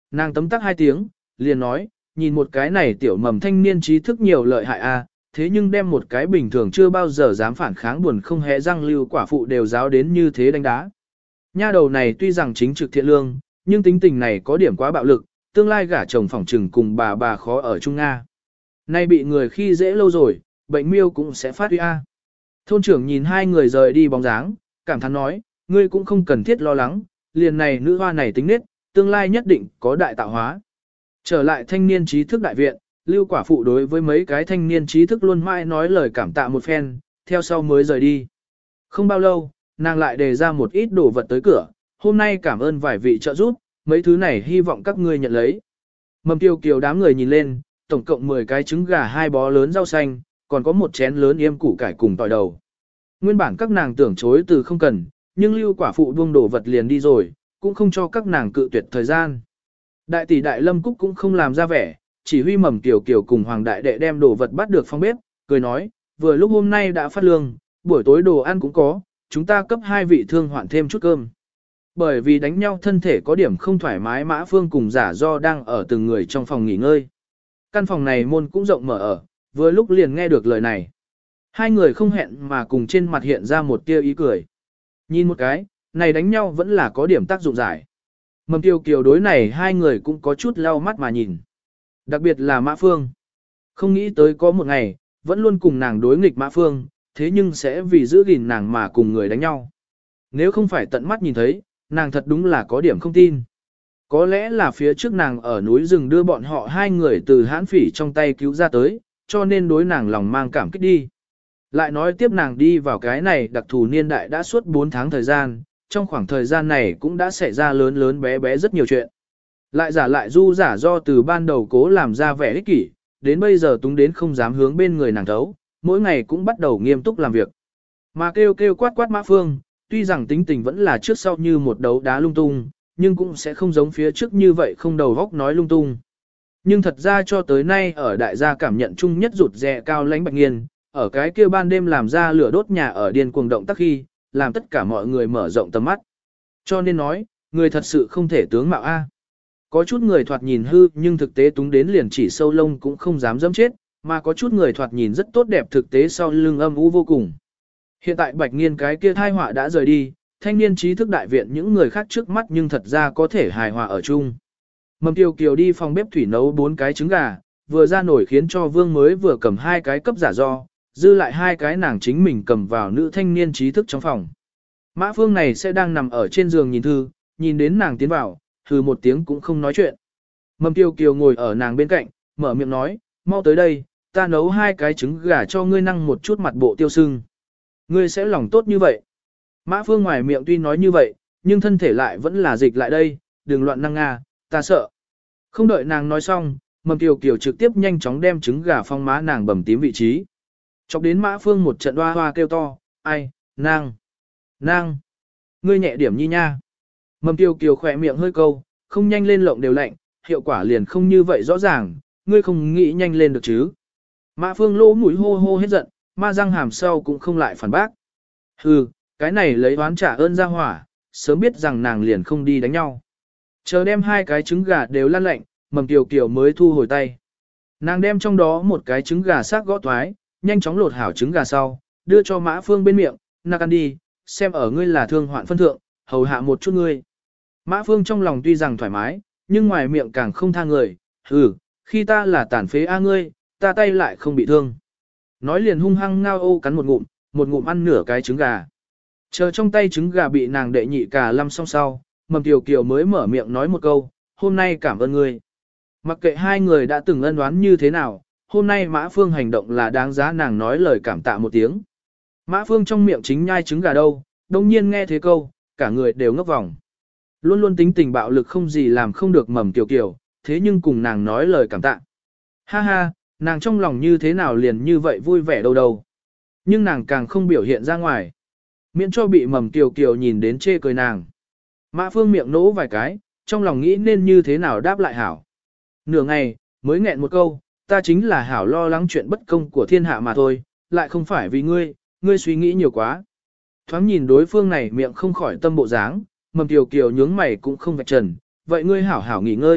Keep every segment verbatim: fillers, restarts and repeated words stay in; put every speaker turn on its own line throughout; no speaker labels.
Nàng tấm tắc hai tiếng, liền nói, nhìn một cái này tiểu mầm thanh niên trí thức nhiều lợi hại a, thế nhưng đem một cái bình thường chưa bao giờ dám phản kháng buồn không hề răng lưu quả phụ đều giáo đến như thế đánh đá. Nha đầu này tuy rằng chính trực thiện lương, nhưng tính tình này có điểm quá bạo lực, tương lai gả chồng phỏng trừng cùng bà bà khó ở Trung Nga. Nay bị người khi dễ lâu rồi, bệnh miêu cũng sẽ phát huy a. Thôn trưởng nhìn hai người rời đi bóng dáng, cảm thán nói, ngươi cũng không cần thiết lo lắng, liền này nữ hoa này tính nết, tương lai nhất định có đại tạo hóa. Trở lại thanh niên trí thức đại viện, Lưu quả phụ đối với mấy cái thanh niên trí thức luôn mãi nói lời cảm tạ một phen, theo sau mới rời đi. Không bao lâu, nàng lại đề ra một ít đồ vật tới cửa, hôm nay cảm ơn vài vị trợ giúp, mấy thứ này hy vọng các ngươi nhận lấy. Mầm Kiều Kiều đám người nhìn lên, tổng cộng mười cái trứng gà, hai bó lớn rau xanh, còn có một chén lớn yêm củ cải cùng tỏi đầu. Nguyên bản các nàng tưởng chối từ không cần, nhưng Lưu quả phụ buông đồ vật liền đi rồi, cũng không cho các nàng cự tuyệt thời gian. Đại tỷ Đại Lâm Cúc cũng không làm ra vẻ, chỉ huy Mầm Kiều Kiều cùng Hoàng Đại Đệ đem đồ vật bắt được phòng bếp, cười nói, vừa lúc hôm nay đã phát lương, buổi tối đồ ăn cũng có, chúng ta cấp hai vị thương hoạn thêm chút cơm. Bởi vì đánh nhau thân thể có điểm không thoải mái, Mã Phương cùng Giả Do đang ở từng người trong phòng nghỉ ngơi. Căn phòng này môn cũng rộng mở ở, vừa lúc liền nghe được lời này. Hai người không hẹn mà cùng trên mặt hiện ra một tia ý cười. Nhìn một cái, này đánh nhau vẫn là có điểm tác dụng giải. Mầm Kiều Kiều đối này hai người cũng có chút lau mắt mà nhìn. Đặc biệt là Mã Phương. Không nghĩ tới có một ngày, vẫn luôn cùng nàng đối nghịch Mã Phương, thế nhưng sẽ vì giữ gìn nàng mà cùng người đánh nhau. Nếu không phải tận mắt nhìn thấy, nàng thật đúng là có điểm không tin. Có lẽ là phía trước nàng ở núi rừng đưa bọn họ hai người từ hãn phỉ trong tay cứu ra tới, cho nên đối nàng lòng mang cảm kích đi. Lại nói tiếp nàng đi vào cái này đặc thù niên đại đã suốt bốn tháng thời gian, trong khoảng thời gian này cũng đã xảy ra lớn lớn bé bé rất nhiều chuyện. Lại giả lại du giả do từ ban đầu cố làm ra vẻ ích kỷ, đến bây giờ túng đến không dám hướng bên người nàng thấu, mỗi ngày cũng bắt đầu nghiêm túc làm việc. Mà kêu kêu quát quát Mã Phương, tuy rằng tính tình vẫn là trước sau như một đấu đá lung tung, nhưng cũng sẽ không giống phía trước như vậy không đầu góc nói lung tung. Nhưng thật ra cho tới nay ở đại gia cảm nhận chung nhất rụt rè cao lãnh Bạch Nghiên, ở cái kia ban đêm làm ra lửa đốt nhà ở điên cuồng động tác khi, làm tất cả mọi người mở rộng tầm mắt. Cho nên nói, người thật sự không thể tướng mạo A. Có chút người thoạt nhìn hư nhưng thực tế túng đến liền chỉ sâu lông cũng không dám dẫm chết, mà có chút người thoạt nhìn rất tốt đẹp thực tế sau lưng âm u vô cùng. Hiện tại Bạch Nghiên cái kia thai họa đã rời đi, thanh niên trí thức đại viện những người khác trước mắt nhưng thật ra có thể hài hòa ở chung. Mầm Kiều Kiều đi phòng bếp thủy nấu bốn cái trứng gà, vừa ra nổi khiến cho Vương mới vừa cầm hai cái cấp giả do, dư lại hai cái nàng chính mình cầm vào nữ thanh niên trí thức trong phòng. Mã Phương này sẽ đang nằm ở trên giường nhìn thư, nhìn đến nàng tiến vào, hừ một tiếng cũng không nói chuyện. Mầm Kiều Kiều ngồi ở nàng bên cạnh, mở miệng nói, mau tới đây, ta nấu hai cái trứng gà cho ngươi năng một chút mặt bộ tiêu sưng. Ngươi sẽ lòng tốt như vậy. Mã Phương ngoài miệng tuy nói như vậy, nhưng thân thể lại vẫn là dịch lại đây, đừng loạn năng nga, ta sợ. Không đợi nàng nói xong, Mầm Kiều Kiều trực tiếp nhanh chóng đem trứng gà phong má nàng bầm tím vị trí. Chọc đến Mã Phương một trận hoa hoa kêu to, ai, nàng, nàng, ngươi nhẹ điểm nhi nha. Mầm Kiều Kiều khỏe miệng hơi câu, không nhanh lên lộng đều lạnh, hiệu quả liền không như vậy rõ ràng, ngươi không nghĩ nhanh lên được chứ. Mã Phương lỗ mũi hô hô hết giận, ma răng hàm sau cũng không lại phản bác. Hừ, cái này lấy oán trả ơn ra hỏa, sớm biết rằng nàng liền không đi đánh nhau. Chờ đem hai cái trứng gà đều lăn lạnh, Mầm Kiều Kiều mới thu hồi tay. Nàng đem trong đó một cái trứng gà xác gõ toái, nhanh chóng lột hảo trứng gà sau, đưa cho Mã Phương bên miệng, nạc ăn đi, xem ở ngươi là thương hoạn phân thượng, hầu hạ một chút ngươi. Mã Phương trong lòng tuy rằng thoải mái, nhưng ngoài miệng càng không tha người, hừ, khi ta là tàn phế a ngươi, ta tay lại không bị thương. Nói liền hung hăng ngao ô cắn một ngụm, một ngụm ăn nửa cái trứng gà. Chờ trong tay trứng gà bị nàng đệ nhị cả lăm xong sau, Mầm Kiều Kiều mới mở miệng nói một câu, hôm nay cảm ơn ngươi. Mặc kệ hai người đã từng ân oán như thế nào, hôm nay Mã Phương hành động là đáng giá nàng nói lời cảm tạ một tiếng. Mã Phương trong miệng chính nhai trứng gà đâu, đồng nhiên nghe thế câu, cả người đều ngốc vòng. Luôn luôn tính tình bạo lực không gì làm không được Mầm Kiều Kiều, thế nhưng cùng nàng nói lời cảm tạ. Ha ha, nàng trong lòng như thế nào liền như vậy vui vẻ đâu đâu. Nhưng nàng càng không biểu hiện ra ngoài. Miễn cho bị Mầm Kiều Kiều nhìn đến chê cười nàng. Mã Phương miệng nỗ vài cái, trong lòng nghĩ nên như thế nào đáp lại hảo. Nửa ngày, mới nghẹn một câu, ta chính là hảo lo lắng chuyện bất công của thiên hạ mà thôi, lại không phải vì ngươi, ngươi suy nghĩ nhiều quá. Thoáng nhìn đối phương này miệng không khỏi tâm bộ dáng, Mầm Kiều Kiều nhướng mày cũng không vạch trần, vậy ngươi hảo hảo nghỉ ngơi,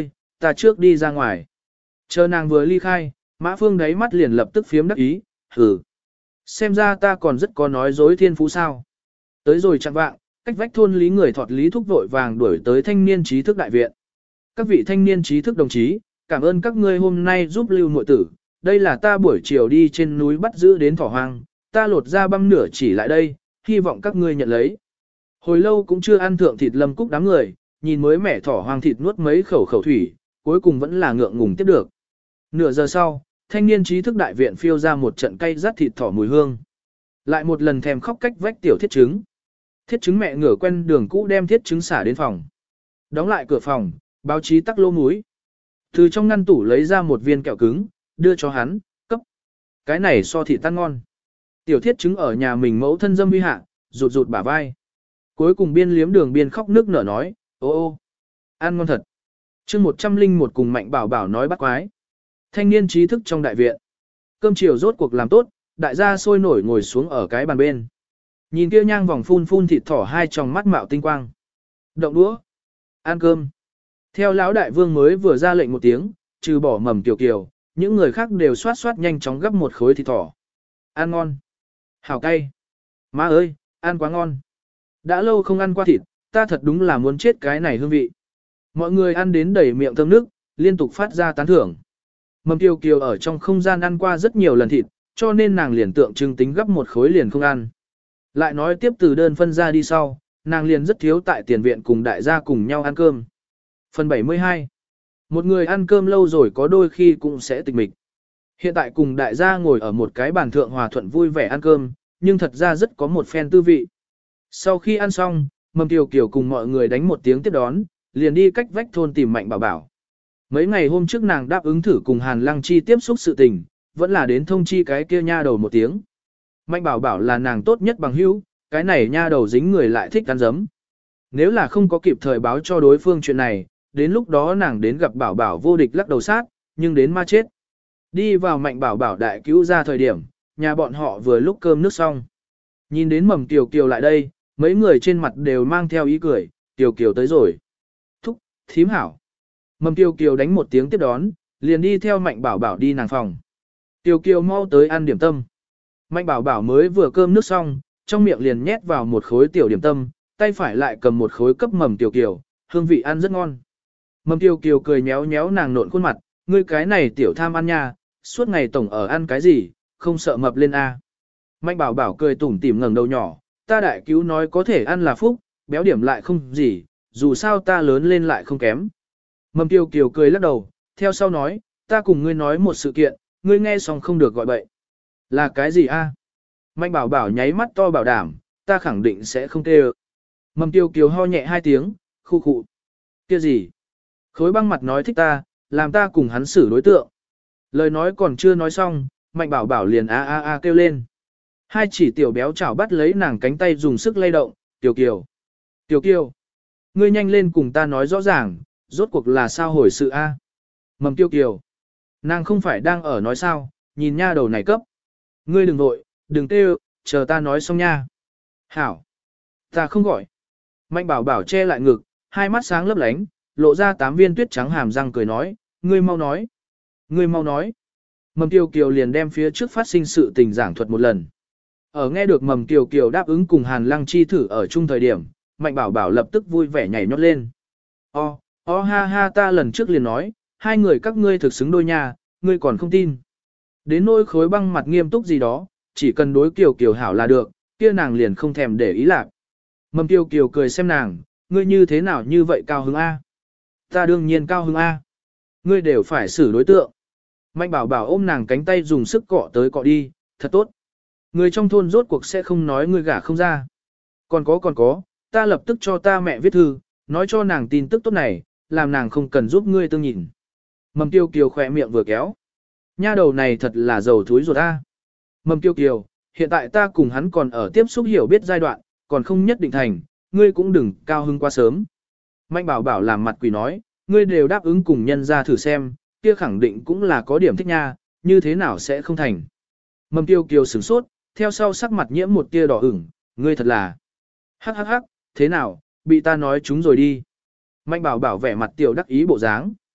ta trước đi ra ngoài. Chờ nàng vừa ly khai, Mã Phương đáy mắt liền lập tức phiếm đắc ý, hừ. Xem ra ta còn rất có nói dối thiên phú sao. Tới rồi chặn vạng, cách vách thôn lý người thọt lý thúc vội vàng đuổi tới thanh niên trí thức đại viện. Các vị thanh niên trí thức đồng chí, cảm ơn các ngươi hôm nay giúp lưu muội tử. Đây là ta buổi chiều đi trên núi bắt giữ đến thỏ hoang, ta lột ra băm nửa chỉ lại đây, hy vọng các ngươi nhận lấy. Hồi lâu cũng chưa ăn thượng thịt Lâm Cúc đám người, nhìn mới mẻ thỏ hoang thịt nuốt mấy khẩu khẩu thủy, cuối cùng vẫn là ngượng ngùng tiếp được. Nửa giờ sau, thanh niên trí thức đại viện phiêu ra một trận cay rát thịt thỏ mùi hương. Lại một lần thèm khóc cách vách tiểu thiết trứng. Thiết trứng mẹ ngửa quen đường cũ đem thiết trứng xả đến phòng. Đóng lại cửa phòng, báo chí tắc lô muối. Từ trong ngăn tủ lấy ra một viên kẹo cứng, đưa cho hắn, cấp. Cái này so thịt tan ngon. Tiểu thiết trứng ở nhà mình mẫu thân dâm uy hạ, rụt rụt bả vai. Cuối cùng biên liếm đường biên khóc nước nở nói, ô ô, ăn ngon thật. chương một trăm linh một cùng Mạnh Bảo Bảo nói bắt quái. Thanh niên trí thức trong đại viện. Cơm chiều rốt cuộc làm tốt, đại gia sôi nổi ngồi xuống ở cái bàn bên. Nhìn kia nhang vòng phun phun thịt thỏ hai tròng mắt mạo tinh quang. Động đũa. Ăn cơm. Theo lão đại vương mới vừa ra lệnh một tiếng, trừ bỏ mầm kiều kiều, những người khác đều xoát xoát nhanh chóng gấp một khối thịt thỏ. Ăn ngon. Hảo cay. Má ơi, ăn quá ngon. Đã lâu không ăn qua thịt, ta thật đúng là muốn chết cái này hương vị. Mọi người ăn đến đầy miệng thơm nước, liên tục phát ra tán thưởng. Mầm kiều kiều ở trong không gian ăn qua rất nhiều lần thịt, cho nên nàng liền tượng trưng tính gấp một khối liền không ăn. Lại nói tiếp từ đơn phân ra đi sau, nàng liền rất thiếu tại tiền viện cùng đại gia cùng nhau ăn cơm. Phần bảy mươi hai. Một người ăn cơm lâu rồi có đôi khi cũng sẽ tịch mịch. Hiện tại cùng đại gia ngồi ở một cái bàn thượng hòa thuận vui vẻ ăn cơm, nhưng thật ra rất có một phen tư vị. Sau khi ăn xong, Mầm Kiều Kiều cùng mọi người đánh một tiếng tiếp đón, liền đi cách vách thôn tìm Mạnh Bảo Bảo. Mấy ngày hôm trước nàng đáp ứng thử cùng Hàn Lăng Chi tiếp xúc sự tình, vẫn là đến thông chi cái kia nha đầu một tiếng. Mạnh Bảo Bảo là nàng tốt nhất bằng hữu, cái này nha đầu dính người lại thích ăn dấm. Nếu là không có kịp thời báo cho đối phương chuyện này, đến lúc đó nàng đến gặp Bảo Bảo vô địch lắc đầu sát, nhưng đến ma chết. Đi vào Mạnh Bảo Bảo đại cứu ra thời điểm, nhà bọn họ vừa lúc cơm nước xong. Nhìn đến Mầm Kiều Kiều lại đây, mấy người trên mặt đều mang theo ý cười, Kiều Kiều tới rồi. Thúc, thím hảo. Mầm Kiều Kiều đánh một tiếng tiếp đón, liền đi theo Mạnh Bảo Bảo đi nàng phòng. Kiều Kiều mau tới ăn điểm tâm. Mạnh Bảo Bảo mới vừa cơm nước xong, trong miệng liền nhét vào một khối tiểu điểm tâm, tay phải lại cầm một khối cấp Mầm Kiều Kiều, hương vị ăn rất ngon. Mầm Kiều Kiều cười nhéo nhéo nàng nộn khuôn mặt, ngươi cái này tiểu tham ăn nha, suốt ngày tổng ở ăn cái gì, không sợ mập lên a. Mạnh Bảo Bảo cười tủm tỉm ngẩng đầu nhỏ, ta đại cứu nói có thể ăn là phúc, béo điểm lại không gì, dù sao ta lớn lên lại không kém. Mầm Kiều Kiều cười lắc đầu, theo sau nói, ta cùng ngươi nói một sự kiện, ngươi nghe xong không được gọi bậy. Là cái gì a? Mạnh Bảo Bảo nháy mắt to bảo đảm, ta khẳng định sẽ không tê ơ. Mầm Kiều Kiều ho nhẹ hai tiếng, khu khụ. Kia gì? Khối băng mặt nói thích ta, làm ta cùng hắn xử đối tượng. Lời nói còn chưa nói xong, Mạnh Bảo Bảo liền a a a kêu lên. Hai chỉ tiểu béo chảo bắt lấy nàng cánh tay dùng sức lay động, Kiều Kiều. Kiều Kiều. Ngươi nhanh lên cùng ta nói rõ ràng, rốt cuộc là sao hồi sự a? Mầm Kiều Kiều. Nàng không phải đang ở nói sao, nhìn nha đầu này cấp. Ngươi đừng vội, đừng kêu, chờ ta nói xong nha. Hảo. Ta không gọi. Mạnh Bảo Bảo che lại ngực, hai mắt sáng lấp lánh, lộ ra tám viên tuyết trắng hàm răng cười nói, ngươi mau nói. Ngươi mau nói. Mầm Kiều Kiều liền đem phía trước phát sinh sự tình giảng thuật một lần. Ở nghe được Mầm Kiều Kiều đáp ứng cùng Hàn Lăng Chi thử ở chung thời điểm, Mạnh Bảo Bảo lập tức vui vẻ nhảy nhót lên. O, o ha ha ta lần trước liền nói, hai người các ngươi thực xứng đôi nha, ngươi còn không tin. Đến nỗi khối băng mặt nghiêm túc gì đó, chỉ cần đối Kiều Kiều hảo là được, kia nàng liền không thèm để ý lạc. Mầm Kiều Kiều cười xem nàng, ngươi như thế nào như vậy cao hứng A. Ta đương nhiên cao hứng A. Ngươi đều phải xử đối tượng. Mạnh Bảo Bảo ôm nàng cánh tay dùng sức cọ tới cọ đi, thật tốt. Người trong thôn rốt cuộc sẽ không nói ngươi gả không ra. Còn có còn có, ta lập tức cho ta mẹ viết thư, nói cho nàng tin tức tốt này, làm nàng không cần giúp ngươi tương nhìn. Mầm Kiều Kiều khỏe miệng vừa kéo. Nha đầu này thật là giàu thúi ruột a. Mầm Kiều Kiều, hiện tại ta cùng hắn còn ở tiếp xúc hiểu biết giai đoạn, còn không nhất định thành, ngươi cũng đừng cao hứng quá sớm. Mạnh Bảo Bảo làm mặt quỷ nói, ngươi đều đáp ứng cùng nhân ra thử xem, kia khẳng định cũng là có điểm thích nha, như thế nào sẽ không thành. Mầm Kiều Kiều sửng sốt, theo sau sắc mặt nhiễm một tia đỏ ửng, ngươi thật là. Hắc hắc hắc, thế nào, bị ta nói chúng rồi đi. Mạnh Bảo Bảo vẻ mặt tiểu đắc ý bộ dáng.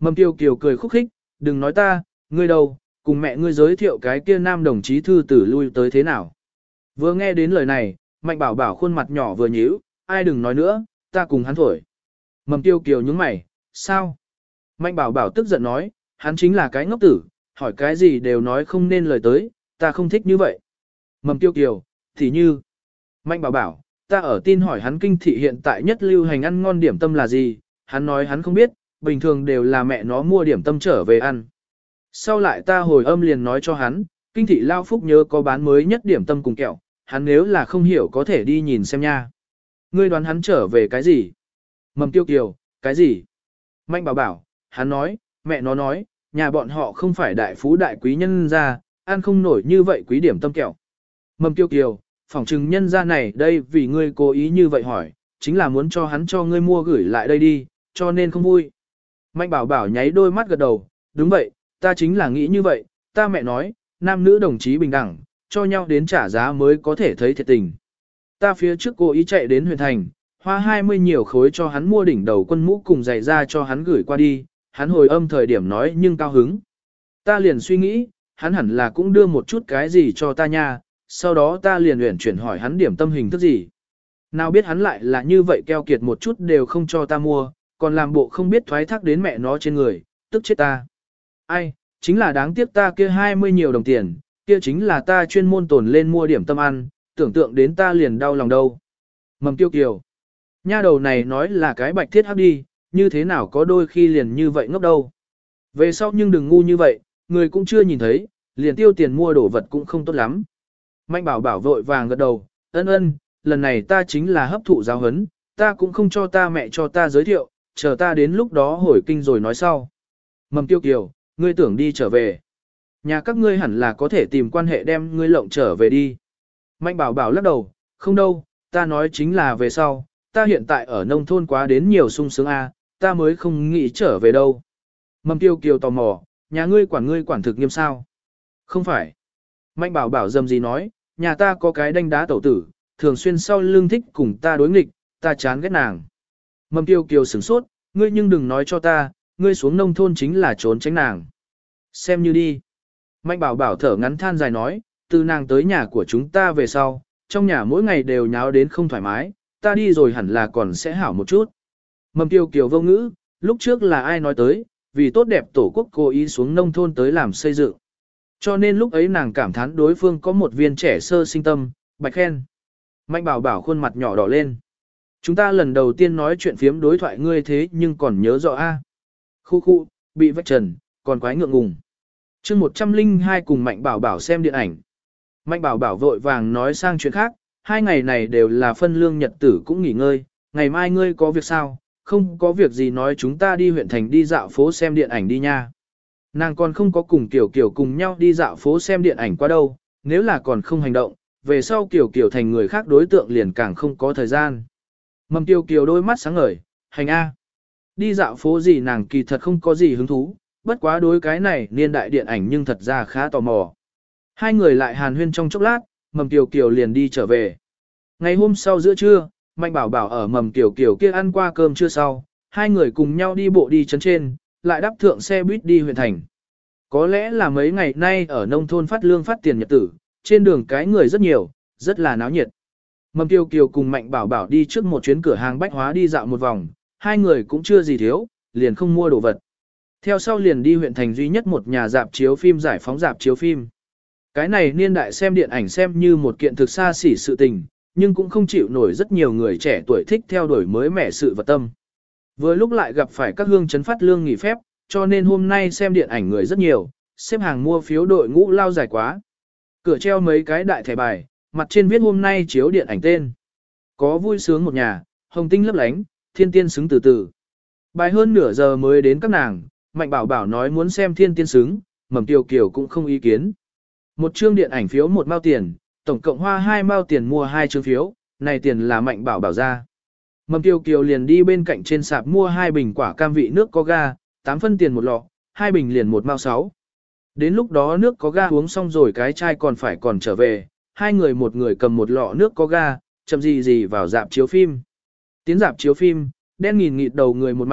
Mầm Tiêu Kiều cười khúc khích, đừng nói ta, ngươi đâu, cùng mẹ ngươi giới thiệu cái kia nam đồng chí thư tử lui tới thế nào. Vừa nghe đến lời này, Mạnh Bảo Bảo khuôn mặt nhỏ vừa nhíu, ai đừng nói nữa, ta cùng hắn thổi. Mầm Tiêu Kiều nhướng mày, sao? Mạnh Bảo Bảo tức giận nói, hắn chính là cái ngốc tử, hỏi cái gì đều nói không nên lời tới, ta không thích như vậy. Mầm Tiêu Kiều, thì như. Mạnh Bảo Bảo, ta ở tin hỏi hắn kinh thị hiện tại nhất lưu hành ăn ngon điểm tâm là gì, hắn nói hắn không biết, bình thường đều là mẹ nó mua điểm tâm trở về ăn. Sau lại ta hồi âm liền nói cho hắn, kinh thị Lao Phúc nhớ có bán mới nhất điểm tâm cùng kẹo, hắn nếu là không hiểu có thể đi nhìn xem nha. Ngươi đoán hắn trở về cái gì? Mầm Tiêu Kiều, cái gì? Mạnh Bảo Bảo, hắn nói, mẹ nó nói, nhà bọn họ không phải đại phú đại quý nhân gia, ăn không nổi như vậy quý điểm tâm kẹo. Mầm Tiêu Kiều, phỏng chừng nhân gia này đây vì ngươi cố ý như vậy hỏi, chính là muốn cho hắn cho ngươi mua gửi lại đây đi, cho nên không vui. Mạnh Bảo Bảo nháy đôi mắt gật đầu, đúng vậy, ta chính là nghĩ như vậy, ta mẹ nói, nam nữ đồng chí bình đẳng, cho nhau đến trả giá mới có thể thấy thiệt tình. Ta phía trước cố ý chạy đến huyện thành, hoa hai mươi nhiều khối cho hắn mua đỉnh đầu quân mũ cùng giày ra cho hắn gửi qua đi, hắn hồi âm thời điểm nói nhưng cao hứng. Ta liền suy nghĩ, hắn hẳn là cũng đưa một chút cái gì cho ta nha, sau đó ta liền luyện chuyển hỏi hắn điểm tâm hình thức gì. Nào biết hắn lại là như vậy keo kiệt một chút đều không cho ta mua, còn làm bộ không biết thoái thác đến mẹ nó trên người, tức chết ta. Ai, chính là đáng tiếc ta kia hai mươi nhiều đồng tiền, kia chính là ta chuyên môn tồn lên mua điểm tâm ăn, tưởng tượng đến ta liền đau lòng đâu. Mầm Tiêu Kiều, nha đầu này nói là cái bạch thiết hắc đi, như thế nào có đôi khi liền như vậy ngốc đâu. Về sau nhưng đừng ngu như vậy, người cũng chưa nhìn thấy, liền tiêu tiền mua đồ vật cũng không tốt lắm. Mạnh Bảo Bảo vội vàng gật đầu, ân ân, lần này ta chính là hấp thụ giáo huấn, ta cũng không cho ta mẹ cho ta giới thiệu, chờ ta đến lúc đó hồi kinh rồi nói sau. Mầm Tiêu Kiều, ngươi tưởng đi trở về. Nhà các ngươi hẳn là có thể tìm quan hệ đem ngươi lộng trở về đi. Mạnh Bảo Bảo lắc đầu, không đâu, ta nói chính là về sau, ta hiện tại ở nông thôn quá đến nhiều sung sướng a, ta mới không nghĩ trở về đâu. Mầm Tiêu Kiều tò mò, nhà ngươi quản ngươi quản thực nghiêm sao? Không phải. Mạnh Bảo Bảo dầm gì nói, nhà ta có cái đanh đá tẩu tử, thường xuyên sau lưng thích cùng ta đối nghịch, ta chán ghét nàng. Mầm Tiêu Kiều sửng sốt, ngươi nhưng đừng nói cho ta, ngươi xuống nông thôn chính là trốn tránh nàng. Xem như đi. Mạnh Bảo Bảo thở ngắn than dài nói, từ nàng tới nhà của chúng ta về sau, trong nhà mỗi ngày đều nháo đến không thoải mái, ta đi rồi hẳn là còn sẽ hảo một chút. Mầm Tiêu Kiều vô ngữ, lúc trước là ai nói tới, vì tốt đẹp tổ quốc cố ý xuống nông thôn tới làm xây dựng. Cho nên lúc ấy nàng cảm thán đối phương có một viên trẻ sơ sinh tâm, bạch khen. Mạnh Bảo Bảo khuôn mặt nhỏ đỏ lên. Chúng ta lần đầu tiên nói chuyện phiếm đối thoại ngươi thế nhưng còn nhớ rõ a. Khu khu, bị vạch trần, còn quái ngượng ngùng. chương một trăm linh hai cùng Mạnh Bảo Bảo xem điện ảnh. Mạnh Bảo Bảo vội vàng nói sang chuyện khác, hai ngày này đều là phân lương nhật tử cũng nghỉ ngơi, ngày mai ngươi có việc sao, không có việc gì nói chúng ta đi huyện thành đi dạo phố xem điện ảnh đi nha. Nàng còn không có cùng Kiều Kiều cùng nhau đi dạo phố xem điện ảnh qua đâu, nếu là còn không hành động, về sau Kiều Kiều thành người khác đối tượng liền càng không có thời gian. Mầm Kiều Kiều đôi mắt sáng ngời, hành A. Đi dạo phố gì nàng kỳ thật không có gì hứng thú, bất quá đối cái này niên đại điện ảnh nhưng thật ra khá tò mò. Hai người lại hàn huyên trong chốc lát, Mầm Kiều Kiều liền đi trở về. Ngày hôm sau giữa trưa, Mạnh Bảo Bảo ở Mầm Kiều Kiều kia ăn qua cơm trưa sau, hai người cùng nhau đi bộ đi trấn trên, lại đáp thượng xe buýt đi huyện thành. Có lẽ là mấy ngày nay ở nông thôn phát lương phát tiền nhật tử, trên đường cái người rất nhiều, rất là náo nhiệt. Mầm Kiều Kiều cùng Mạnh Bảo Bảo đi trước một chuyến cửa hàng bách hóa đi dạo một vòng, hai người cũng chưa gì thiếu, liền không mua đồ vật. Theo sau liền đi huyện thành duy nhất một nhà dạp chiếu phim giải phóng dạp chiếu phim. Cái này niên đại xem điện ảnh xem như một kiện thực xa xỉ sự tình, nhưng cũng không chịu nổi rất nhiều người trẻ tuổi thích theo đuổi mới mẻ sự vật tâm. Vừa lúc lại gặp phải các hương chấn phát lương nghỉ phép, cho nên hôm nay xem điện ảnh người rất nhiều, xếp hàng mua phiếu đội ngũ lao dài quá. Cửa treo mấy cái đại thẻ bài, mặt trên viết hôm nay chiếu điện ảnh tên. Có vui sướng một nhà, hồng tinh lấp lánh, thiên tiên xứng từ từ. Bài hơn nửa giờ mới đến các nàng, Mạnh Bảo Bảo nói muốn xem thiên tiên xứng, Mầm Kiều Kiều cũng không ý kiến. Một chương điện ảnh phiếu một mao tiền, tổng cộng hoa hai mao tiền mua hai chương phiếu, này tiền là Mạnh Bảo Bảo ra. Mầm Kiều Kiều liền đi bên cạnh trên sạp mua hai bình quả cam vị nước có ga, tám phân tiền một lọ, hai bình liền một mao sáu. Đến lúc đó nước có ga uống xong rồi cái chai còn phải còn trở về, hai người một người cầm một lọ nước có ga, chậm gì gì vào dạp chiếu phim. Tiến dạp chiếu phim, đen nghìn nghịt đầu người một mảnh,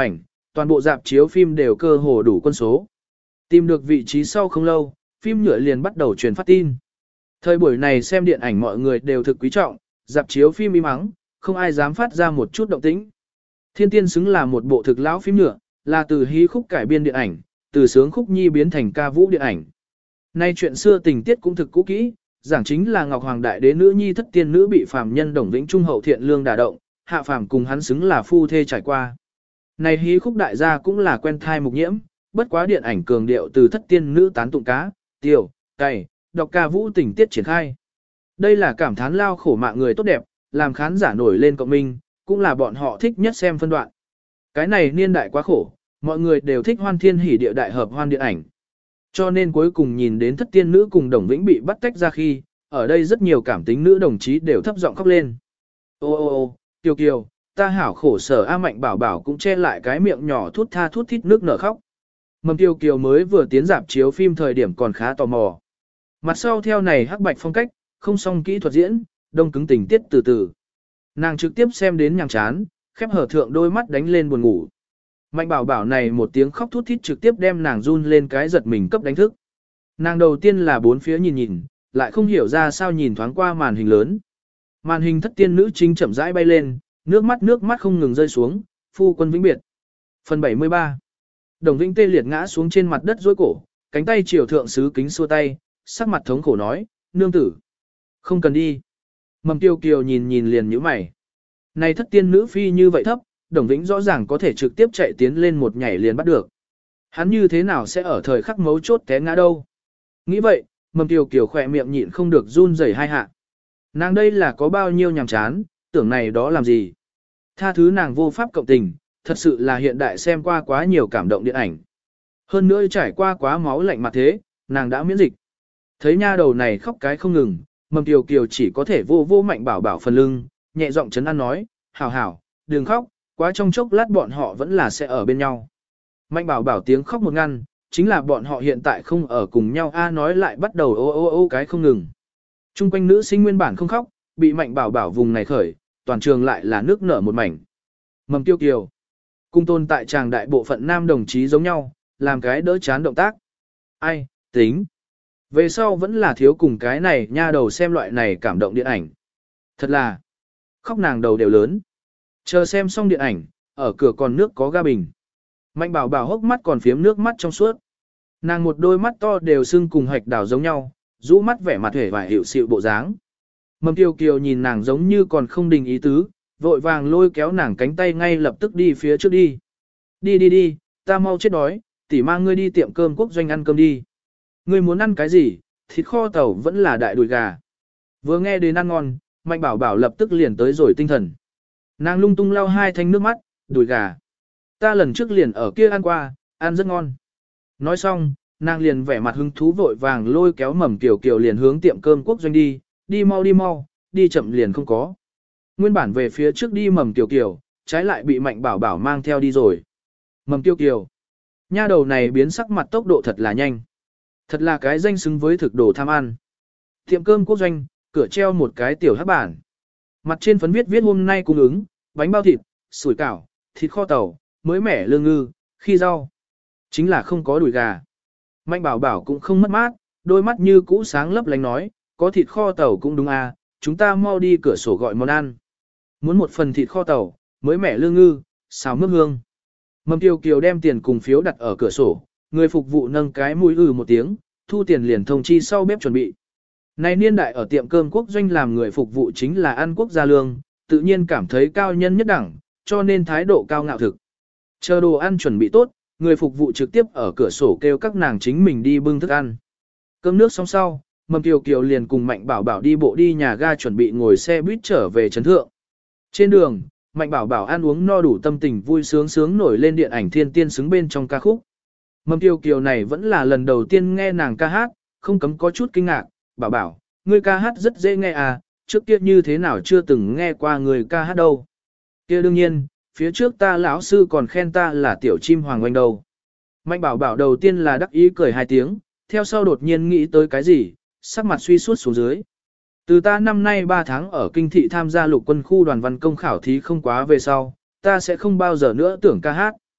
toàn bộ dạp chiếu phim đều cơ hồ đủ quân số. Tìm được vị trí sau không lâu, phim nhựa liền bắt đầu truyền phát tin. Thời buổi này xem điện ảnh mọi người đều thực quý trọng, dạp chiếu phim im ắng, không ai dám phát ra một chút động tĩnh. Thiên Tiên xứng là một bộ thực lão phim nhựa, là từ hí khúc cải biên điện ảnh, từ sướng khúc nhi biến thành ca vũ điện ảnh. Nay chuyện xưa tình tiết cũng thực cũ kỹ, giảng chính là Ngọc Hoàng Đại Đế nữ nhi thất tiên nữ bị phàm nhân Đồng Vĩnh trung hậu thiện lương đả động, hạ phàm cùng hắn xứng là phu thê trải qua. Này hí khúc đại gia cũng là quen thai mục nhiễm, bất quá điện ảnh cường điệu từ thất tiên nữ tán tụng cá, tiểu, cày, đọc ca vũ tình tiết triển khai. Đây là cảm thán lao khổ mạng người tốt đẹp, làm khán giả nổi lên cộng minh, cũng là bọn họ thích nhất xem phân đoạn. Cái này niên đại quá khổ, mọi người đều thích hoan thiên hỉ địa đại hợp hoan điện ảnh. Cho nên cuối cùng nhìn đến thất tiên nữ cùng Đồng Vĩnh bị bắt tách ra khi, ở đây rất nhiều cảm tính nữ đồng chí đều thấp giọng khóc lên. Ô ô ô, Kiều Kiều, ta hảo khổ sở A Mạnh Bảo Bảo cũng che lại cái miệng nhỏ thút tha thút thít nước nở khóc. Mầm Kiều Kiều mới vừa tiến dạp chiếu phim thời điểm còn khá tò mò. Mặt sau theo này hắc bạch phong cách, không song kỹ thuật diễn, đông cứng tình tiết từ từ. Nàng trực tiếp xem đến nhàm chán, khép hở thượng đôi mắt đánh lên buồn ngủ. Mạnh Bảo Bảo này một tiếng khóc thút thít trực tiếp đem nàng run lên cái giật mình cấp đánh thức. Nàng đầu tiên là bốn phía nhìn nhìn, lại không hiểu ra sao nhìn thoáng qua màn hình lớn. Màn hình thất tiên nữ chính chậm rãi bay lên, nước mắt nước mắt không ngừng rơi xuống, phu quân vĩnh biệt. Phần bảy mươi ba. Đồng Vĩnh tê liệt ngã xuống trên mặt đất dối cổ, cánh tay chiều thượng sứ kính xua tay, sắc mặt thống khổ nói, nương tử. Không cần đi. Mầm Tiêu Kiều nhìn nhìn liền nhíu mày. Này thất tiên nữ phi như vậy thấp, Đồng Vĩnh rõ ràng có thể trực tiếp chạy tiến lên một nhảy liền bắt được. Hắn như thế nào sẽ ở thời khắc mấu chốt té ngã đâu? Nghĩ vậy, Mầm Tiêu Kiều khỏe miệng nhịn không được run rẩy hai hạ. Nàng đây là có bao nhiêu nhàm chán, tưởng này đó làm gì? Tha thứ nàng vô pháp cộng tình, thật sự là hiện đại xem qua quá nhiều cảm động điện ảnh. Hơn nữa trải qua quá máu lạnh mặt thế, nàng đã miễn dịch. Thấy nha đầu này khóc cái không ngừng, Mầm Kiều Kiều chỉ có thể vô vô Mạnh Bảo Bảo phần lưng, nhẹ giọng trấn an nói, hảo hảo, đừng khóc, quá trong chốc lát bọn họ vẫn là sẽ ở bên nhau. Mạnh Bảo Bảo tiếng khóc một ngăn, chính là bọn họ hiện tại không ở cùng nhau a nói lại bắt đầu ô ô ô cái không ngừng. Trung quanh nữ sinh nguyên bản không khóc, bị Mạnh Bảo Bảo vùng này khởi, toàn trường lại là nước nở một mảnh. Mầm Tiêu Kiều, cung tôn tại tràng đại bộ phận nam đồng chí giống nhau, làm cái đỡ chán động tác. Ai, tính. Về sau vẫn là thiếu cùng cái này nha đầu xem loại này cảm động điện ảnh. Thật là, khóc nàng đầu đều lớn. Chờ xem xong điện ảnh, ở cửa còn nước có ga bình. Mạnh Bảo Bảo hốc mắt còn phiếm nước mắt trong suốt. Nàng một đôi mắt to đều sưng cùng hạch đào giống nhau, rũ mắt vẻ mặt hề và hiệu xịu bộ dáng. Mầm Kiều Kiều nhìn nàng giống như còn không đình ý tứ, vội vàng lôi kéo nàng cánh tay ngay lập tức đi phía trước đi. Đi đi đi, ta mau chết đói, tỉ mang ngươi đi tiệm cơm quốc doanh ăn cơm đi. Ngươi muốn ăn cái gì, thịt kho tàu vẫn là đại đùi gà. Vừa nghe đến ăn ngon, Mạnh Bảo Bảo lập tức liền tới rồi tinh thần. Nàng lung tung lau hai thanh nước mắt, đùi gà. Ta lần trước liền ở kia ăn qua, ăn rất ngon. Nói xong, nàng liền vẻ mặt hứng thú vội vàng lôi kéo Mầm Kiều Kiều liền hướng tiệm cơm quốc doanh đi, đi mau đi mau, đi chậm liền không có. Nguyên bản về phía trước đi Mầm Kiều Kiều, trái lại bị Mạnh Bảo Bảo mang theo đi rồi. Mầm Kiều Kiều, nha đầu này biến sắc mặt tốc độ thật là nhanh. Thật là cái danh xứng với thực đồ tham ăn. Tiệm cơm quốc doanh, cửa treo một cái tiểu hắc bản. Mặt trên phấn viết viết hôm nay cung ứng, bánh bao thịt, sủi cảo, thịt kho tàu, mới mẻ lương ngư, khi rau. Chính là không có đùi gà. Mạnh Bảo Bảo cũng không mất mát, đôi mắt như cũ sáng lấp lánh nói, có thịt kho tàu cũng đúng à, chúng ta mau đi cửa sổ gọi món ăn. Muốn một phần thịt kho tàu, mới mẻ lương ngư, xào mướp hương. Mầm Kiều Kiều đem tiền cùng phiếu đặt ở cửa sổ, người phục vụ nâng cái mũi ừ một tiếng, thu tiền liền thông chi sau bếp chuẩn bị. Này niên đại ở tiệm cơm quốc doanh làm người phục vụ chính là ăn quốc gia lương, tự nhiên cảm thấy cao nhân nhất đẳng, cho nên thái độ cao ngạo thực. Chờ đồ ăn chuẩn bị tốt, người phục vụ trực tiếp ở cửa sổ kêu các nàng chính mình đi bưng thức ăn. Cơm nước xong sau, Mầm Kiều Kiều liền cùng Mạnh Bảo Bảo đi bộ đi nhà ga chuẩn bị ngồi xe buýt trở về trấn thượng. Trên đường, Mạnh Bảo Bảo ăn uống no đủ tâm tình vui sướng sướng nổi lên điện ảnh thiên tiên xứng bên trong ca khúc. Mầm Kiều Kiều này vẫn là lần đầu tiên nghe nàng ca hát, không cấm có chút kinh ngạc, Bảo Bảo, ngươi ca hát rất dễ nghe à, trước kia như thế nào chưa từng nghe qua người ca hát đâu. Kia đương nhiên, phía trước ta lão sư còn khen ta là tiểu chim hoàng oanh đâu. Mạnh Bảo Bảo đầu tiên là đắc ý cười hai tiếng, theo sau đột nhiên nghĩ tới cái gì, sắc mặt suy suốt xuống dưới. Từ ta năm nay ba tháng ở kinh thị tham gia lục quân khu đoàn văn công khảo thí không quá về sau, ta sẽ không bao giờ nữa tưởng ca hát.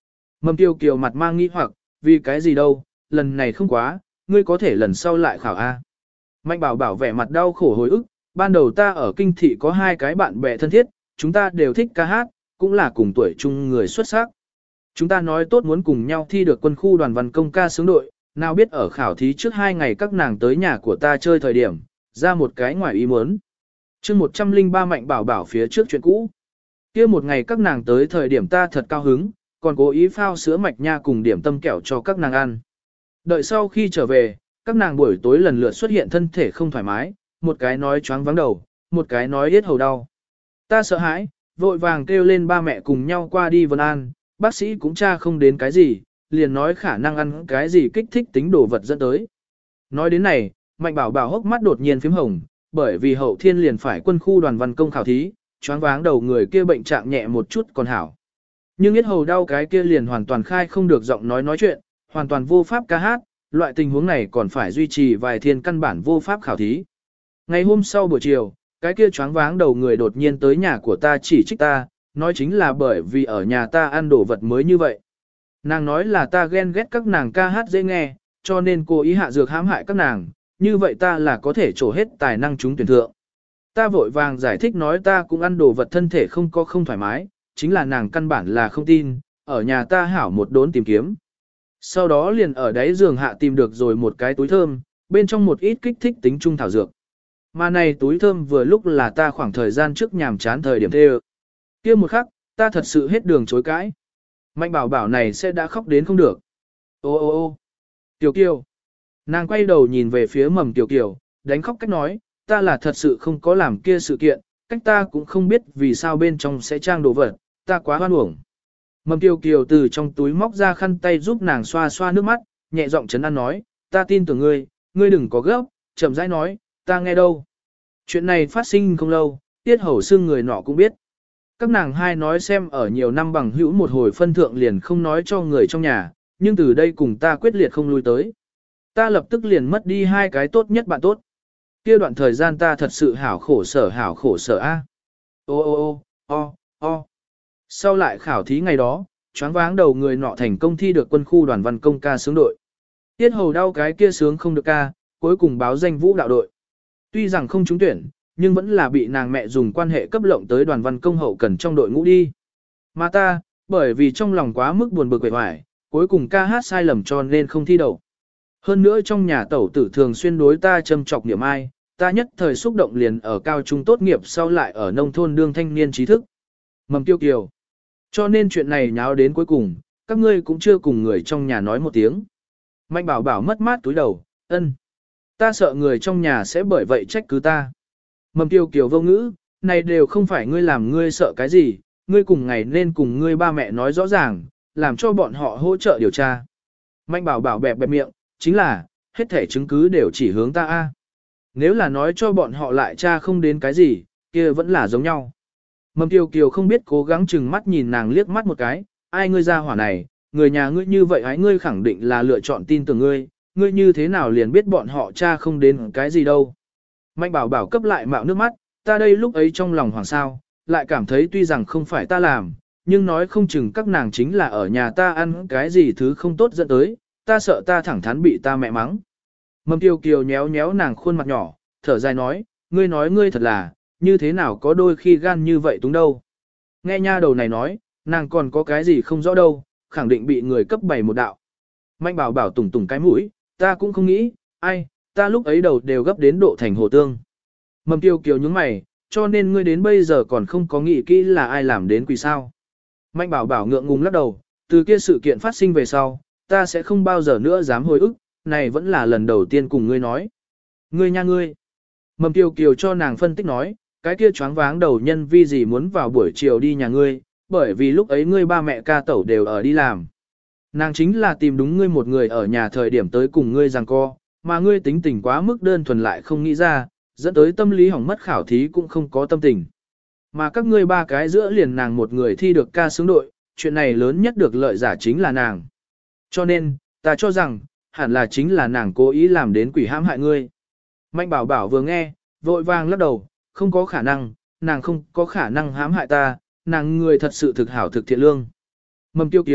Mầm Tiêu Kiều mặt mang nghi hoặc, vì cái gì đâu, lần này không quá, ngươi có thể lần sau lại khảo A. Mạnh bảo bảo vẻ mặt đau khổ hồi ức, ban đầu ta ở kinh thị có hai cái bạn bè thân thiết, chúng ta đều thích ca hát, cũng là cùng tuổi chung người xuất sắc. Chúng ta nói tốt muốn cùng nhau thi được quân khu đoàn văn công ca sướng đội, nào biết ở khảo thí trước hai ngày các nàng tới nhà của ta chơi thời điểm, ra một cái ngoài ý muốn. chương một trăm lẻ ba Mạnh bảo bảo phía trước chuyện cũ. Kia một ngày các nàng tới thời điểm ta thật cao hứng, còn cố ý phao sữa mạch nha cùng điểm tâm kẹo cho các nàng ăn. Đợi sau khi trở về, các nàng buổi tối lần lượt xuất hiện thân thể không thoải mái, một cái nói choáng vắng đầu, một cái nói yết hầu đau. Ta sợ hãi, vội vàng kêu lên ba mẹ cùng nhau qua đi Vân An, bác sĩ cũng tra không đến cái gì, liền nói khả năng ăn cái gì kích thích tính đồ vật dẫn tới. Nói đến này, Mạnh bảo bảo hốc mắt đột nhiên phím hồng, bởi vì hậu thiên liền phải quân khu đoàn văn công khảo thí, choáng váng đầu người kia bệnh trạng nhẹ một chút còn hảo. Nhưng yết hầu đau cái kia liền hoàn toàn khai không được giọng nói nói chuyện, hoàn toàn vô pháp ca hát, loại tình huống này còn phải duy trì vài thiên căn bản vô pháp khảo thí. Ngày hôm sau buổi chiều, cái kia choáng váng đầu người đột nhiên tới nhà của ta chỉ trích ta, nói chính là bởi vì ở nhà ta ăn đồ vật mới như vậy. Nàng nói là ta ghen ghét các nàng ca hát dễ nghe, cho nên cô ý hạ dược hãm hại các nàng, như vậy ta là có thể trổ hết tài năng chúng tuyển thượng. Ta vội vàng giải thích nói ta cũng ăn đồ vật thân thể không có không thoải mái, chính là nàng căn bản là không tin, ở nhà ta hảo một đốn tìm kiếm. Sau đó liền ở đáy giường hạ tìm được rồi một cái túi thơm, bên trong một ít kích thích tính trung thảo dược. Mà này túi thơm vừa lúc là ta khoảng thời gian trước nhàm chán thời điểm thê ơ. Kia một khắc, ta thật sự hết đường chối cãi. Mạnh bảo bảo này sẽ đã khóc đến không được. Ô ô ô Tiểu Kiều. Nàng quay đầu nhìn về phía Mầm Tiểu Kiều, đánh khóc cách nói, ta là thật sự không có làm kia sự kiện, cách ta cũng không biết vì sao bên trong sẽ trang đồ vật, ta quá hoan uổng. Mầm Tiểu Kiều từ trong túi móc ra khăn tay giúp nàng xoa xoa nước mắt, nhẹ giọng trấn an nói, ta tin tưởng ngươi, ngươi đừng có gấp, chậm rãi nói, ta nghe đâu. Chuyện này phát sinh không lâu, tiết hầu xương người nọ cũng biết. Các nàng hai nói xem ở nhiều năm bằng hữu một hồi phân thượng liền không nói cho người trong nhà, nhưng từ đây cùng ta quyết liệt không lui tới. Ta lập tức liền mất đi hai cái tốt nhất bạn tốt. Kia đoạn thời gian ta thật sự hảo khổ sở hảo khổ sở a. Ô ô ô, o, o. Sau lại khảo thí ngày đó, choáng váng đầu người nọ thành công thi được quân khu đoàn văn công ca sướng đội. Tiết hầu đau cái kia sướng không được ca, cuối cùng báo danh vũ đạo đội. Tuy rằng không trúng tuyển, nhưng vẫn là bị nàng mẹ dùng quan hệ cấp lộng tới đoàn văn công hậu cần trong đội ngũ đi. Mà ta, bởi vì trong lòng quá mức buồn bực quệ hoài, cuối cùng ca hát sai lầm cho nên không thi đậu. Hơn nữa trong nhà tẩu tử thường xuyên đối ta châm chọc niệm ai, ta nhất thời xúc động liền ở cao trung tốt nghiệp sau lại ở nông thôn đương thanh niên trí thức. Mầm Tiêu Kiều. Cho nên chuyện này nháo đến cuối cùng, các ngươi cũng chưa cùng người trong nhà nói một tiếng. Mạnh bảo bảo mất mát túi đầu, ân. Ta sợ người trong nhà sẽ bởi vậy trách cứ ta. Mầm Tiêu Kiều vô ngữ, này đều không phải ngươi làm ngươi sợ cái gì, ngươi cùng ngày nên cùng ngươi ba mẹ nói rõ ràng, làm cho bọn họ hỗ trợ điều tra. Mạnh bảo bảo bẹp bẹp miệng, chính là, hết thể chứng cứ đều chỉ hướng ta a. Nếu là nói cho bọn họ lại tra không đến cái gì, kia vẫn là giống nhau. Mầm Tiêu Kiều không biết cố gắng chừng mắt nhìn nàng liếc mắt một cái, ai ngươi ra hỏa này, người nhà ngươi như vậy hãy ngươi khẳng định là lựa chọn tin tưởng ngươi, ngươi như thế nào liền biết bọn họ tra không đến cái gì đâu. Mạnh bảo bảo cấp lại mạo nước mắt, ta đây lúc ấy trong lòng hoảng sao, lại cảm thấy tuy rằng không phải ta làm, nhưng nói không chừng các nàng chính là ở nhà ta ăn cái gì thứ không tốt dẫn tới, ta sợ ta thẳng thắn bị ta mẹ mắng. Mầm Tiêu Kiều nhéo nhéo nàng khuôn mặt nhỏ, thở dài nói, ngươi nói ngươi thật là, như thế nào có đôi khi gan như vậy túng đâu. Nghe nha đầu này nói, nàng còn có cái gì không rõ đâu, khẳng định bị người cấp bày một đạo. Mạnh bảo bảo tùng tùng cái mũi, ta cũng không nghĩ, ai, ta lúc ấy đầu đều gấp đến độ thành hồ tương. Mầm Tiêu Kiều nhướng mày, cho nên ngươi đến bây giờ còn không có nghĩ kỹ là ai làm đến quỷ sao. Mạnh bảo bảo ngượng ngùng lắc đầu, từ kia sự kiện phát sinh về sau, ta sẽ không bao giờ nữa dám hồi ức, này vẫn là lần đầu tiên cùng ngươi nói. Ngươi nha ngươi. Mầm Tiêu Kiều cho nàng phân tích nói, cái kia choáng váng đầu nhân vi gì muốn vào buổi chiều đi nhà ngươi, bởi vì lúc ấy ngươi ba mẹ ca tẩu đều ở đi làm. Nàng chính là tìm đúng ngươi một người ở nhà thời điểm tới cùng ngươi giằng co, mà ngươi tính tình quá mức đơn thuần lại không nghĩ ra, dẫn tới tâm lý hỏng mất khảo thí cũng không có tâm tình. Mà các ngươi ba cái giữa liền nàng một người thi được ca sướng đội, chuyện này lớn nhất được lợi giả chính là nàng. Cho nên, ta cho rằng, hẳn là chính là nàng cố ý làm đến quỷ hãm hại ngươi. Mạnh bảo bảo vừa nghe, vội vàng lắc đầu, không có khả năng, nàng không có khả năng hãm hại ta, nàng người thật sự thực hảo thực thiện lương. Mầm Tiêu Kiều,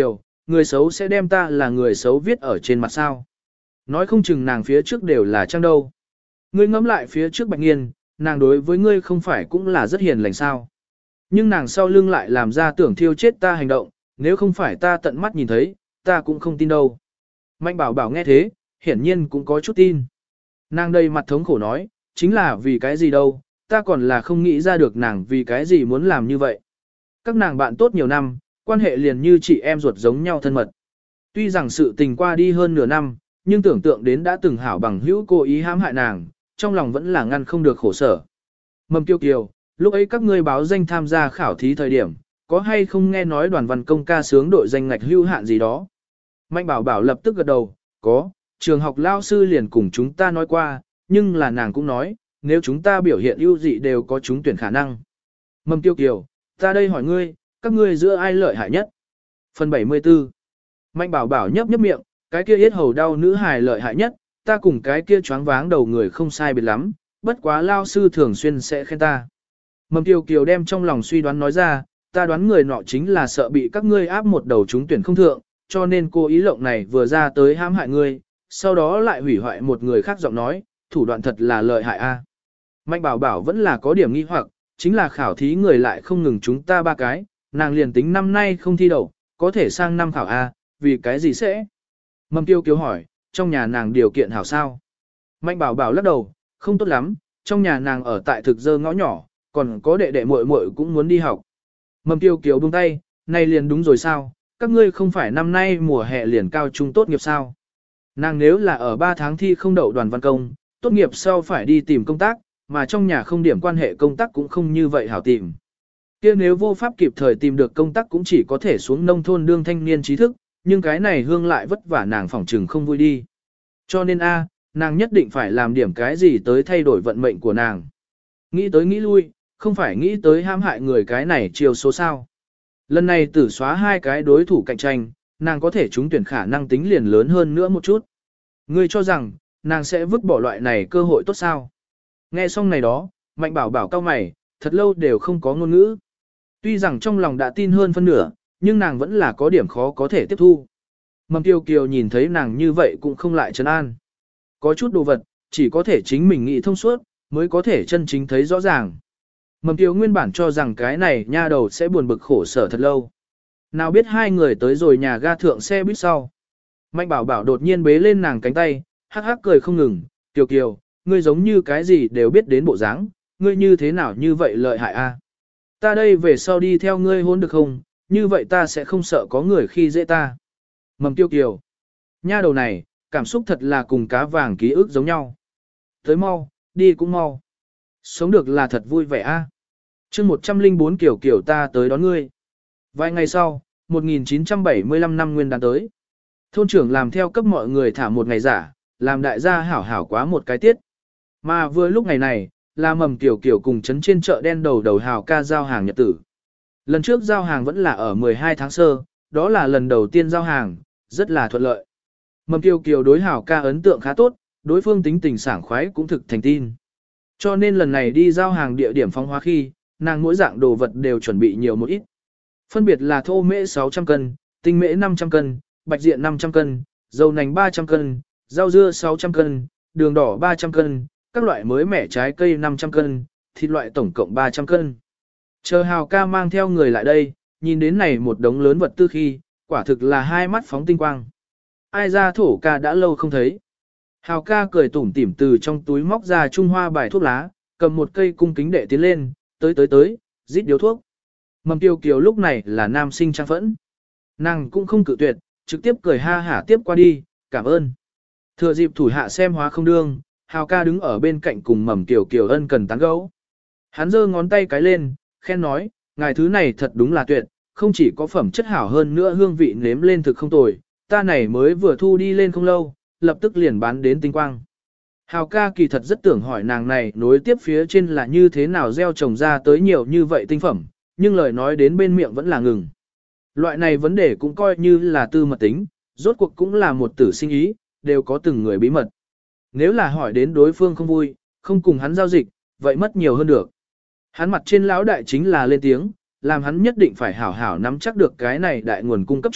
người xấu sẽ đem ta là người xấu viết ở trên mặt sao. Nói không chừng nàng phía trước đều là trang đâu. Ngươi ngẫm lại phía trước Bạch Nghiên, nàng đối với ngươi không phải cũng là rất hiền lành sao. Nhưng nàng sau lưng lại làm ra tưởng thiêu chết ta hành động, nếu không phải ta tận mắt nhìn thấy, ta cũng không tin đâu. Mạnh bảo bảo nghe thế, hiển nhiên cũng có chút tin. Nàng đầy mặt thống khổ nói, chính là vì cái gì đâu, ta còn là không nghĩ ra được nàng vì cái gì muốn làm như vậy. Các nàng bạn tốt nhiều năm, quan hệ liền như chị em ruột giống nhau thân mật. Tuy rằng sự tình qua đi hơn nửa năm, nhưng tưởng tượng đến đã từng hảo bằng hữu cố ý hãm hại nàng, trong lòng vẫn là ngăn không được khổ sở. Mầm Kiều Kiều, lúc ấy các ngươi báo danh tham gia khảo thí thời điểm, có hay không nghe nói đoàn văn công ca sướng đội danh ngạch hưu hạn gì đó? Mạnh bảo bảo lập tức gật đầu, có, trường học lao sư liền cùng chúng ta nói qua, nhưng là nàng cũng nói, nếu chúng ta biểu hiện ưu dị đều có trúng tuyển khả năng. Mầm Kiều Kiều, ta đây hỏi ngươi, các ngươi giữa ai lợi hại nhất? Phần bảy mươi tư. Mạnh bảo bảo nhấp nhấp miệng, cái kia yết hầu đau nữ hài lợi hại nhất, ta cùng cái kia choáng váng đầu người không sai biệt lắm, bất quá lao sư thường xuyên sẽ khen ta. Mầm Kiều Kiều đem trong lòng suy đoán nói ra, ta đoán người nọ chính là sợ bị các ngươi áp một đầu trúng tuyển không thượng, cho nên cô ý lộng này vừa ra tới hãm hại ngươi, sau đó lại hủy hoại một người khác giọng nói, thủ đoạn thật là lợi hại a. Mạnh bảo bảo vẫn là có điểm nghi hoặc, chính là khảo thí người lại không ngừng chúng ta ba cái, nàng liền tính năm nay không thi đậu, có thể sang năm khảo A, vì cái gì sẽ? Mầm Kiều Kiều hỏi, trong nhà nàng điều kiện hảo sao? Mạnh bảo bảo lắc đầu, không tốt lắm, trong nhà nàng ở tại thực dơ ngõ nhỏ, còn có đệ đệ muội muội cũng muốn đi học. Mầm Kiều Kiều buông tay, này liền đúng rồi sao, các ngươi không phải năm nay mùa hè liền cao trung tốt nghiệp sao? Nàng nếu là ở ba tháng thi không đậu đoàn văn công, tốt nghiệp sau phải đi tìm công tác, mà trong nhà không điểm quan hệ công tác cũng không như vậy hảo tìm. Kia nếu vô pháp kịp thời tìm được công tác cũng chỉ có thể xuống nông thôn đương thanh niên trí thức, nhưng cái này hương lại vất vả nàng phỏng trừng không vui đi. Cho nên a, nàng nhất định phải làm điểm cái gì tới thay đổi vận mệnh của nàng. Nghĩ tới nghĩ lui, không phải nghĩ tới hãm hại người cái này chiều số sao. Lần này tử xóa hai cái đối thủ cạnh tranh, nàng có thể trúng tuyển khả năng tính liền lớn hơn nữa một chút. Ngươi cho rằng, nàng sẽ vứt bỏ loại này cơ hội tốt sao? Nghe xong này đó, Mạnh bảo bảo cao mày, thật lâu đều không có ngôn ngữ. Tuy rằng trong lòng đã tin hơn phân nửa, nhưng nàng vẫn là có điểm khó có thể tiếp thu. Mầm Kiều Kiều nhìn thấy nàng như vậy cũng không lại trấn an. Có chút đồ vật, chỉ có thể chính mình nghĩ thông suốt, mới có thể chân chính thấy rõ ràng. Mầm Kiều nguyên bản cho rằng cái này nha đầu sẽ buồn bực khổ sở thật lâu. Nào biết hai người tới rồi nhà ga thượng xe buýt sau. Mạnh bảo bảo đột nhiên bế lên nàng cánh tay, hắc hắc cười không ngừng, Kiều Kiều, ngươi giống như cái gì đều biết đến bộ dáng, ngươi như thế nào như vậy lợi hại a? Ta đây về sau đi theo ngươi hôn được không, như vậy ta sẽ không sợ có người khi dễ ta. Mầm Kiều Kiều. Nha đầu này, cảm xúc thật là cùng cá vàng ký ức giống nhau. Tới mau, đi cũng mau. Sống được là thật vui vẻ a. À? Chương một trăm lẻ bốn Kiều Kiều ta tới đón ngươi. Vài ngày sau, một nghìn chín trăm bảy mươi lăm năm nguyên đán tới. Thôn trưởng làm theo cấp mọi người thả một ngày giả, làm đại gia hảo hảo quá một cái tiết. Mà vừa lúc ngày này, là Mầm Kiều Kiều cùng chấn trên chợ đen đầu đầu hào ca giao hàng nhật tử. Lần trước giao hàng vẫn là ở mười hai tháng sơ, đó là lần đầu tiên giao hàng, rất là thuận lợi. Mầm Kiều Kiều đối hào ca ấn tượng khá tốt, đối phương tính tình sảng khoái cũng thực thành tin. Cho nên lần này đi giao hàng địa điểm phong hóa khi, nàng mỗi dạng đồ vật đều chuẩn bị nhiều một ít. Phân biệt là thô mễ sáu trăm cân, tinh mễ năm trăm cân, bạch diện năm trăm cân, dầu nành ba trăm cân, rau dưa sáu trăm cân, đường đỏ ba trăm cân, các loại mới mẻ trái cây năm trăm cân, thịt loại tổng cộng ba trăm cân. Chờ hào ca mang theo người lại đây, nhìn đến này một đống lớn vật tư khi, quả thực là hai mắt phóng tinh quang. Ai ra thổ ca đã lâu không thấy. Hào ca cười tủm tỉm từ trong túi móc ra trung hoa bài thuốc lá, cầm một cây cung kính đệ tiến lên, tới tới tới, rít điếu thuốc. Mầm Kiều Kiều lúc này là nam sinh trang phẫn. Nàng cũng không cự tuyệt, trực tiếp cười ha hả tiếp qua đi, cảm ơn. Thừa dịp thủ hạ xem hóa không đương, Hào ca đứng ở bên cạnh cùng Mầm Kiều Kiều ân cần tán gẫu. Hắn giơ ngón tay cái lên, khen nói, ngài thứ này thật đúng là tuyệt, không chỉ có phẩm chất hảo hơn nữa hương vị nếm lên thực không tồi, ta này mới vừa thu đi lên không lâu, lập tức liền bán đến tinh quang. Hào ca kỳ thật rất tưởng hỏi nàng này nối tiếp phía trên là như thế nào gieo trồng ra tới nhiều như vậy tinh phẩm, nhưng lời nói đến bên miệng vẫn là ngừng. Loại này vấn đề cũng coi như là tư mật tính, rốt cuộc cũng là một tử sinh ý, đều có từng người bí mật. Nếu là hỏi đến đối phương không vui, không cùng hắn giao dịch, vậy mất nhiều hơn được. Hắn mặt trên lão đại chính là lên tiếng, làm hắn nhất định phải hảo hảo nắm chắc được cái này đại nguồn cung cấp chủ,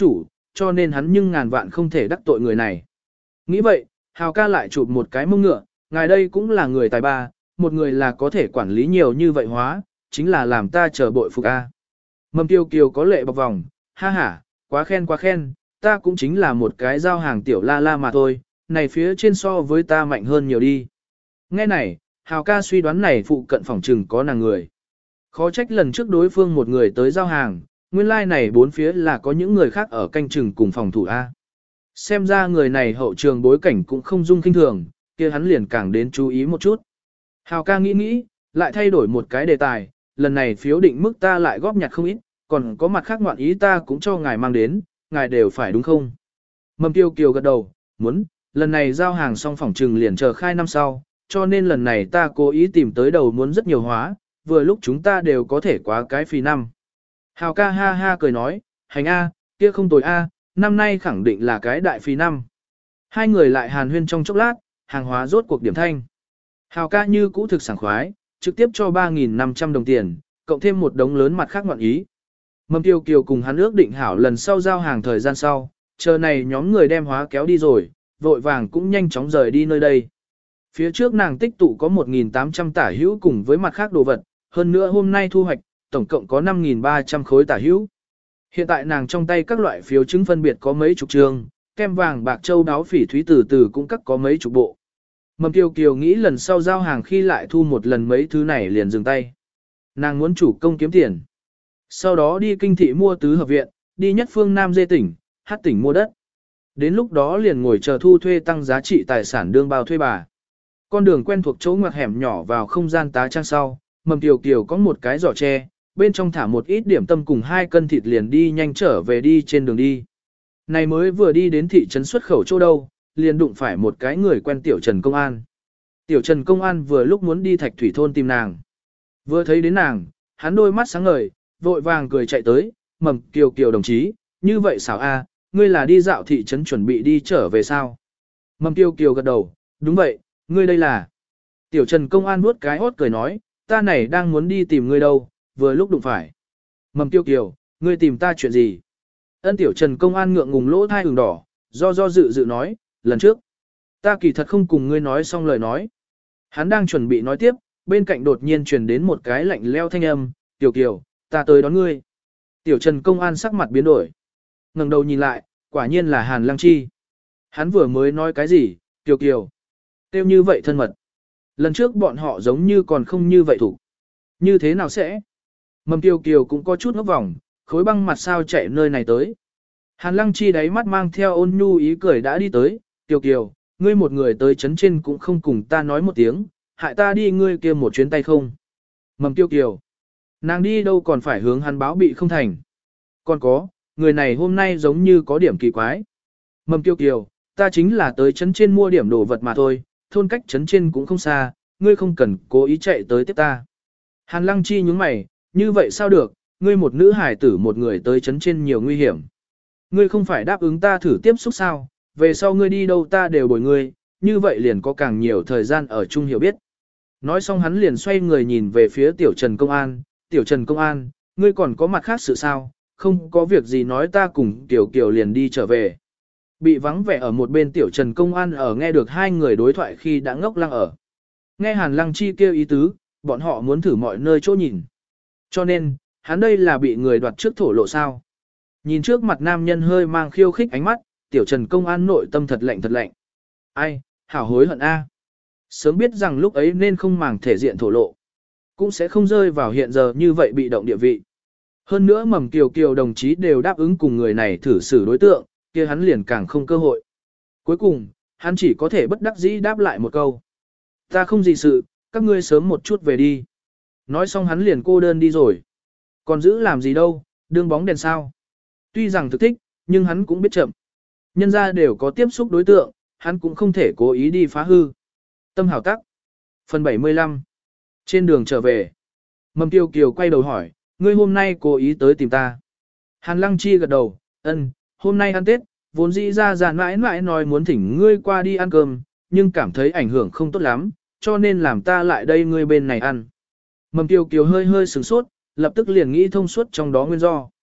cho nên hắn nhưng ngàn vạn không thể đắc tội người này. Nghĩ vậy, Hào ca lại chụp một cái mông ngựa, ngài đây cũng là người tài ba, một người là có thể quản lý nhiều như vậy hóa, chính là làm ta chờ bội phục a. Mầm Tiêu Kiều có lệ bọc vòng, ha ha, quá khen quá khen, ta cũng chính là một cái giao hàng tiểu la la mà thôi, này phía trên so với ta mạnh hơn nhiều đi. Nghe này, Hào ca suy đoán này phụ cận phòng trừng có nàng người. Khó trách lần trước đối phương một người tới giao hàng, nguyên lai like này bốn phía là có những người khác ở canh chừng cùng phòng thủ A. Xem ra người này hậu trường bối cảnh cũng không dung kinh thường, kia hắn liền càng đến chú ý một chút. Hào ca nghĩ nghĩ, lại thay đổi một cái đề tài, lần này phiếu định mức ta lại góp nhặt không ít, còn có mặt khác ngoạn ý ta cũng cho ngài mang đến, ngài đều phải đúng không? Mầm Tiêu Kiều gật đầu, muốn, lần này giao hàng xong phòng trừng liền chờ khai năm sau, cho nên lần này ta cố ý tìm tới đầu muốn rất nhiều hóa, vừa lúc chúng ta đều có thể quá cái phí năm. Hào ca ha ha cười nói, hành A, kia không tồi A, năm nay khẳng định là cái đại phí năm. Hai người lại hàn huyên trong chốc lát, hàng hóa rốt cuộc điểm thanh. Hào ca như cũ thực sảng khoái, trực tiếp cho ba nghìn năm trăm đồng tiền, cộng thêm một đống lớn mặt khác ngoạn ý. Mầm Tiêu Kiều cùng hắn ước định hảo lần sau giao hàng thời gian sau, chờ này nhóm người đem hóa kéo đi rồi, vội vàng cũng nhanh chóng rời đi nơi đây. Phía trước nàng tích tụ có một nghìn tám trăm tả hữu cùng với mặt khác đồ vật, hơn nữa hôm nay thu hoạch, tổng cộng có năm nghìn ba trăm khối tả hữu. Hiện tại nàng trong tay các loại phiếu chứng phân biệt có mấy chục trường, kem vàng bạc châu đáo phỉ thúy từ từ cũng cắt có mấy chục bộ. Mầm Tiêu Kiều nghĩ lần sau giao hàng khi lại thu một lần mấy thứ này liền dừng tay. Nàng muốn chủ công kiếm tiền. Sau đó đi kinh thị mua tứ hợp viện, đi nhất phương Nam dê tỉnh, hát tỉnh mua đất. Đến lúc đó liền ngồi chờ thu thuê tăng giá trị tài sản đương bao thuê bà. Con đường quen thuộc chỗ ngoặc hẻm nhỏ vào không gian tá trang sau, Mầm Tiêu Kiều có một cái giỏ tre, bên trong thả một ít điểm tâm cùng hai cân thịt liền đi nhanh trở về đi trên đường đi. Này mới vừa đi đến thị trấn xuất khẩu chỗ đâu, liền đụng phải một cái người quen Tiểu Trần Công An. Tiểu Trần Công An vừa lúc muốn đi Thạch Thủy thôn tìm nàng. Vừa thấy đến nàng, hắn đôi mắt sáng ngời, vội vàng cười chạy tới, Mầm Kiều Kiều đồng chí, như vậy xảo a, ngươi là đi dạo thị trấn chuẩn bị đi trở về sao? Mầm Kiều Kiều gật đầu, đúng vậy, ngươi đây là. Tiểu Trần Công An vuốt cái hốt cười nói, ta này đang muốn đi tìm ngươi đâu, vừa lúc đụng phải. Mầm Kiều Kiều, ngươi tìm ta chuyện gì? Ân Tiểu Trần Công An ngượng ngùng lỗ thai ửng đỏ, do do dự dự nói, lần trước. Ta kỳ thật không cùng ngươi nói xong lời nói. Hắn đang chuẩn bị nói tiếp, bên cạnh đột nhiên truyền đến một cái lạnh leo thanh âm, Kiều Kiều, ta tới đón ngươi. Tiểu Trần Công An sắc mặt biến đổi. Ngẩng đầu nhìn lại, quả nhiên là Hàn Lăng Chi. Hắn vừa mới nói cái gì, Kiều Kiều. Tiêu như vậy thân mật. Lần trước bọn họ giống như còn không như vậy thủ. Như thế nào sẽ? Mầm Kiều Kiều cũng có chút ngốc vòng, khối băng mặt sao chạy nơi này tới. Hàn Lăng Chi đáy mắt mang theo ôn nhu ý cười đã đi tới, Kiều Kiều, ngươi một người tới chấn trên cũng không cùng ta nói một tiếng, hại ta đi ngươi kia một chuyến tay không. Mầm Kiều Kiều, nàng đi đâu còn phải hướng hắn báo bị không thành. Còn có, người này hôm nay giống như có điểm kỳ quái. Mầm Kiều Kiều, ta chính là tới chấn trên mua điểm đồ vật mà thôi, thôn cách chấn trên cũng không xa, ngươi không cần cố ý chạy tới tiếp ta. Hàn Lăng Chi nhướng mày, như vậy sao được, ngươi một nữ hải tử một người tới chấn trên nhiều nguy hiểm. Ngươi không phải đáp ứng ta thử tiếp xúc sao, về sau ngươi đi đâu ta đều bồi ngươi, như vậy liền có càng nhiều thời gian ở chung hiểu biết. Nói xong hắn liền xoay người nhìn về phía Tiểu Trần Công An, Tiểu Trần Công An, ngươi còn có mặt khác sự sao, không có việc gì nói ta cùng Tiểu Kiều liền đi trở về. Bị vắng vẻ ở một bên Tiểu Trần Công An ở nghe được hai người đối thoại khi đã ngốc lăng ở. Nghe Hàn Lăng Chi kêu ý tứ, bọn họ muốn thử mọi nơi chỗ nhìn. Cho nên, hắn đây là bị người đoạt trước thổ lộ sao. Nhìn trước mặt nam nhân hơi mang khiêu khích ánh mắt, Tiểu Trần Công An nội tâm thật lạnh thật lạnh. Ai, hảo hối hận a. Sớm biết rằng lúc ấy nên không màng thể diện thổ lộ. Cũng sẽ không rơi vào hiện giờ như vậy bị động địa vị. Hơn nữa Mầm Kiều Kiều đồng chí đều đáp ứng cùng người này thử xử đối tượng, kia hắn liền càng không cơ hội. Cuối cùng, hắn chỉ có thể bất đắc dĩ đáp lại một câu. Ta không gì sự, các ngươi sớm một chút về đi. Nói xong hắn liền cô đơn đi rồi. Còn giữ làm gì đâu, đương bóng đèn sao. Tuy rằng thực thích, nhưng hắn cũng biết chậm. Nhân ra đều có tiếp xúc đối tượng, hắn cũng không thể cố ý đi phá hư. Tâm hảo tắc. Phần bảy mươi lăm. Trên đường trở về. Mầm Kiều Kiều quay đầu hỏi, ngươi hôm nay cố ý tới tìm ta. Hàn Lăng Chi gật đầu, ân, hôm nay ăn Tết, vốn dĩ ra giàn mãi mãi nói muốn thỉnh ngươi qua đi ăn cơm, nhưng cảm thấy ảnh hưởng không tốt lắm, cho nên làm ta lại đây ngươi bên này ăn. Mầm Kiều Kiều hơi hơi sửng sốt, lập tức liền nghĩ thông suốt trong đó nguyên do.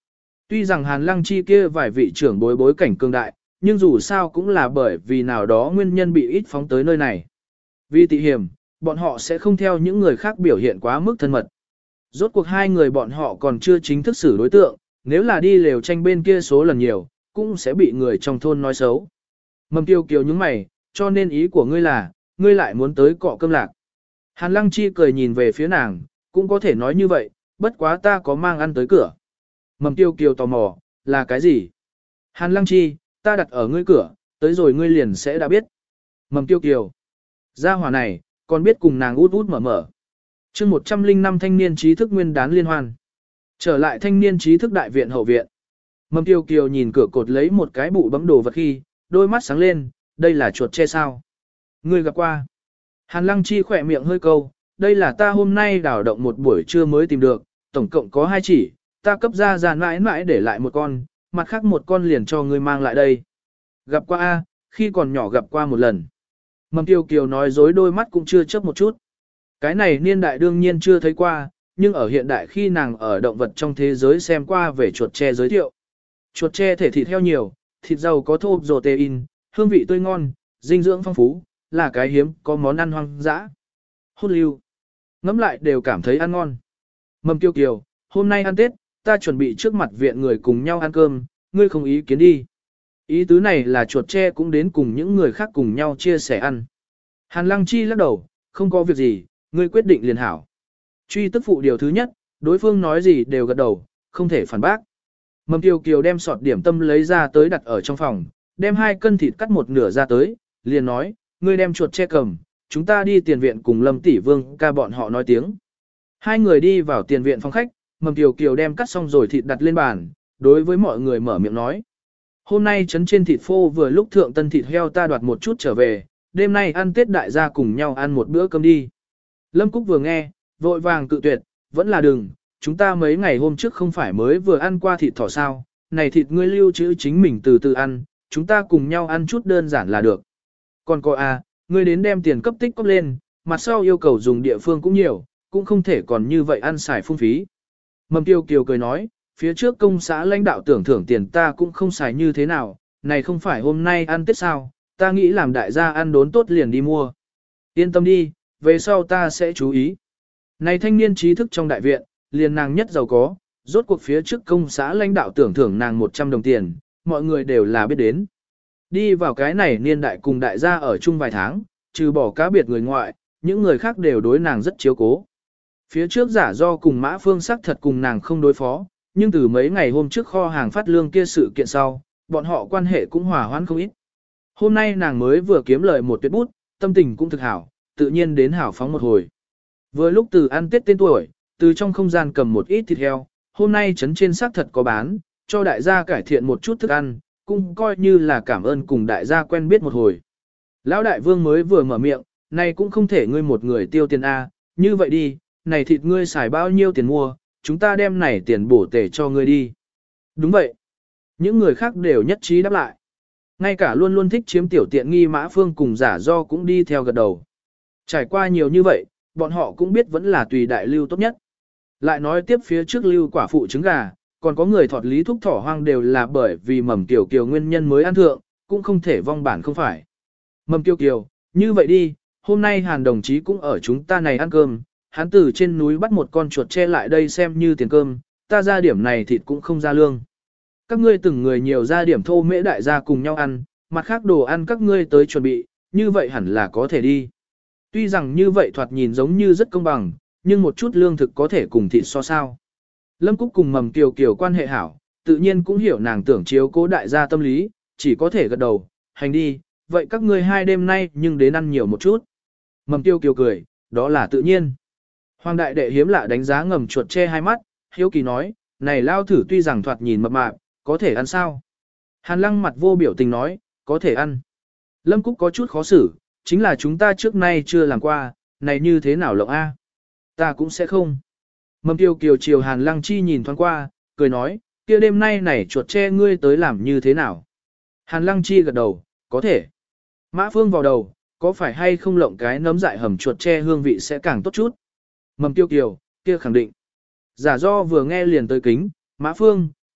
Tuy rằng Hàn Lăng Chi kia vài vị trưởng bối bối cảnh cường đại, nhưng dù sao cũng là bởi vì nào đó nguyên nhân bị ít phóng tới nơi này. Vì tị hiểm, bọn họ sẽ không theo những người khác biểu hiện quá mức thân mật. Rốt cuộc hai người bọn họ còn chưa chính thức xử đối tượng, nếu là đi lều tranh bên kia số lần nhiều, cũng sẽ bị người trong thôn nói xấu. Mầm Tiêu Kiều những mày, cho nên ý của ngươi là, ngươi lại muốn tới cọ cơm lạc. Hàn Lăng Chi cười nhìn về phía nàng, cũng có thể nói như vậy, bất quá ta có mang ăn tới cửa. Mầm Tiêu Kiều tò mò, là cái gì? Hàn Lăng Chi, ta đặt ở ngươi cửa, tới rồi ngươi liền sẽ đã biết. Mầm Tiêu Kiều. Gia hỏa này, còn biết cùng nàng út út mở mở. chương một trăm linh năm thanh niên trí thức nguyên đán liên hoan. Trở lại thanh niên trí thức đại viện hậu viện. Mầm Tiêu Kiều nhìn cửa cột lấy một cái bụ bấm đồ vật khi, đôi mắt sáng lên, đây là chuột tre sao. Ngươi gặp qua. Hàn Lăng Chi khỏe miệng hơi câu, đây là ta hôm nay đào động một buổi trưa mới tìm được, tổng cộng có hai chỉ, ta cấp ra ra mãi mãi để lại một con, mặt khác một con liền cho ngươi mang lại đây. Gặp qua A, khi còn nhỏ gặp qua một lần. Mầm Tiêu Kiều nói dối đôi mắt cũng chưa chớp một chút. Cái này niên đại đương nhiên chưa thấy qua, nhưng ở hiện đại khi nàng ở động vật trong thế giới xem qua về chuột tre giới thiệu. Chuột tre thể thịt heo nhiều, thịt giàu có thô protein, hương vị tươi ngon, dinh dưỡng phong phú, là cái hiếm có món ăn hoang dã. Hốt lưu. Ngắm lại đều cảm thấy ăn ngon. Mầm Tiêu Kiều, hôm nay ăn Tết, ta chuẩn bị trước mặt viện người cùng nhau ăn cơm, ngươi không ý kiến đi. Ý tứ này là chuột tre cũng đến cùng những người khác cùng nhau chia sẻ ăn. Hàn Lăng Chi lắc đầu, không có việc gì, ngươi quyết định liền hảo. Truy tức phụ điều thứ nhất, đối phương nói gì đều gật đầu, không thể phản bác. Mầm Tiêu Kiều đem sọt điểm tâm lấy ra tới đặt ở trong phòng, đem hai cân thịt cắt một nửa ra tới, liền nói, ngươi đem chuột che cầm, chúng ta đi tiền viện cùng Lâm Tỷ Vương ca bọn họ nói tiếng. Hai người đi vào tiền viện phòng khách, Mầm Tiêu Kiều đem cắt xong rồi thịt đặt lên bàn, đối với mọi người mở miệng nói. Hôm nay trấn trên thịt phô vừa lúc thượng tân thịt heo ta đoạt một chút trở về, đêm nay ăn Tết đại gia cùng nhau ăn một bữa cơm đi. Lâm Cúc vừa nghe, vội vàng cự tuyệt, vẫn là đừng, chúng ta mấy ngày hôm trước không phải mới vừa ăn qua thịt thỏ sao, này thịt ngươi lưu trữ chính mình từ từ ăn, chúng ta cùng nhau ăn chút đơn giản là được. Còn cô à, ngươi đến đem tiền cấp tích cóp lên, mặt sau yêu cầu dùng địa phương cũng nhiều, cũng không thể còn như vậy ăn xài phung phí. Mầm Tiêu Kiều cười nói, phía trước công xã lãnh đạo tưởng thưởng tiền ta cũng không xài như thế nào, này không phải hôm nay ăn Tết sao, ta nghĩ làm đại gia ăn đốn tốt liền đi mua. Yên tâm đi, về sau ta sẽ chú ý. Này thanh niên trí thức trong đại viện, liền nàng nhất giàu có, rốt cuộc phía trước công xã lãnh đạo tưởng thưởng nàng một trăm đồng tiền, mọi người đều là biết đến. Đi vào cái này niên đại cùng đại gia ở chung vài tháng, trừ bỏ cá biệt người ngoại, những người khác đều đối nàng rất chiếu cố. Phía trước giả do cùng Mã Phương sắc thật cùng nàng không đối phó, nhưng từ mấy ngày hôm trước kho hàng phát lương kia sự kiện sau, bọn họ quan hệ cũng hòa hoãn không ít. Hôm nay nàng mới vừa kiếm lời một tuyệt bút, tâm tình cũng thực hảo, tự nhiên đến hảo phóng một hồi. Vừa lúc từ ăn Tết tên tuổi, từ trong không gian cầm một ít thịt heo, hôm nay trấn trên xác thật có bán, cho đại gia cải thiện một chút thức ăn, cũng coi như là cảm ơn cùng đại gia quen biết một hồi. Lão đại vương mới vừa mở miệng, này cũng không thể ngươi một người tiêu tiền A, như vậy đi, này thịt ngươi xài bao nhiêu tiền mua, chúng ta đem này tiền bổ tể cho ngươi đi. Đúng vậy. Những người khác đều nhất trí đáp lại. Ngay cả luôn luôn thích chiếm tiểu tiện nghi Mã Phương cùng giả do cũng đi theo gật đầu. Trải qua nhiều như vậy, bọn họ cũng biết vẫn là tùy đại lưu tốt nhất. Lại nói tiếp phía trước lưu quả phụ trứng gà, còn có người thọt lý thúc thỏ hoang đều là bởi vì mầm tiểu kiều nguyên nhân mới ăn thượng, cũng không thể vong bản không phải. Mầm tiểu kiều, như vậy đi, hôm nay Hàn đồng chí cũng ở chúng ta này ăn cơm, hắn từ trên núi bắt một con chuột che lại đây xem như tiền cơm, ta ra điểm này thịt cũng không ra lương. Các ngươi từng người nhiều ra điểm thô mễ đại gia cùng nhau ăn, mặt khác đồ ăn các ngươi tới chuẩn bị, như vậy hẳn là có thể đi. Tuy rằng như vậy thoạt nhìn giống như rất công bằng, nhưng một chút lương thực có thể cùng thịt so sao. Lâm Cúc cùng Mầm Kiều Kiều quan hệ hảo, tự nhiên cũng hiểu nàng tưởng chiếu cố đại gia tâm lý, chỉ có thể gật đầu, hành đi, vậy các ngươi hai đêm nay nhưng đến ăn nhiều một chút. Mầm Kiều Kiều cười, đó là tự nhiên. Hoàng đại đệ hiếm lạ đánh giá ngầm chuột che hai mắt, hiếu kỳ nói, này lao thử tuy rằng thoạt nhìn mập mạp, có thể ăn sao? Hàn Lăng mặt vô biểu tình nói, có thể ăn. Lâm Cúc có chút khó xử, chính là chúng ta trước nay chưa làm qua, này như thế nào lộng a? Ta cũng sẽ không. Mầm Kiều Kiều chiều Hàn Lăng Chi nhìn thoáng qua, cười nói, kia đêm nay này chuột che ngươi tới làm như thế nào? Hàn Lăng Chi gật đầu, có thể. Mã Phương vào đầu, có phải hay không lộng cái nấm dại hầm chuột che hương vị sẽ càng tốt chút? Mầm Kiều Kiều, kia khẳng định. Giả do vừa nghe liền tới kính, Mã Phương,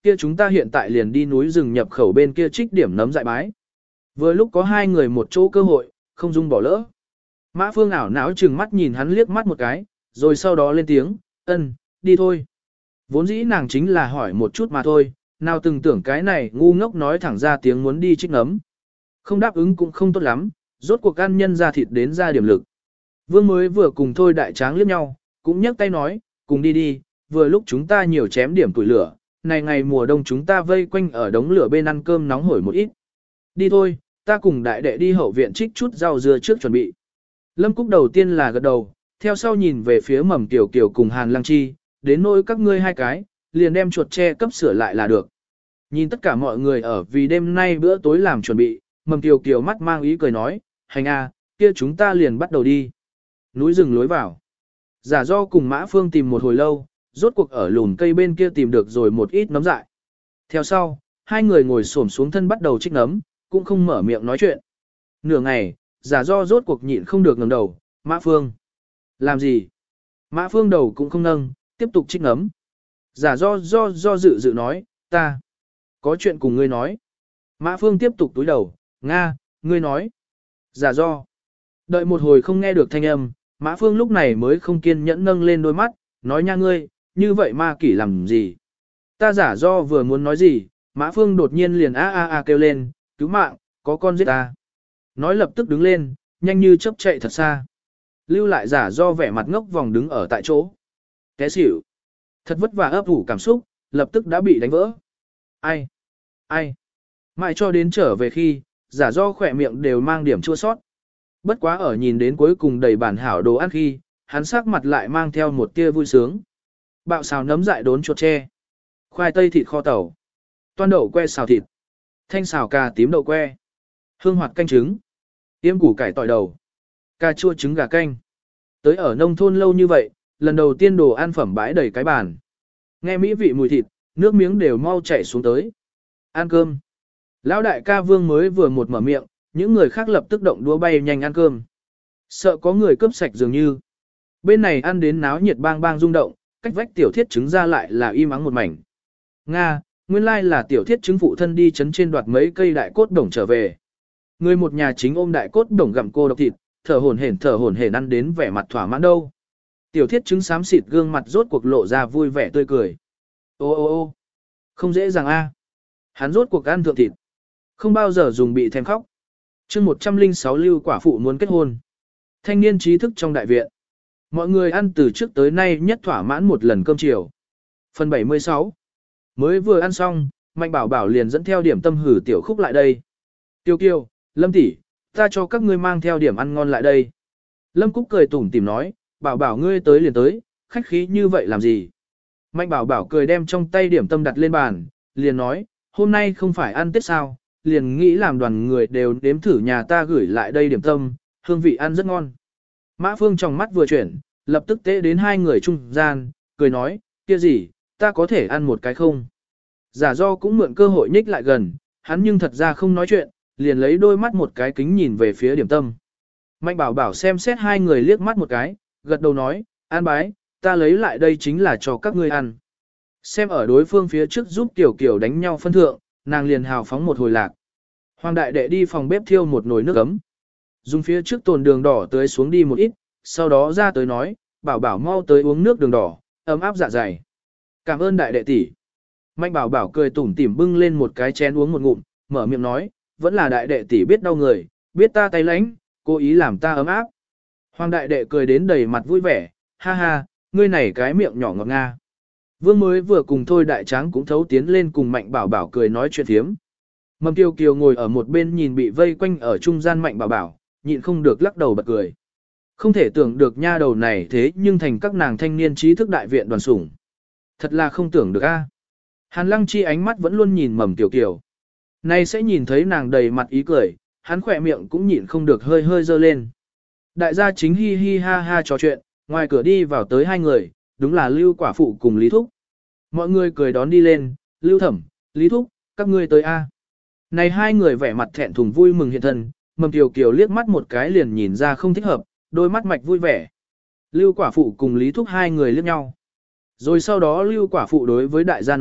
kia chúng ta hiện tại liền đi núi rừng nhập khẩu bên kia trích điểm nấm dại bái. Vừa lúc có hai người một chỗ cơ hội, không dung bỏ lỡ. Mã Phương ảo não chừng mắt nhìn hắn liếc mắt một cái, rồi sau đó lên tiếng, ân, đi thôi. Vốn dĩ nàng chính là hỏi một chút mà thôi, nào từng tưởng cái này ngu ngốc nói thẳng ra tiếng muốn đi trích nấm. Không đáp ứng cũng không tốt lắm, rốt cuộc ăn nhân ra thịt đến ra điểm lực. Vương mới vừa cùng thôi đại tráng liếc nhau, cũng nhấc tay nói, cùng đi đi, vừa lúc chúng ta nhiều chém điểm tuổi lửa, này ngày mùa đông chúng ta vây quanh ở đống lửa bên ăn cơm nóng hổi một ít. Đi thôi, ta cùng đại đệ đi hậu viện trích chút rau dưa trước chuẩn bị. Lâm Cúc đầu tiên là gật đầu, theo sau nhìn về phía Mầm Tiểu Kiều cùng Hàn Lăng Chi, đến nỗi các ngươi hai cái, liền đem chuột tre cấp sửa lại là được. Nhìn tất cả mọi người ở vì đêm nay bữa tối làm chuẩn bị, Mầm Tiểu Kiều mắt mang ý cười nói, hành a, kia chúng ta liền bắt đầu đi. Núi rừng lối vào. Giả Do cùng Mã Phương tìm một hồi lâu, rốt cuộc ở lùn cây bên kia tìm được rồi một ít nấm dại. Theo sau, hai người ngồi xổm xuống thân bắt đầu trích nấm, cũng không mở miệng nói chuyện. Nửa ngày, Giả Do rốt cuộc nhịn không được ngẩng đầu, Mã Phương. Làm gì? Mã Phương đầu cũng không nâng, tiếp tục trích nấm. Giả Do do do dự dự nói, ta. Có chuyện cùng ngươi nói. Mã Phương tiếp tục túi đầu, Nga, ngươi nói. Giả Do. Đợi một hồi không nghe được thanh âm, Mã Phương lúc này mới không kiên nhẫn nâng lên đôi mắt, nói nha ngươi, như vậy ma kỷ làm gì? Ta Giả Do vừa muốn nói gì, Mã Phương đột nhiên liền a a a kêu lên, cứu mạng, có con giết ta. Nói lập tức đứng lên, nhanh như chớp chạy thật xa. Lưu lại Giả Do vẻ mặt ngốc vòng đứng ở tại chỗ. Té xỉu. Thật vất vả ấp ủ cảm xúc, lập tức đã bị đánh vỡ. Ai? Ai? Mãi cho đến trở về khi, Giả Do khỏe miệng đều mang điểm chua sót. Bất quá ở nhìn đến cuối cùng đầy bản hảo đồ ăn khi, hắn sắc mặt lại mang theo một tia vui sướng. Bạo xào nấm dại đốn chuột tre, khoai tây thịt kho tàu, toan đậu que xào thịt, thanh xào cà tím đậu que, hương hoạt canh trứng, tiêm củ cải tỏi đầu, cà chua trứng gà canh. Tới ở nông thôn lâu như vậy, lần đầu tiên đồ ăn phẩm bãi đầy cái bàn. Nghe mỹ vị mùi thịt, nước miếng đều mau chảy xuống tới. Ăn cơm. Lão đại ca Vương mới vừa một mở miệng, những người khác lập tức động đũa bay nhanh ăn cơm. Sợ có người cướp sạch dường như. Bên này ăn đến náo nhiệt bang bang rung động, cách vách tiểu thiết trứng ra lại là im ắng một mảnh. Nga, nguyên lai là tiểu thiết trứng phụ thân đi chấn trên đoạt mấy cây đại cốt đồng trở về. Người một nhà chính ôm đại cốt đồng gặm cô độc thịt, thở hổn hển thở hổn hển ăn đến vẻ mặt thỏa mãn đâu. Tiểu thiết trứng xám xịt gương mặt rốt cuộc lộ ra vui vẻ tươi cười. Ô ô ô không dễ dàng a. Hắn rốt cuộc ăn thượng thịt. Không bao giờ dùng bị thèm khóc. chương một trăm lẻ sáu lưu quả phụ muốn kết hôn. Thanh niên trí thức trong đại viện. Mọi người ăn từ trước tới nay nhất thỏa mãn một lần cơm chiều. Phần bảy mươi sáu. Mới vừa ăn xong, Mạnh Bảo Bảo liền dẫn theo điểm tâm hử tiểu khúc lại đây. Tiêu Kiều, Lâm tỷ, ta cho các ngươi mang theo điểm ăn ngon lại đây. Lâm Cúc cười tủm tỉm nói, Bảo Bảo ngươi tới liền tới, khách khí như vậy làm gì? Mạnh Bảo Bảo cười đem trong tay điểm tâm đặt lên bàn, liền nói, hôm nay không phải ăn Tết sao, liền nghĩ làm đoàn người đều đếm thử nhà ta gửi lại đây điểm tâm, hương vị ăn rất ngon. Mã Phương trong mắt vừa chuyển, lập tức tế đến hai người trung gian, cười nói, kia gì, ta có thể ăn một cái không? Giả Do cũng mượn cơ hội nhích lại gần, hắn nhưng thật ra không nói chuyện, liền lấy đôi mắt một cái kính nhìn về phía điểm tâm. Mạnh Bảo Bảo xem xét hai người liếc mắt một cái, gật đầu nói, an bái, ta lấy lại đây chính là cho các ngươi ăn. Xem ở đối phương phía trước giúp Tiểu Kiều đánh nhau phân thượng, nàng liền hào phóng một hồi lạc. Hoàng đại đệ đi phòng bếp thiêu một nồi nước ấm. Dùng phía trước tồn đường đỏ tưới xuống đi một ít, sau đó ra tới nói, Bảo Bảo mau tới uống nước đường đỏ, ấm áp dạ dày. Cảm ơn đại đệ tỷ. Mạnh Bảo Bảo cười tủm tỉm bưng lên một cái chén uống một ngụm, mở miệng nói, vẫn là đại đệ tỷ biết đau người, biết ta tay lánh, cố ý làm ta ấm áp. Hoàng đại đệ cười đến đầy mặt vui vẻ, ha ha, ngươi này cái miệng nhỏ ngọt nga. Vương mới vừa cùng thôi đại tráng cũng thấu tiến lên cùng Mạnh Bảo Bảo cười nói chuyện thiếm. Mầm Tiêu Kiều ngồi ở một bên nhìn bị vây quanh ở trung gian Mạnh Bảo Bảo, nhịn không được lắc đầu bật cười. Không thể tưởng được nha đầu này thế nhưng thành các nàng thanh niên trí thức đại viện đoàn sủng. Thật là không tưởng được a. Hàn Lăng Chi ánh mắt vẫn luôn nhìn Mầm Tiểu Kiều. Nay sẽ nhìn thấy nàng đầy mặt ý cười, hắn khỏe miệng cũng nhịn không được hơi hơi dơ lên. Đại gia chính hi hi ha ha trò chuyện, ngoài cửa đi vào tới hai người, đúng là Lưu quả phụ cùng Lý Thúc. Mọi người cười đón đi lên, Lưu Thẩm, Lý Thúc, các ngươi tới a. Này hai người vẻ mặt thẹn thùng vui mừng hiện thân, Mầm Tiểu Kiều liếc mắt một cái liền nhìn ra không thích hợp, đôi mắt mạch vui vẻ. Lưu quả phụ cùng Lý Thúc hai người liếc nhau. Rồi sau đó Lưu quả phụ đối với đại gia nói,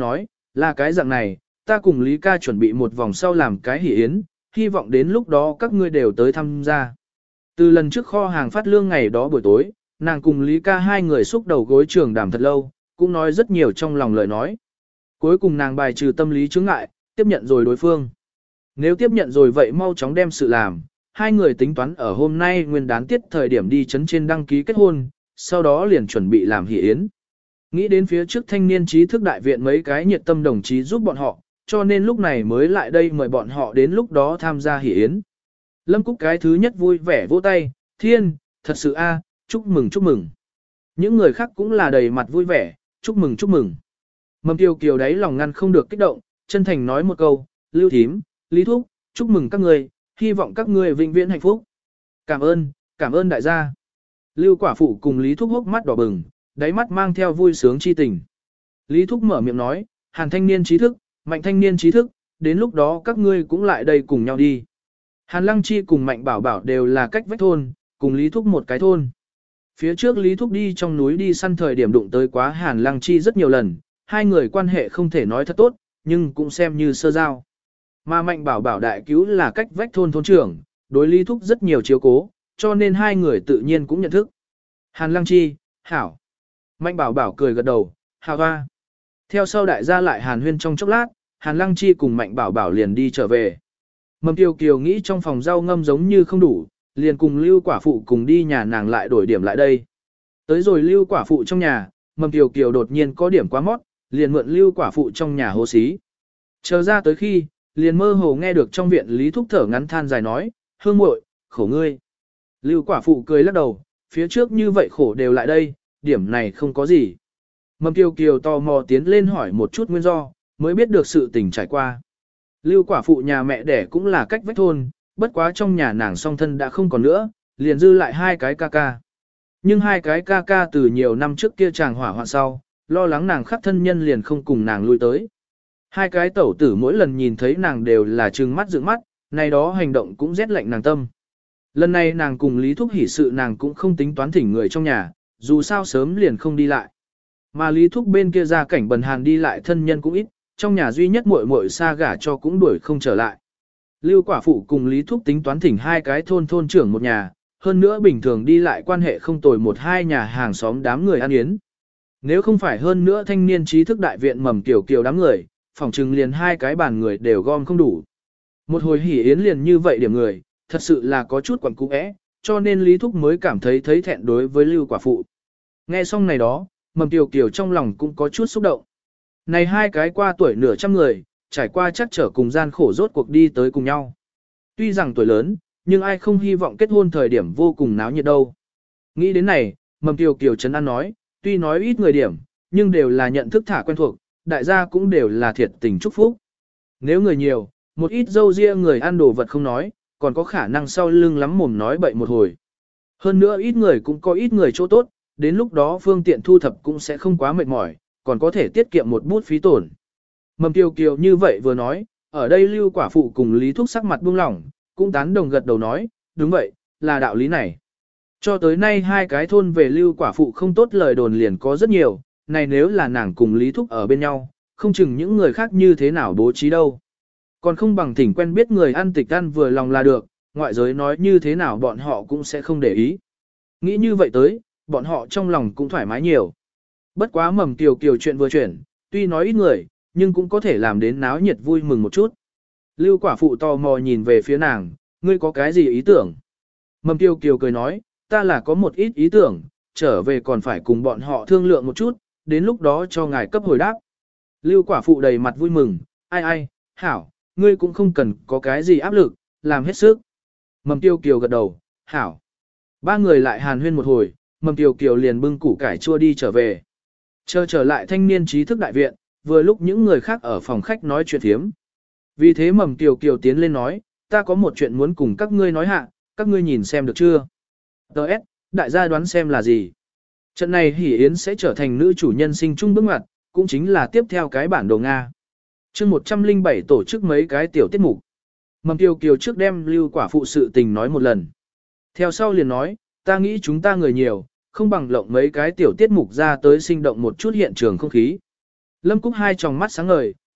là cái dạng này, ta cùng Lý ca chuẩn bị một vòng sau làm cái hỷ yến, hy vọng đến lúc đó các ngươi đều tới tham gia. Từ lần trước kho hàng phát lương ngày đó buổi tối, nàng cùng Lý ca hai người xúc đầu gối trường đàm thật lâu, cũng nói rất nhiều trong lòng lời nói. Cuối cùng nàng bài trừ tâm lý chướng ngại, tiếp nhận rồi đối phương. Nếu tiếp nhận rồi vậy mau chóng đem sự làm, hai người tính toán ở hôm nay nguyên đán tiết thời điểm đi chấn trên đăng ký kết hôn, sau đó liền chuẩn bị làm hỷ yến. Nghĩ đến phía trước thanh niên trí thức đại viện mấy cái nhiệt tâm đồng chí giúp bọn họ, cho nên lúc này mới lại đây mời bọn họ đến lúc đó tham gia hỷ yến. Lâm Cúc cái thứ nhất vui vẻ vỗ tay, thiên, thật sự a, chúc mừng chúc mừng. Những người khác cũng là đầy mặt vui vẻ, chúc mừng chúc mừng. Mầm Kiều Kiều đấy lòng ngăn không được kích động, chân thành nói một câu, Lưu Thím, Lý Thúc, chúc mừng các người, hy vọng các người vĩnh viễn hạnh phúc. Cảm ơn, cảm ơn đại gia. Lưu Quả Phụ cùng Lý Thúc hốc mắt đỏ bừng, đáy mắt mang theo vui sướng chi tình. Lý Thúc mở miệng nói, Hàn thanh niên trí thức, Mạnh thanh niên trí thức, đến lúc đó các ngươi cũng lại đây cùng nhau đi. Hàn Lăng Chi cùng Mạnh Bảo Bảo đều là cách vách thôn, cùng Lý Thúc một cái thôn. Phía trước Lý Thúc đi trong núi đi săn thời điểm đụng tới quá Hàn Lăng Chi rất nhiều lần, hai người quan hệ không thể nói thật tốt, nhưng cũng xem như sơ giao. Mà Mạnh Bảo Bảo đại cứu là cách vách thôn thôn trưởng, đối Lý Thúc rất nhiều chiếu cố, cho nên hai người tự nhiên cũng nhận thức. Hàn Lăng Chi, hảo. Mạnh Bảo Bảo cười gật đầu, hảo hoa. Theo sau đại gia lại Hàn huyên trong chốc lát, Hàn Lăng Chi cùng Mạnh Bảo Bảo liền đi trở về. Mầm Kiều Kiều nghĩ trong phòng rau ngâm giống như không đủ, liền cùng Lưu Quả Phụ cùng đi nhà nàng lại đổi điểm lại đây. Tới rồi Lưu Quả Phụ trong nhà, Mầm Kiều Kiều đột nhiên có điểm quá mót, liền mượn Lưu Quả Phụ trong nhà hô xí. Chờ ra tới khi, liền mơ hồ nghe được trong viện Lý Thúc thở ngắn than dài nói, hương muội, khổ ngươi. Lưu Quả Phụ cười lắc đầu, phía trước như vậy khổ đều lại đây, điểm này không có gì. Mầm Kiều Kiều tò mò tiến lên hỏi một chút nguyên do, mới biết được sự tình trải qua. Lưu Quả Phụ nhà mẹ đẻ cũng là cách vách thôn, bất quá trong nhà nàng song thân đã không còn nữa, liền dư lại hai cái ca ca. Nhưng hai cái ca ca từ nhiều năm trước kia chàng hỏa hoạn sau, lo lắng nàng khắc thân nhân liền không cùng nàng lui tới. Hai cái tẩu tử mỗi lần nhìn thấy nàng đều là trừng mắt dựng mắt, này đó hành động cũng rét lạnh nàng tâm. Lần này nàng cùng Lý Thúc hỉ sự nàng cũng không tính toán thỉnh người trong nhà, dù sao sớm liền không đi lại. Mà Lý Thúc bên kia ra cảnh bần hàn đi lại thân nhân cũng ít, trong nhà duy nhất muội muội xa gả cho cũng đuổi không trở lại. Lưu Quả Phụ cùng Lý Thúc tính toán thỉnh hai cái thôn thôn trưởng một nhà, hơn nữa bình thường đi lại quan hệ không tồi một hai nhà hàng xóm đám người ăn yến. Nếu không phải hơn nữa thanh niên trí thức đại viện Mầm Kiều Kiều đám người, phòng trừng liền hai cái bàn người đều gom không đủ. Một hồi hỉ yến liền như vậy điểm người, thật sự là có chút quẩn cũ ẽ, cho nên Lý Thúc mới cảm thấy thấy thẹn đối với Lưu Quả Phụ. Nghe xong này đó, Mầm Kiều Kiều trong lòng cũng có chút xúc động. Này hai cái qua tuổi nửa trăm người, trải qua chắc trở cùng gian khổ rốt cuộc đi tới cùng nhau. Tuy rằng tuổi lớn, nhưng ai không hy vọng kết hôn thời điểm vô cùng náo nhiệt đâu. Nghĩ đến này, Mầm Kiều Kiều trấn an nói, tuy nói ít người điểm, nhưng đều là nhận thức thả quen thuộc, đại gia cũng đều là thiệt tình chúc phúc. Nếu người nhiều, một ít dâu ria người ăn đồ vật không nói, còn có khả năng sau lưng lắm mồm nói bậy một hồi. Hơn nữa ít người cũng có ít người chỗ tốt, đến lúc đó phương tiện thu thập cũng sẽ không quá mệt mỏi, còn có thể tiết kiệm một bút phí tổn. Mầm Kiều Kiều như vậy vừa nói, ở đây Lưu Quả Phụ cùng Lý Thúc sắc mặt buông lỏng, cũng tán đồng gật đầu nói, đúng vậy, là đạo lý này. Cho tới nay hai cái thôn về Lưu Quả Phụ không tốt lời đồn liền có rất nhiều, này nếu là nàng cùng Lý Thúc ở bên nhau, không chừng những người khác như thế nào bố trí đâu. Còn không bằng thỉnh quen biết người ăn tịch ăn vừa lòng là được, ngoại giới nói như thế nào bọn họ cũng sẽ không để ý. Nghĩ như vậy tới, bọn họ trong lòng cũng thoải mái nhiều. Bất quá Mầm Kiều Kiều chuyện vừa chuyển, tuy nói ít người, nhưng cũng có thể làm đến náo nhiệt vui mừng một chút. Lưu Quả Phụ tò mò nhìn về phía nàng, ngươi có cái gì ý tưởng? Mầm Kiều Kiều cười nói, ta là có một ít ý tưởng, trở về còn phải cùng bọn họ thương lượng một chút, đến lúc đó cho ngài cấp hồi đáp. Lưu Quả Phụ đầy mặt vui mừng, ai ai, hảo, ngươi cũng không cần có cái gì áp lực, làm hết sức. Mầm Kiều Kiều gật đầu, hảo. Ba người lại hàn huyên một hồi, Mầm Kiều Kiều liền bưng củ cải chua đi trở về. Chờ trở lại thanh niên trí thức đại viện, vừa lúc những người khác ở phòng khách nói chuyện thiếm. Vì thế Mầm Kiều Kiều tiến lên nói, ta có một chuyện muốn cùng các ngươi nói hạ, các ngươi nhìn xem được chưa? Đợt, đại gia đoán xem là gì? Trận này hỉ yến sẽ trở thành nữ chủ nhân sinh chung bước ngoặt, cũng chính là tiếp theo cái bản đồ Nga. chương một trăm lẻ bảy tổ chức mấy cái tiểu tiết mục. Mầm Kiều Kiều trước đem Lưu Quả Phụ sự tình nói một lần. Theo sau liền nói, ta nghĩ chúng ta người nhiều, không bằng lộng mấy cái tiểu tiết mục ra tới sinh động một chút hiện trường không khí. Lâm Cúc hai tròng mắt sáng ngời,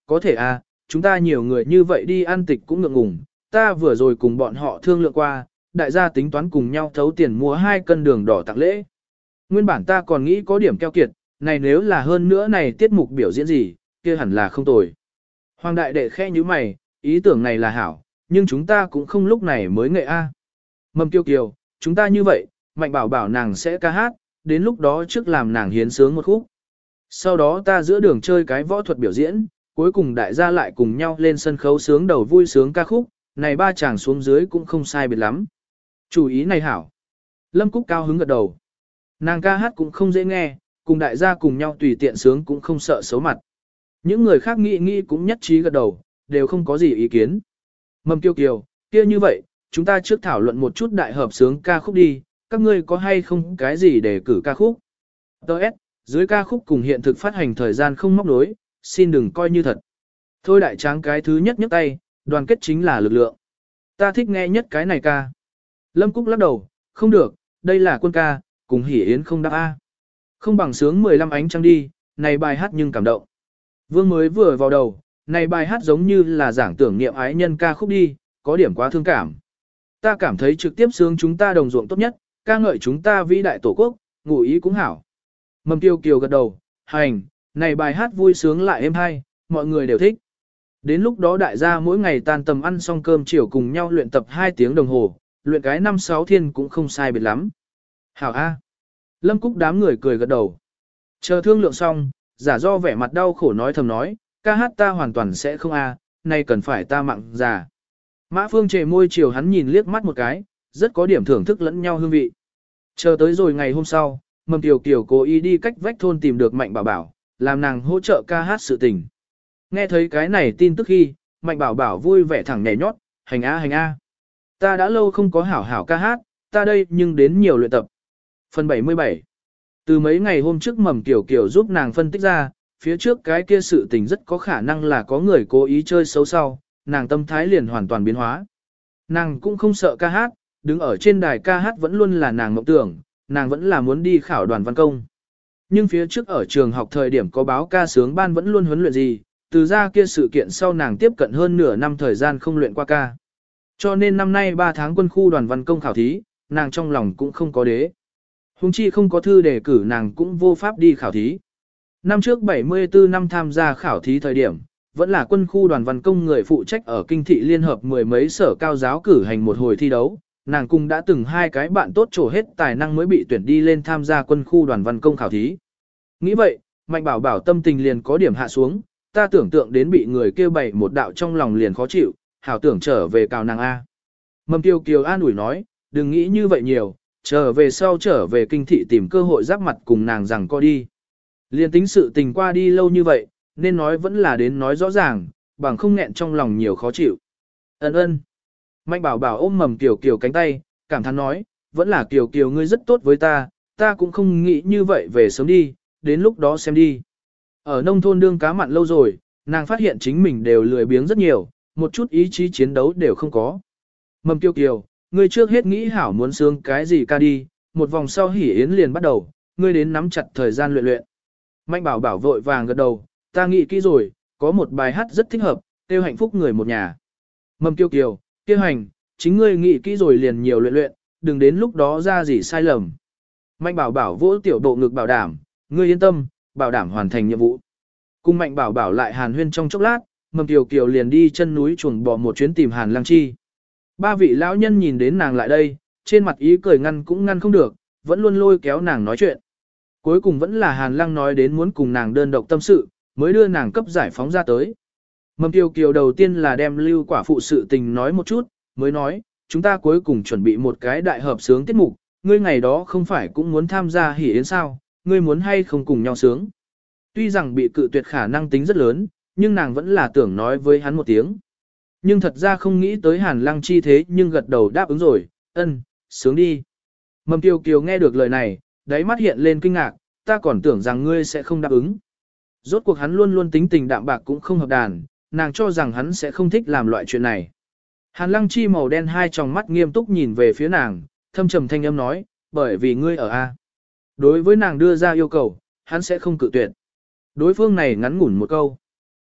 có thể à, chúng ta nhiều người như vậy đi ăn tịch cũng ngượng ngùng, ta vừa rồi cùng bọn họ thương lượng qua, đại gia tính toán cùng nhau thấu tiền mua hai cân đường đỏ tặng lễ. Nguyên bản ta còn nghĩ có điểm keo kiệt, này nếu là hơn nữa này tiết mục biểu diễn gì, kia hẳn là không tồi. Hoàng đại đệ khẽ như mày, ý tưởng này là hảo, nhưng chúng ta cũng không lúc này mới nghệ a. Mầm kiêu kiều, chúng ta như vậy, Mạnh bảo bảo nàng sẽ ca hát, đến lúc đó trước làm nàng hiến sướng một khúc. Sau đó ta giữa đường chơi cái võ thuật biểu diễn, cuối cùng đại gia lại cùng nhau lên sân khấu sướng đầu vui sướng ca khúc, này ba chàng xuống dưới cũng không sai biệt lắm. Chủ ý này hảo. Lâm Cúc cao hứng gật đầu. Nàng ca hát cũng không dễ nghe, cùng đại gia cùng nhau tùy tiện sướng cũng không sợ xấu mặt. Những người khác nghĩ nghĩ cũng nhất trí gật đầu, đều không có gì ý kiến. Mầm kiêu kiều, kia như vậy, chúng ta trước thảo luận một chút đại hợp sướng ca khúc đi, các ngươi có hay không cái gì để cử ca khúc. Đợt, dưới ca khúc cùng hiện thực phát hành thời gian không móc nối, xin đừng coi như thật. Thôi đại tráng cái thứ nhất nhấc tay, đoàn kết chính là lực lượng. Ta thích nghe nhất cái này ca. Lâm Cúc lắc đầu, không được, đây là quân ca, cùng hỉ yến không đáp A. Không bằng sướng mười lăm ánh trăng đi, này bài hát nhưng cảm động. Vương mới vừa vào đầu, này bài hát giống như là giảng tưởng niệm ái nhân ca khúc đi, có điểm quá thương cảm. Ta cảm thấy trực tiếp sướng chúng ta đồng ruộng tốt nhất, ca ngợi chúng ta vĩ đại tổ quốc, ngụ ý cũng hảo. Mầm Tiêu Kiều gật đầu, hành, này bài hát vui sướng lại êm hay, mọi người đều thích. Đến lúc đó đại gia mỗi ngày tan tầm ăn xong cơm chiều cùng nhau luyện tập hai tiếng đồng hồ, luyện cái năm sáu thiên cũng không sai biệt lắm. Hảo A. Lâm Cúc đám người cười gật đầu. Chờ thương lượng xong, giả do vẻ mặt đau khổ nói thầm nói, ca hát ta hoàn toàn sẽ không A, nay cần phải ta mặn già. Mã Phương trề môi chiều hắn nhìn liếc mắt một cái, rất có điểm thưởng thức lẫn nhau hương vị. Chờ tới rồi ngày hôm sau, Mầm Tiểu Kiều cố ý đi cách vách thôn tìm được Mạnh Bảo Bảo, làm nàng hỗ trợ ca hát sự tình. Nghe thấy cái này tin tức khi, Mạnh Bảo Bảo vui vẻ thẳng nhảy nhót, hành a hành a. Ta đã lâu không có hảo hảo ca hát, ta đây nhưng đến nhiều luyện tập. Phần bảy mươi bảy. Từ mấy ngày hôm trước Mầm Tiểu Kiều giúp nàng phân tích ra, phía trước cái kia sự tình rất có khả năng là có người cố ý chơi xấu sau, nàng tâm thái liền hoàn toàn biến hóa. Nàng cũng không sợ ca hát, đứng ở trên đài ca hát vẫn luôn là nàng mộng tưởng, nàng vẫn là muốn đi khảo đoàn văn công. Nhưng phía trước ở trường học thời điểm có báo ca sướng ban vẫn luôn huấn luyện gì, từ ra kia sự kiện sau nàng tiếp cận hơn nửa năm thời gian không luyện qua ca. Cho nên năm nay ba tháng quân khu đoàn văn công khảo thí, nàng trong lòng cũng không có đế. Hùng chi không có thư đề cử nàng cũng vô pháp đi khảo thí. Năm trước bảy mươi tư năm tham gia khảo thí thời điểm, vẫn là quân khu đoàn văn công người phụ trách ở kinh thị liên hợp mười mấy sở cao giáo cử hành một hồi thi đấu. Nàng cũng đã từng hai cái bạn tốt trổ hết tài năng mới bị tuyển đi lên tham gia quân khu đoàn văn công khảo thí. Nghĩ vậy, Mạnh Bảo Bảo tâm tình liền có điểm hạ xuống, ta tưởng tượng đến bị người kêu bày một đạo trong lòng liền khó chịu, hảo tưởng trở về cào nàng A. Mầm Tiêu Kiều an ủi nói, đừng nghĩ như vậy nhiều, trở về sau trở về kinh thị tìm cơ hội giáp mặt cùng nàng rằng co đi. Liên tính sự tình qua đi lâu như vậy, nên nói vẫn là đến nói rõ ràng, bằng không nghẹn trong lòng nhiều khó chịu. Ấn ơn. Mạnh Bảo Bảo ôm Mầm Kiều Kiều cánh tay, cảm thán nói, vẫn là Kiều Kiều ngươi rất tốt với ta, ta cũng không nghĩ như vậy về sớm đi, đến lúc đó xem đi. Ở nông thôn đương cá mặn lâu rồi, nàng phát hiện chính mình đều lười biếng rất nhiều, một chút ý chí chiến đấu đều không có. Mầm Kiều Kiều, ngươi trước hết nghĩ hảo muốn sướng cái gì ca đi, một vòng sau hỉ yến liền bắt đầu, ngươi đến nắm chặt thời gian luyện luyện. Mạnh Bảo Bảo vội vàng gật đầu, ta nghĩ kỹ rồi, có một bài hát rất thích hợp, tiêu hạnh phúc người một nhà. Mầm Kiều Kiều, Kiêu hành, chính ngươi nghĩ kỹ rồi liền nhiều luyện luyện, đừng đến lúc đó ra gì sai lầm. Mạnh Bảo Bảo vỗ tiểu độ ngực bảo đảm, ngươi yên tâm, bảo đảm hoàn thành nhiệm vụ. Cùng Mạnh Bảo Bảo lại hàn huyên trong chốc lát, Mầm Kiều Kiều liền đi chân núi chuồng bò một chuyến tìm Hàn Lăng Chi. Ba vị lão nhân nhìn đến nàng lại đây, trên mặt ý cười ngăn cũng ngăn không được, vẫn luôn lôi kéo nàng nói chuyện. Cuối cùng vẫn là Hàn Lăng nói đến muốn cùng nàng đơn độc tâm sự, mới đưa nàng cấp giải phóng ra tới. Mầm Kiều Kiều đầu tiên là đem lưu quả phụ sự tình nói một chút, mới nói, chúng ta cuối cùng chuẩn bị một cái đại hợp sướng tiết mục, ngươi ngày đó không phải cũng muốn tham gia hỉ yến sao, ngươi muốn hay không cùng nhau sướng. Tuy rằng bị cự tuyệt khả năng tính rất lớn, nhưng nàng vẫn là tưởng nói với hắn một tiếng. Nhưng thật ra không nghĩ tới Hàn Lăng Chi thế nhưng gật đầu đáp ứng rồi, ân, sướng đi. Mầm Kiều Kiều nghe được lời này, đáy mắt hiện lên kinh ngạc, ta còn tưởng rằng ngươi sẽ không đáp ứng. Rốt cuộc hắn luôn luôn tính tình đạm bạc cũng không hợp đàn, nàng cho rằng hắn sẽ không thích làm loại chuyện này. Hàn Lăng Chi màu đen hai tròng mắt nghiêm túc nhìn về phía nàng, thâm trầm thanh âm nói, bởi vì ngươi ở A. Đối với nàng đưa ra yêu cầu, hắn sẽ không cự tuyệt. Đối phương này ngắn ngủn một câu.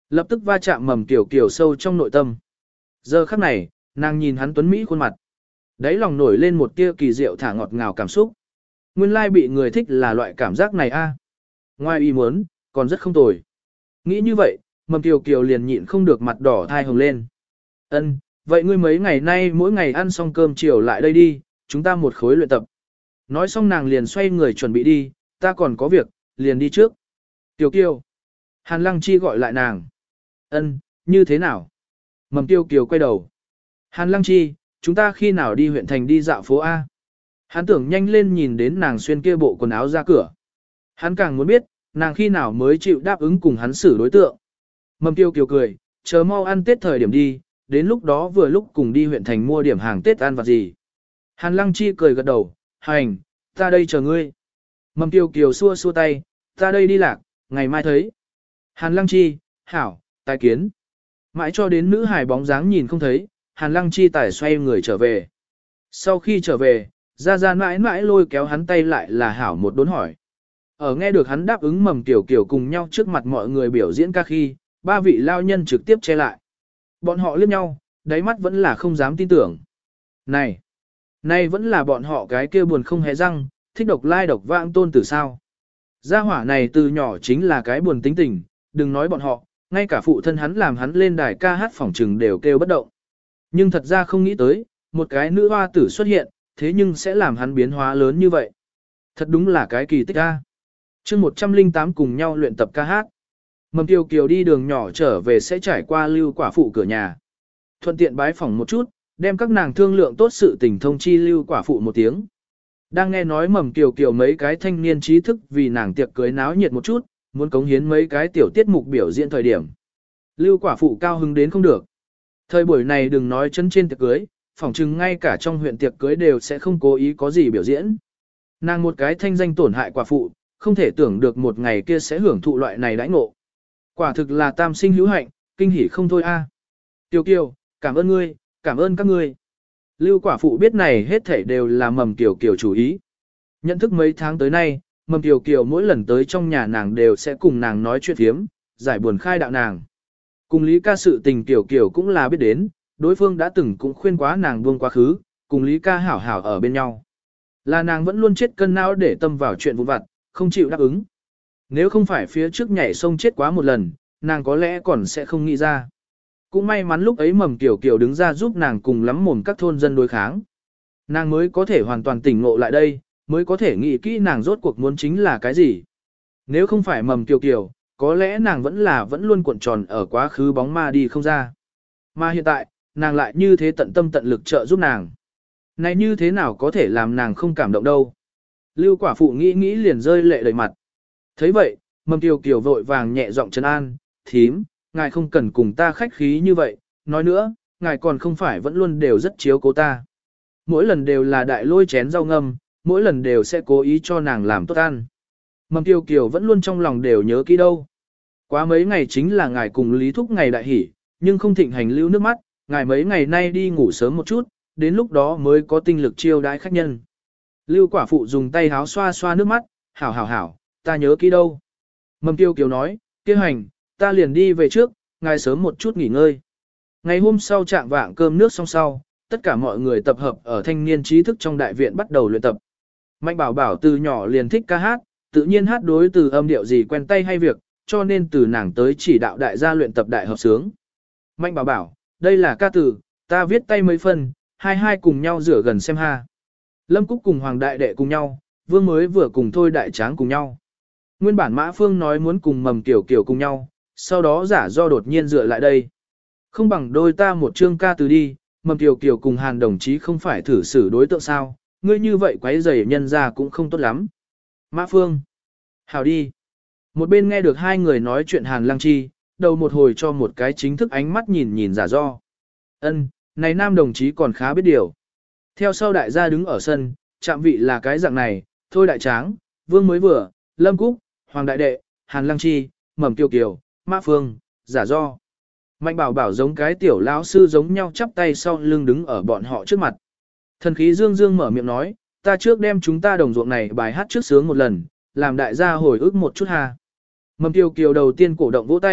Lập tức va chạm Mầm Kiều Kiều sâu trong nội tâm. Giờ khắc này, nàng nhìn hắn tuấn Mỹ khuôn mặt. Đáy lòng nổi lên một tia kỳ diệu thả ngọt ngào cảm xúc. Nguyên lai bị người thích là loại cảm giác này a. Ngoài ý muốn, còn rất không tồi. Nghĩ như vậy, Mầm Kiều Kiều liền nhịn không được mặt đỏ thai hồng lên. Ân, vậy ngươi mấy ngày nay mỗi ngày ăn xong cơm chiều lại đây đi, chúng ta một khối luyện tập. Nói xong nàng liền xoay người chuẩn bị đi, ta còn có việc, liền đi trước. Kiều Kiều. Hàn Lăng Chi gọi lại nàng. Ân, như thế nào? Mầm Kiều Kiều quay đầu. Hàn Lăng Chi, chúng ta khi nào đi huyện thành đi dạo phố A? Hắn tưởng nhanh lên nhìn đến nàng xuyên kia bộ quần áo ra cửa. Hắn càng muốn biết, nàng khi nào mới chịu đáp ứng cùng hắn xử đối tượng. Mầm Kiều Kiều cười, chờ mau ăn Tết thời điểm đi, đến lúc đó vừa lúc cùng đi huyện thành mua điểm hàng Tết ăn vặt gì. Hàn Lăng Chi cười gật đầu, hành, ta đây chờ ngươi. Mầm Kiều Kiều xua xua tay, ta đây đi lạc, ngày mai thấy. Hàn Lăng Chi, hảo, tài kiến. Mãi cho đến nữ hài bóng dáng nhìn không thấy, Hàn Lăng Chi tải xoay người trở về. Sau khi trở về, Gia Gia mãi mãi lôi kéo hắn tay lại là hảo một đốn hỏi. Ở nghe được hắn đáp ứng Mầm Kiều Kiều cùng nhau trước mặt mọi người biểu diễn ca khi, ba vị lao nhân trực tiếp che lại. Bọn họ liếc nhau, đáy mắt vẫn là không dám tin tưởng. Này, này vẫn là bọn họ cái kia buồn không hề răng, thích độc lai độc vãng tôn tử sao. Gia hỏa này từ nhỏ chính là cái buồn tính tình, đừng nói bọn họ, ngay cả phụ thân hắn làm hắn lên đài ca hát phỏng trừng đều kêu bất động. Nhưng thật ra không nghĩ tới, một cái nữ hoa tử xuất hiện, thế nhưng sẽ làm hắn biến hóa lớn như vậy. Thật đúng là cái kỳ tích a. Chương một trăm lẻ tám cùng nhau luyện tập ca hát. Mầm Kiều Kiều đi đường nhỏ trở về sẽ trải qua Lưu quả phụ cửa nhà. Thuận tiện bái phỏng một chút, đem các nàng thương lượng tốt sự tình thông chi Lưu quả phụ một tiếng. Đang nghe nói Mầm Kiều Kiều mấy cái thanh niên trí thức vì nàng tiệc cưới náo nhiệt một chút, muốn cống hiến mấy cái tiểu tiết mục biểu diễn thời điểm. Lưu quả phụ cao hứng đến không được. Thời buổi này đừng nói chân trên tiệc cưới, phỏng chừng ngay cả trong huyện tiệc cưới đều sẽ không cố ý có gì biểu diễn. Nàng một cái thanh danh tổn hại quả phụ, không thể tưởng được một ngày kia sẽ hưởng thụ loại này đãi ngộ. Quả thực là tam sinh hữu hạnh, kinh hỉ không thôi a. À. Kiều Kiều, cảm ơn ngươi, cảm ơn các ngươi. Lưu quả phụ biết này hết thảy đều là Mầm Kiều Kiều chủ ý. Nhận thức mấy tháng tới nay, Mầm Kiều Kiều mỗi lần tới trong nhà nàng đều sẽ cùng nàng nói chuyện thiếm, giải buồn khai đạo nàng. Cùng Lý ca sự tình Kiều Kiều cũng là biết đến, đối phương đã từng cũng khuyên quá nàng buông quá khứ, cùng Lý ca hảo hảo ở bên nhau. Là nàng vẫn luôn chết cân não để tâm vào chuyện vụn vặt, không chịu đáp ứng. Nếu không phải phía trước nhảy sông chết quá một lần, nàng có lẽ còn sẽ không nghĩ ra. Cũng may mắn lúc ấy Mầm Kiều Kiều đứng ra giúp nàng cùng lắm mồm các thôn dân đối kháng. Nàng mới có thể hoàn toàn tỉnh ngộ lại đây, mới có thể nghĩ kỹ nàng rốt cuộc muốn chính là cái gì. Nếu không phải Mầm Kiều Kiều, có lẽ nàng vẫn là vẫn luôn cuộn tròn ở quá khứ bóng ma đi không ra. Mà hiện tại, nàng lại như thế tận tâm tận lực trợ giúp nàng. Này như thế nào có thể làm nàng không cảm động đâu. Lưu quả phụ nghĩ nghĩ liền rơi lệ đầy mặt. thấy vậy, Mầm Kiều Kiều vội vàng nhẹ giọng trấn an, thím, ngài không cần cùng ta khách khí như vậy, nói nữa, ngài còn không phải vẫn luôn đều rất chiếu cố ta. Mỗi lần đều là đại lôi chén rau ngâm, mỗi lần đều sẽ cố ý cho nàng làm tốt ăn. Mầm Kiều Kiều vẫn luôn trong lòng đều nhớ kỹ đâu. Quá mấy ngày chính là ngài cùng Lý Thúc ngày đại hỷ, nhưng không thịnh hành lưu nước mắt, ngài mấy ngày nay đi ngủ sớm một chút, đến lúc đó mới có tinh lực chiêu đãi khách nhân. Lưu quả phụ dùng tay háo xoa xoa nước mắt, hảo hảo hảo, ta nhớ kỹ đâu. Mầm Kiều Kiều nói, kia hành, ta liền đi về trước, ngài sớm một chút nghỉ ngơi. Ngày hôm sau trạng vạng cơm nước xong sau, tất cả mọi người tập hợp ở thanh niên trí thức trong đại viện bắt đầu luyện tập. Mạnh Bảo Bảo từ nhỏ liền thích ca hát, tự nhiên hát đối từ âm điệu gì quen tay hay việc, cho nên từ nàng tới chỉ đạo đại gia luyện tập đại hợp sướng. Mạnh Bảo Bảo, đây là ca từ, ta viết tay mấy phần, hai hai cùng nhau rửa gần xem ha. Lâm Cúc cùng Hoàng Đại Đệ cùng nhau, Vương mới vừa cùng Thôi Đại Tráng cùng nhau. Nguyên bản Mã Phương nói muốn cùng Mầm Kiều Kiều cùng nhau, sau đó giả do đột nhiên dựa lại đây. Không bằng đôi ta một chương ca từ đi, Mầm Kiều Kiều cùng Hàn đồng chí không phải thử xử đối tượng sao, ngươi như vậy quấy rầy nhân ra cũng không tốt lắm. Mã Phương, hào đi. Một bên nghe được hai người nói chuyện Hàn Lăng Chi, đầu một hồi cho một cái chính thức ánh mắt nhìn nhìn giả do. Ân, này nam đồng chí còn khá biết điều. Theo sau đại gia đứng ở sân, chạm vị là cái dạng này, Thôi Đại Tráng, Vương mới vừa, Lâm Cúc, Hoàng Đại Đệ, Hàn Lăng Chi, Mầm Kiều Kiều, Mã Phương, giả do. Mạnh Bảo Bảo giống cái tiểu lão sư giống nhau chắp tay sau lưng đứng ở bọn họ trước mặt. Thần khí dương dương mở miệng nói, ta trước đem chúng ta đồng ruộng này bài hát trước sướng một lần, làm đại gia hồi ức một chút ha. Mầm Kiều Kiều đầu tiên cổ động vỗ tay,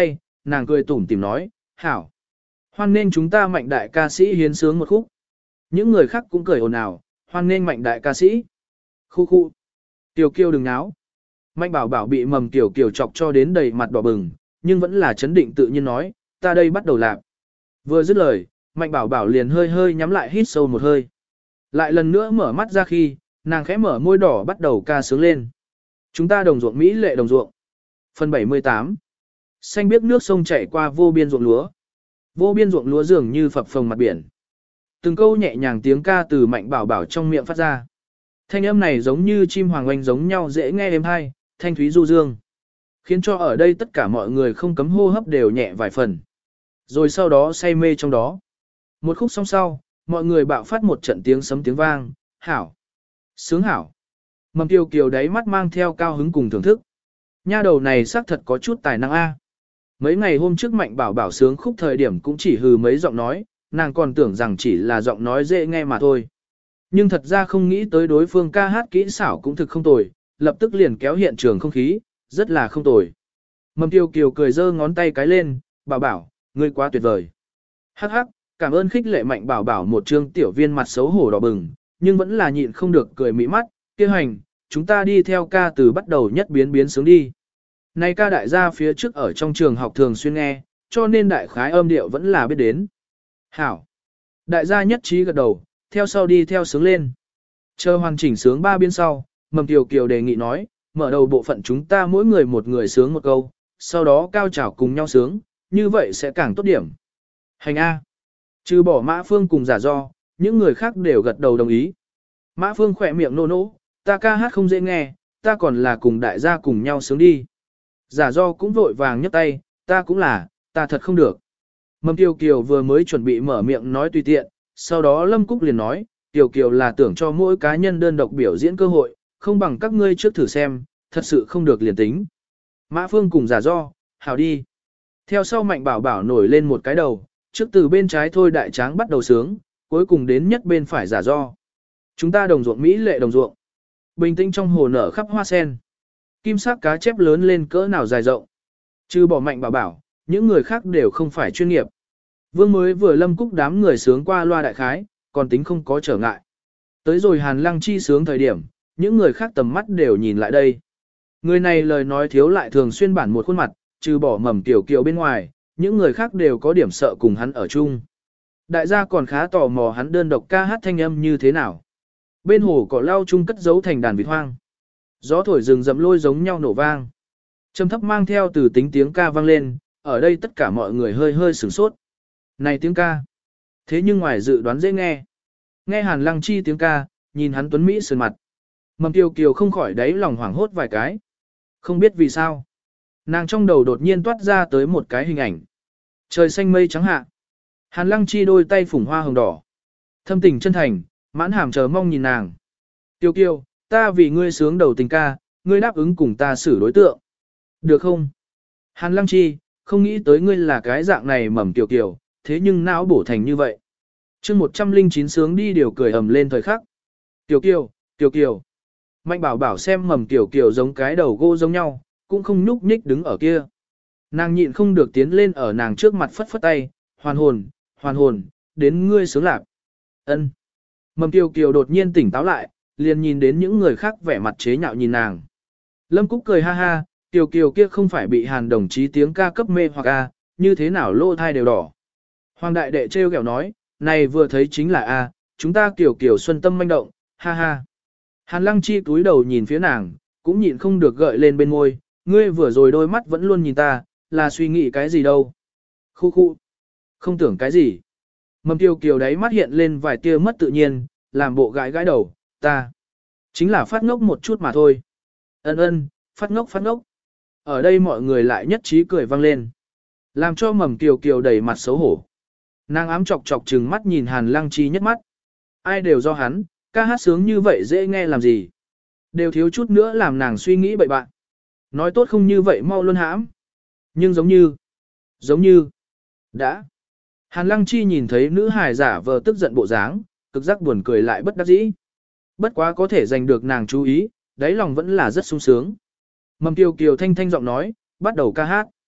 nàng cười tủm tỉm nói, hảo. Hoan nên chúng ta mạnh đại ca sĩ hiến sướng một khúc. Những người khác cũng cười ồn ào, hoan nên mạnh đại ca sĩ. Khu khu. Tiểu kiều đừng náo. Mạnh bảo bảo bị mầm tiểu kiều chọc cho đến đầy mặt đỏ bừng, nhưng vẫn là chấn định tự nhiên nói, ta đây bắt đầu làm. Vừa dứt lời, mạnh bảo bảo liền hơi hơi nhắm lại hít sâu một hơi. Lại lần nữa mở mắt ra khi, nàng khẽ mở môi đỏ bắt đầu ca sướng lên. Chúng ta đồng ruộng Mỹ lệ đồng ruộng. Phần bảy mươi tám. Xanh biếc nước sông chảy qua vô biên ruộng lúa. Vô biên ruộng lúa dường như phập phồng mặt biển. Từng câu nhẹ nhàng tiếng ca từ mạnh bảo bảo trong miệng phát ra. Thanh âm này giống như chim hoàng oanh giống nhau dễ nghe êm hay, thanh thúy du dương. Khiến cho ở đây tất cả mọi người không cấm hô hấp đều nhẹ vài phần. Rồi sau đó say mê trong đó. Một khúc song sau, mọi người bạo phát một trận tiếng sấm tiếng vang, hảo, sướng hảo. Mầm Kiều Kiều đáy mắt mang theo cao hứng cùng thưởng thức. Nha đầu này xác thật có chút tài năng a. Mấy ngày hôm trước Mạnh Bảo Bảo sướng khúc thời điểm cũng chỉ hừ mấy giọng nói, nàng còn tưởng rằng chỉ là giọng nói dễ nghe mà thôi. Nhưng thật ra không nghĩ tới đối phương ca hát kỹ xảo cũng thực không tồi, lập tức liền kéo hiện trường không khí, rất là không tồi. Mầm Kiều Kiều cười giơ ngón tay cái lên, bảo bảo, ngươi quá tuyệt vời. Hắc hắc, cảm ơn khích lệ Mạnh Bảo Bảo một trương tiểu viên mặt xấu hổ đỏ bừng, nhưng vẫn là nhịn không được cười mỹ mắt, kia hành, chúng ta đi theo ca từ bắt đầu nhất biến biến sướng đi. Này ca đại gia phía trước ở trong trường học thường xuyên nghe, cho nên đại khái âm điệu vẫn là biết đến. Hảo. Đại gia nhất trí gật đầu, theo sau đi theo sướng lên. Chờ hoàn chỉnh sướng ba biên sau, Mầm Kiều Kiều đề nghị nói, mở đầu bộ phận chúng ta mỗi người một người sướng một câu, sau đó cao trào cùng nhau sướng, như vậy sẽ càng tốt điểm. Hành A. Trừ bỏ Mã Phương cùng Giả Do, những người khác đều gật đầu đồng ý. Mã Phương khỏe miệng nô nỗ, ta ca hát không dễ nghe, ta còn là cùng đại gia cùng nhau sướng đi. Giả Do cũng vội vàng nhấc tay, ta cũng là, ta thật không được. Mầm Kiều Kiều vừa mới chuẩn bị mở miệng nói tùy tiện, sau đó Lâm Cúc liền nói, Kiều Kiều là tưởng cho mỗi cá nhân đơn độc biểu diễn cơ hội, không bằng các ngươi trước thử xem, thật sự không được liền tính. Mã Phương cùng Giả Do, hào đi. Theo sau Mạnh Bảo Bảo nổi lên một cái đầu, trước từ bên trái thôi đại tráng bắt đầu sướng, cuối cùng đến nhất bên phải Giả Do. Chúng ta đồng ruộng Mỹ lệ đồng ruộng. Bình tĩnh trong hồ nở khắp hoa sen. Kim sắc cá chép lớn lên cỡ nào dài rộng. Trừ bỏ Mạnh Bảo Bảo, những người khác đều không phải chuyên nghiệp. Vương mới vừa Lâm Cúc đám người sướng qua loa đại khái, còn tính không có trở ngại. Tới rồi Hàn Lăng Chi sướng thời điểm, những người khác tầm mắt đều nhìn lại đây. Người này lời nói thiếu lại thường xuyên bản một khuôn mặt, trừ bỏ Mầm Tiểu Kiều bên ngoài, những người khác đều có điểm sợ cùng hắn ở chung. Đại gia còn khá tò mò hắn đơn độc ca hát thanh âm như thế nào. Bên hồ cỏ lau chung cất giấu thành đàn vịt hoang. Gió thổi rừng rậm lôi giống nhau nổ vang. Trầm thấp mang theo từ tính tiếng ca vang lên, ở đây tất cả mọi người hơi hơi sửng sốt. Này tiếng ca. Thế nhưng ngoài dự đoán dễ nghe. Nghe Hàn Lăng Chi tiếng ca, nhìn hắn tuấn Mỹ sườn mặt. Mầm Kiều Kiều không khỏi đáy lòng hoảng hốt vài cái. Không biết vì sao. Nàng trong đầu đột nhiên toát ra tới một cái hình ảnh. Trời xanh mây trắng hạ. Hàn Lăng Chi đôi tay phủng hoa hồng đỏ. Thâm tình chân thành, mãn hàm chờ mong nhìn nàng. Kiều Kiều, ta vì ngươi sướng đầu tình ca, ngươi đáp ứng cùng ta xử đối tượng. Được không? Hàn Lăng Chi, không nghĩ tới ngươi là cái dạng này Mầm Kiều Kiều, thế nhưng não bổ thành như vậy. chương một trăm lẻ chín sướng đi điều cười ầm lên thời khắc. Kiều Kiều, Kiều Kiều. Mạnh Bảo Bảo xem Mầm Kiều Kiều giống cái đầu gỗ giống nhau, cũng không nhúc nhích đứng ở kia. Nàng nhịn không được tiến lên ở nàng trước mặt phất phất tay, hoàn hồn, hoàn hồn, đến ngươi sướng lạc. Ân. Mầm Kiều Kiều đột nhiên tỉnh táo lại, liền nhìn đến những người khác vẻ mặt chế nhạo nhìn nàng. Lâm Cúc cười ha ha, Kiều Kiều kia không phải bị Hàn đồng chí tiếng ca cấp mê hoặc a, như thế nào lô thai đều đỏ. Hoàng đại đệ trêu ghẹo nói, này vừa thấy chính là a, chúng ta Kiều Kiều xuân tâm manh động, ha ha. Hàn Lăng Chi túi đầu nhìn phía nàng, cũng nhịn không được gợi lên bên môi, ngươi vừa rồi đôi mắt vẫn luôn nhìn ta, là suy nghĩ cái gì đâu. Khu khu. Không tưởng cái gì. Mầm Kiều Kiều đáy mắt hiện lên vài tia mất tự nhiên, làm bộ gãi gãi đầu, ta. Chính là phát ngốc một chút mà thôi. Ân ân, phát ngốc phát ngốc. Ở đây mọi người lại nhất trí cười vang lên. Làm cho Mầm Kiều Kiều đầy mặt xấu hổ. Nàng ám chọc chọc trừng mắt nhìn Hàn Lăng Chi nhất mắt. Ai đều do hắn, ca hát sướng như vậy dễ nghe làm gì. Đều thiếu chút nữa làm nàng suy nghĩ bậy bạn. Nói tốt không như vậy mau luôn hãm. Nhưng giống như, giống như, đã. Hàn Lăng Chi nhìn thấy nữ hài giả vờ tức giận bộ dáng, cực giác buồn cười lại bất đắc dĩ. Bất quá có thể giành được nàng chú ý, đáy lòng vẫn là rất sung sướng. Mầm Kiều Kiều thanh thanh giọng nói, bắt đầu ca hát.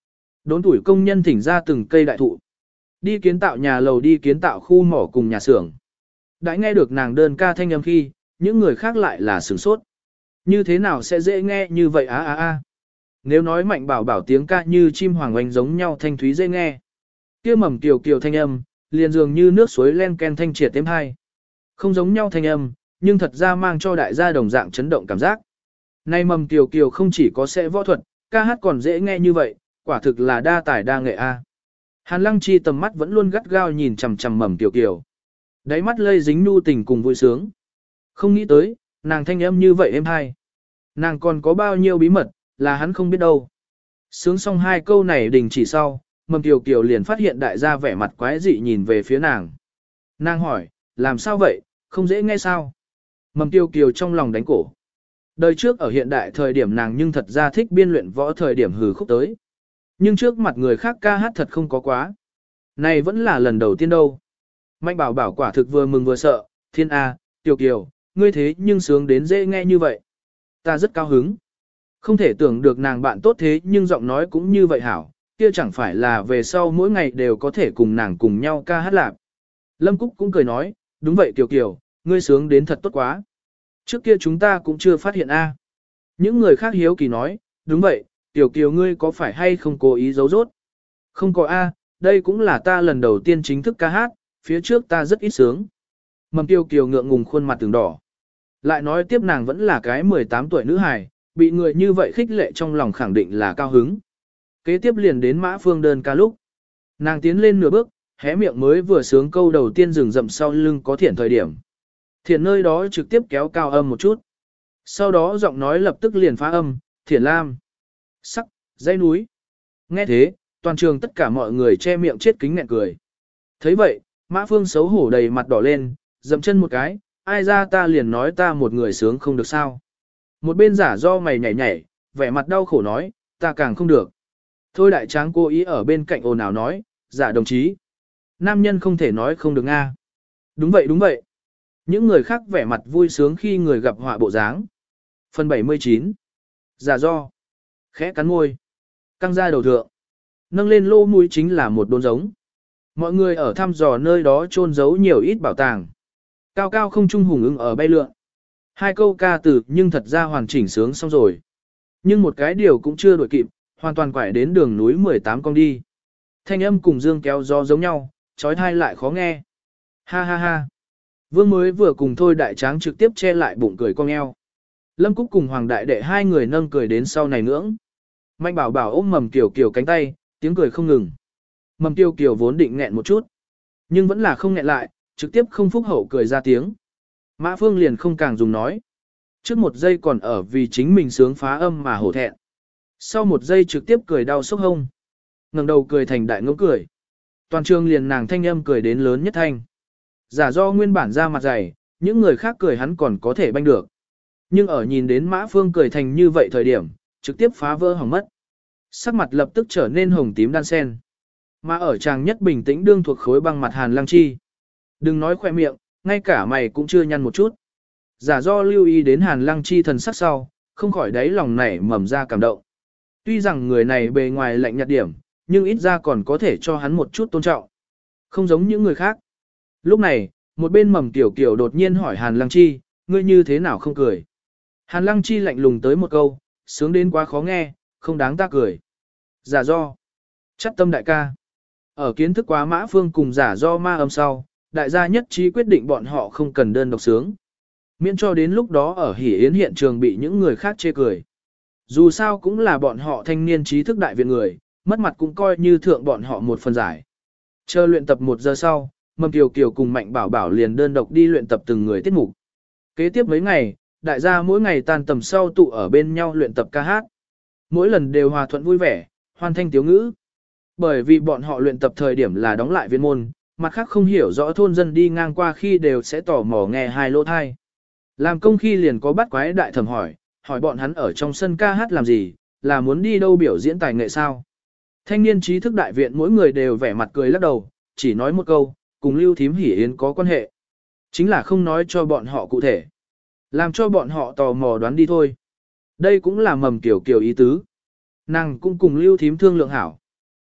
Đốn tuổi công nhân thỉnh ra từng cây đại thụ. Đi kiến tạo nhà lầu, đi kiến tạo khu mỏ cùng nhà xưởng. Đã nghe được nàng đơn ca thanh âm khi, những người khác lại là sửng sốt. Như thế nào sẽ dễ nghe như vậy á á á. Nếu nói Mạnh Bảo Bảo tiếng ca như chim hoàng oanh giống nhau thanh thúy dễ nghe. Kia mầm kiều kiều thanh âm, liền dường như nước suối len ken thanh triệt êm hai. Không giống nhau thanh âm, nhưng thật ra mang cho đại gia đồng dạng chấn động cảm giác. Nay mầm kiều kiều không chỉ có sẽ võ thuật, ca hát còn dễ nghe như vậy, quả thực là đa tài đa nghệ a. Hàn Lăng Chi tầm mắt vẫn luôn gắt gao nhìn chằm chằm mầm kiều kiều. Đáy mắt lây dính nhu tình cùng vui sướng. Không nghĩ tới, nàng thanh âm như vậy êm hay. Nàng còn có bao nhiêu bí mật, là hắn không biết đâu. Sướng xong hai câu này đình chỉ sau, mầm kiều kiều liền phát hiện đại gia vẻ mặt quái dị nhìn về phía nàng. Nàng hỏi, làm sao vậy, không dễ nghe sao? Mầm kiều kiều trong lòng đánh cổ. Đời trước ở hiện đại thời điểm nàng nhưng thật ra thích biên luyện võ thời điểm hừ khúc tới. Nhưng trước mặt người khác ca hát thật không có quá. Này vẫn là lần đầu tiên đâu. Mạnh Bảo Bảo quả thực vừa mừng vừa sợ, thiên A, Kiều Kiều, ngươi thế nhưng sướng đến dễ nghe như vậy. Ta rất cao hứng. Không thể tưởng được nàng bạn tốt thế nhưng giọng nói cũng như vậy hảo, kia chẳng phải là về sau mỗi ngày đều có thể cùng nàng cùng nhau ca hát lạc. Lâm Cúc cũng cười nói, đúng vậy Kiều Kiều, ngươi sướng đến thật tốt quá. Trước kia chúng ta cũng chưa phát hiện A. Những người khác hiếu kỳ nói, đúng vậy, Kiều Kiều ngươi có phải hay không cố ý giấu rốt? Không có A, đây cũng là ta lần đầu tiên chính thức ca hát, phía trước ta rất ít sướng. Mầm Kiều Kiều ngượng ngùng khuôn mặt từng đỏ. Lại nói tiếp nàng vẫn là cái mười tám tuổi nữ hài, bị người như vậy khích lệ trong lòng khẳng định là cao hứng. Kế tiếp liền đến Mã Phương đơn ca lúc. Nàng tiến lên nửa bước, hé miệng mới vừa sướng câu đầu tiên rừng rậm sau lưng có thiển thời điểm. Thiển nơi đó trực tiếp kéo cao âm một chút. Sau đó giọng nói lập tức liền phá âm, thiển lam, sắc, dãy núi. Nghe thế, toàn trường tất cả mọi người che miệng chết kính nghẹn cười. Thấy vậy, Mã Phương xấu hổ đầy mặt đỏ lên, dậm chân một cái, ai ra ta liền nói ta một người sướng không được sao. Một bên giả do mày nhảy nhảy, vẻ mặt đau khổ nói, ta càng không được. Thôi đại tráng cố ý ở bên cạnh ồn ào nói, giả đồng chí. Nam nhân không thể nói không được nga. Đúng vậy đúng vậy. Những người khác vẻ mặt vui sướng khi người gặp họa bộ dáng. Phần bảy mươi chín. Giả do. Khẽ cắn môi. Căng ra đầu thượng. Nâng lên lô mũi chính là một đôn giống. Mọi người ở thăm dò nơi đó chôn giấu nhiều ít bảo tàng. Cao cao không trung hùng ưng ở bay lượn. Hai câu ca từ nhưng thật ra hoàn chỉnh sướng xong rồi. Nhưng một cái điều cũng chưa đuổi kịp, hoàn toàn quải đến đường núi mười tám con đi. Thanh âm cùng dương kéo gió giống nhau, trói thai lại khó nghe. Ha ha ha. Vương mới vừa cùng thôi đại tráng trực tiếp che lại bụng cười cong eo. Lâm Cúc cùng Hoàng đại đệ hai người nâng cười đến sau này ngưỡng. Mạnh Bảo Bảo ôm mầm Kiều Kiều cánh tay, tiếng cười không ngừng. Mầm Kiều Kiều vốn định nghẹn một chút, nhưng vẫn là không nghẹn lại, trực tiếp không phúc hậu cười ra tiếng. Mã Phương liền không càng dùng nói. Trước một giây còn ở vì chính mình sướng phá âm mà hổ thẹn. Sau một giây trực tiếp cười đau sốc hông. Ngẩng đầu cười thành đại ngốc cười. Toàn trường liền nàng thanh âm cười đến lớn nhất thanh. Giả do nguyên bản ra mặt dày, những người khác cười hắn còn có thể banh được. Nhưng ở nhìn đến Mã Phương cười thành như vậy thời điểm, trực tiếp phá vỡ hỏng mất. Sắc mặt lập tức trở nên hồng tím đan sen. Mà ở chàng nhất bình tĩnh đương thuộc khối băng mặt Hàn Lăng Chi. Đừng nói khoe miệng, ngay cả mày cũng chưa nhăn một chút. Giả do lưu ý đến Hàn Lăng Chi thần sắc sau, không khỏi đáy lòng nảy mầm ra cảm động. Tuy rằng người này bề ngoài lạnh nhạt điểm, nhưng ít ra còn có thể cho hắn một chút tôn trọng. Không giống những người khác. Lúc này, một bên mầm tiểu kiểu đột nhiên hỏi Hàn Lăng Chi, ngươi như thế nào không cười? Hàn Lăng Chi lạnh lùng tới một câu, sướng đến quá khó nghe, không đáng ta cười. Giả do. Chắc tâm đại ca. Ở kiến thức quá Mã Phương cùng giả do ma âm sau, đại gia nhất trí quyết định bọn họ không cần đơn độc sướng. Miễn cho đến lúc đó ở hỉ yến hiện trường bị những người khác chê cười. Dù sao cũng là bọn họ thanh niên trí thức đại viện người, mất mặt cũng coi như thượng bọn họ một phần giải. Chờ luyện tập một giờ sau, Mầm Kiều Kiều cùng Mạnh Bảo Bảo liền đơn độc đi luyện tập từng người tiết mục. Kế tiếp mấy ngày, đại gia mỗi ngày tan tầm sau tụ ở bên nhau luyện tập ca hát. Mỗi lần đều hòa thuận vui vẻ, hoan thanh tiếu ngữ. Bởi vì bọn họ luyện tập thời điểm là đóng lại viên môn, mặt khác không hiểu rõ thôn dân đi ngang qua khi đều sẽ tò mò nghe hai lỗ thai. Làm công khi liền có bắt quái đại thẩm hỏi, hỏi bọn hắn ở trong sân ca hát làm gì, là muốn đi đâu biểu diễn tài nghệ sao. Thanh niên trí thức đại viện mỗi người đều vẻ mặt cười lắc đầu, chỉ nói một câu, cùng Lưu Thím Hỉ Yến có quan hệ. Chính là không nói cho bọn họ cụ thể. Làm cho bọn họ tò mò đoán đi thôi. Đây cũng là Mầm Kiều Kiều ý tứ. Nàng cũng cùng Lưu Thím thương lượng hảo.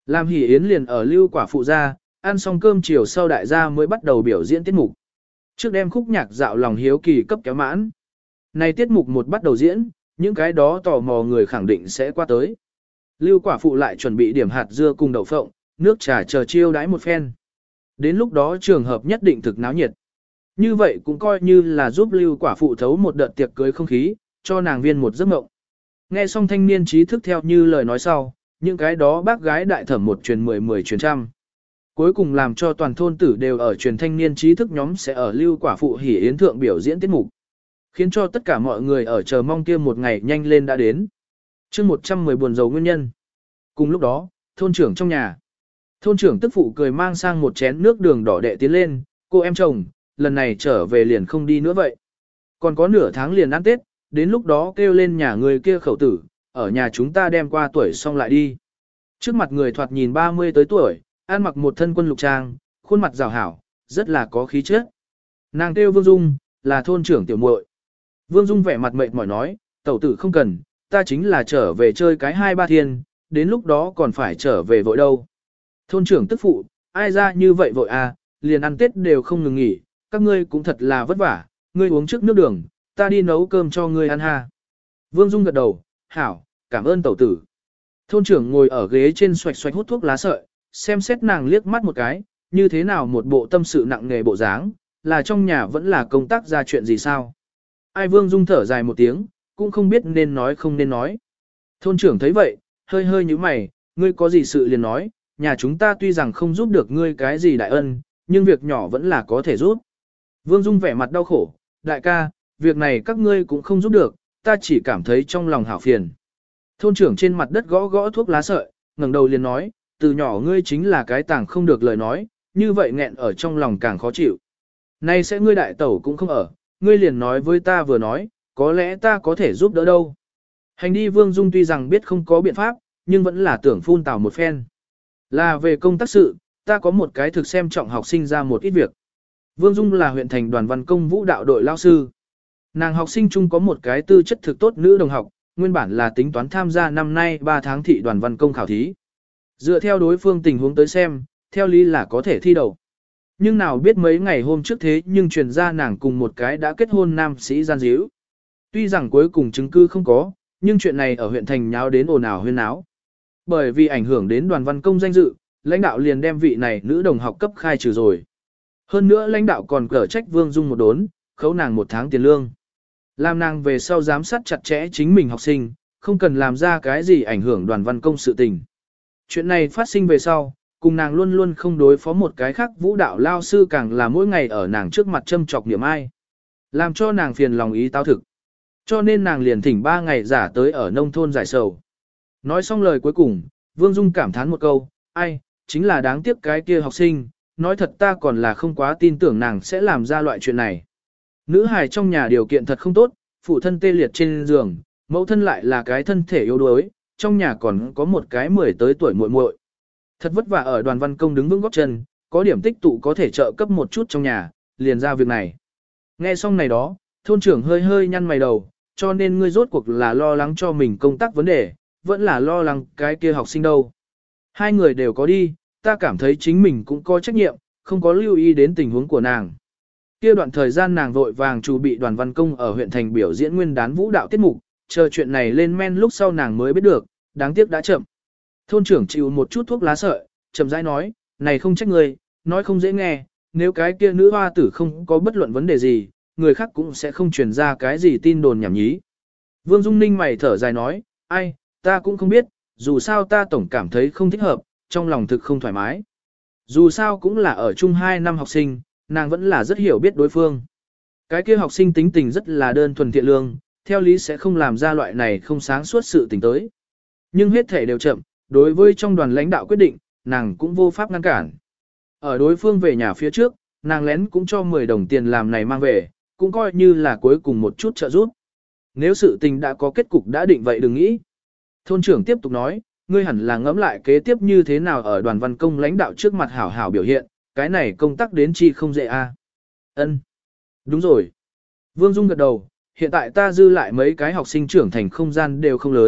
Làm hỉ yến liền ở lưu quả phụ gia, ăn xong cơm chiều sau đại gia mới bắt đầu biểu diễn tiết mục. Trước đem khúc nhạc dạo lòng hiếu kỳ cấp kéo mãn. Này tiết mục một bắt đầu diễn, những cái đó tò mò người khẳng định sẽ qua tới. Lưu quả phụ lại chuẩn bị điểm hạt dưa cùng đậu phộng, nước trà chờ chiêu đãi một phen. Đến lúc đó trường hợp nhất định thực náo nhiệt. Như vậy cũng coi như là giúp lưu quả phụ thấu một đợt tiệc cưới không khí, cho nàng viên một giấc mộng. Nghe xong thanh niên trí thức theo như lời nói sau, những cái đó bác gái đại thẩm một truyền mười mười truyền trăm. Cuối cùng làm cho toàn thôn tử đều ở truyền thanh niên trí thức nhóm sẽ ở lưu quả phụ hỉ yến thượng biểu diễn tiết mục. Khiến cho tất cả mọi người ở chờ mong kia một ngày nhanh lên đã đến. chương một trăm mười buồn rầu nguyên nhân. Cùng lúc đó, thôn trưởng trong nhà. Thôn trưởng tức phụ cười mang sang một chén nước đường đỏ đệ tiến lên, cô em chồng, lần này trở về liền không đi nữa vậy. Còn có nửa tháng liền ăn Tết, đến lúc đó kêu lên nhà người kia khẩu tử, ở nhà chúng ta đem qua tuổi xong lại đi. Trước mặt người thoạt nhìn ba mươi tới tuổi, ăn mặc một thân quân lục trang, khuôn mặt rào hảo, rất là có khí chất. Nàng kêu Vương Dung, là thôn trưởng tiểu muội. Vương Dung vẻ mặt mệt mỏi nói, tẩu tử không cần, ta chính là trở về chơi cái hai ba thiên, đến lúc đó còn phải trở về vội đâu. Thôn trưởng tức phụ, ai ra như vậy vội à, liền ăn Tết đều không ngừng nghỉ, các ngươi cũng thật là vất vả, ngươi uống trước nước đường, ta đi nấu cơm cho ngươi ăn ha. Vương Dung gật đầu, hảo, cảm ơn tẩu tử. Thôn trưởng ngồi ở ghế trên xoạch xoạch hút thuốc lá sợi, xem xét nàng liếc mắt một cái, như thế nào một bộ tâm sự nặng nề bộ dáng, là trong nhà vẫn là công tác ra chuyện gì sao. Ai Vương Dung thở dài một tiếng, cũng không biết nên nói không nên nói. Thôn trưởng thấy vậy, hơi hơi như mày, ngươi có gì sự liền nói, nhà chúng ta tuy rằng không giúp được ngươi cái gì đại ân, nhưng việc nhỏ vẫn là có thể giúp. Vương Dung vẻ mặt đau khổ, đại ca, việc này các ngươi cũng không giúp được, ta chỉ cảm thấy trong lòng hảo phiền. Thôn trưởng trên mặt đất gõ gõ thuốc lá sợi, ngẩng đầu liền nói, từ nhỏ ngươi chính là cái tàng không được lời nói, như vậy nghẹn ở trong lòng càng khó chịu. Nay sẽ ngươi đại tẩu cũng không ở, ngươi liền nói với ta vừa nói, có lẽ ta có thể giúp đỡ đâu. Hành đi Vương Dung tuy rằng biết không có biện pháp, nhưng vẫn là tưởng phun tào một phen. Là về công tác sự, ta có một cái thực xem trọng học sinh ra một ít việc. Vương Dung là huyện thành đoàn văn công vũ đạo đội lao sư. Nàng học sinh chung có một cái tư chất thực tốt nữ đồng học, nguyên bản là tính toán tham gia năm nay ba tháng thị đoàn văn công khảo thí. Dựa theo đối phương tình huống tới xem, theo lý là có thể thi đầu. Nhưng nào biết mấy ngày hôm trước thế nhưng truyền ra nàng cùng một cái đã kết hôn nam sĩ gian díu. Tuy rằng cuối cùng chứng cứ không có, nhưng chuyện này ở huyện thành nháo đến ồn ào huyên náo. Bởi vì ảnh hưởng đến đoàn văn công danh dự, lãnh đạo liền đem vị này nữ đồng học cấp khai trừ rồi. Hơn nữa lãnh đạo còn cở trách Vương Dung một đốn, khấu nàng một tháng tiền lương. Làm nàng về sau giám sát chặt chẽ chính mình học sinh, không cần làm ra cái gì ảnh hưởng đoàn văn công sự tình. Chuyện này phát sinh về sau, cùng nàng luôn luôn không đối phó một cái khác vũ đạo lao sư càng là mỗi ngày ở nàng trước mặt châm chọc niệm ai. Làm cho nàng phiền lòng ý táo thực. Cho nên nàng liền thỉnh ba ngày giả tới ở nông thôn giải sầu. Nói xong lời cuối cùng, Vương Dung cảm thán một câu, ai, chính là đáng tiếc cái kia học sinh, nói thật ta còn là không quá tin tưởng nàng sẽ làm ra loại chuyện này. Nữ hài trong nhà điều kiện thật không tốt, phụ thân tê liệt trên giường, mẫu thân lại là cái thân thể yếu đuối, trong nhà còn có một cái mười tới tuổi muội muội. Thật vất vả ở đoàn văn công đứng vững góp chân, có điểm tích tụ có thể trợ cấp một chút trong nhà, liền ra việc này. Nghe xong này đó, thôn trưởng hơi hơi nhăn mày đầu, cho nên ngươi rốt cuộc là lo lắng cho mình công tác vấn đề, vẫn là lo lắng cái kia học sinh đâu. Hai người đều có đi, ta cảm thấy chính mình cũng có trách nhiệm, không có lưu ý đến tình huống của nàng. Kia đoạn thời gian nàng vội vàng chuẩn bị đoàn văn công ở huyện thành biểu diễn nguyên đán vũ đạo tiết mục, chờ chuyện này lên men lúc sau nàng mới biết được, đáng tiếc đã chậm. Thôn trưởng chịu một chút thuốc lá sợi, chậm rãi nói, này không trách người, nói không dễ nghe, nếu cái kia nữ hoa tử không có bất luận vấn đề gì, người khác cũng sẽ không truyền ra cái gì tin đồn nhảm nhí. Vương Dung Ninh mày thở dài nói, ai, ta cũng không biết, dù sao ta tổng cảm thấy không thích hợp, trong lòng thực không thoải mái. Dù sao cũng là ở chung hai năm học sinh, nàng vẫn là rất hiểu biết đối phương. Cái kia học sinh tính tình rất là đơn thuần thiện lương, theo lý sẽ không làm ra loại này không sáng suốt sự tình tới. Nhưng hết thể đều chậm, đối với trong đoàn lãnh đạo quyết định, nàng cũng vô pháp ngăn cản. Ở đối phương về nhà phía trước, nàng lén cũng cho mười đồng tiền làm này mang về, cũng coi như là cuối cùng một chút trợ giúp. Nếu sự tình đã có kết cục đã định vậy đừng nghĩ. Thôn trưởng tiếp tục nói, ngươi hẳn là ngẫm lại kế tiếp như thế nào ở đoàn văn công lãnh đạo trước mặt hảo hảo biểu hiện, cái này công tác đến chi không dễ a. À. Ân, đúng rồi. Vương Dung gật đầu, hiện tại ta dư lại mấy cái học sinh trưởng thành không gian đều không lớn,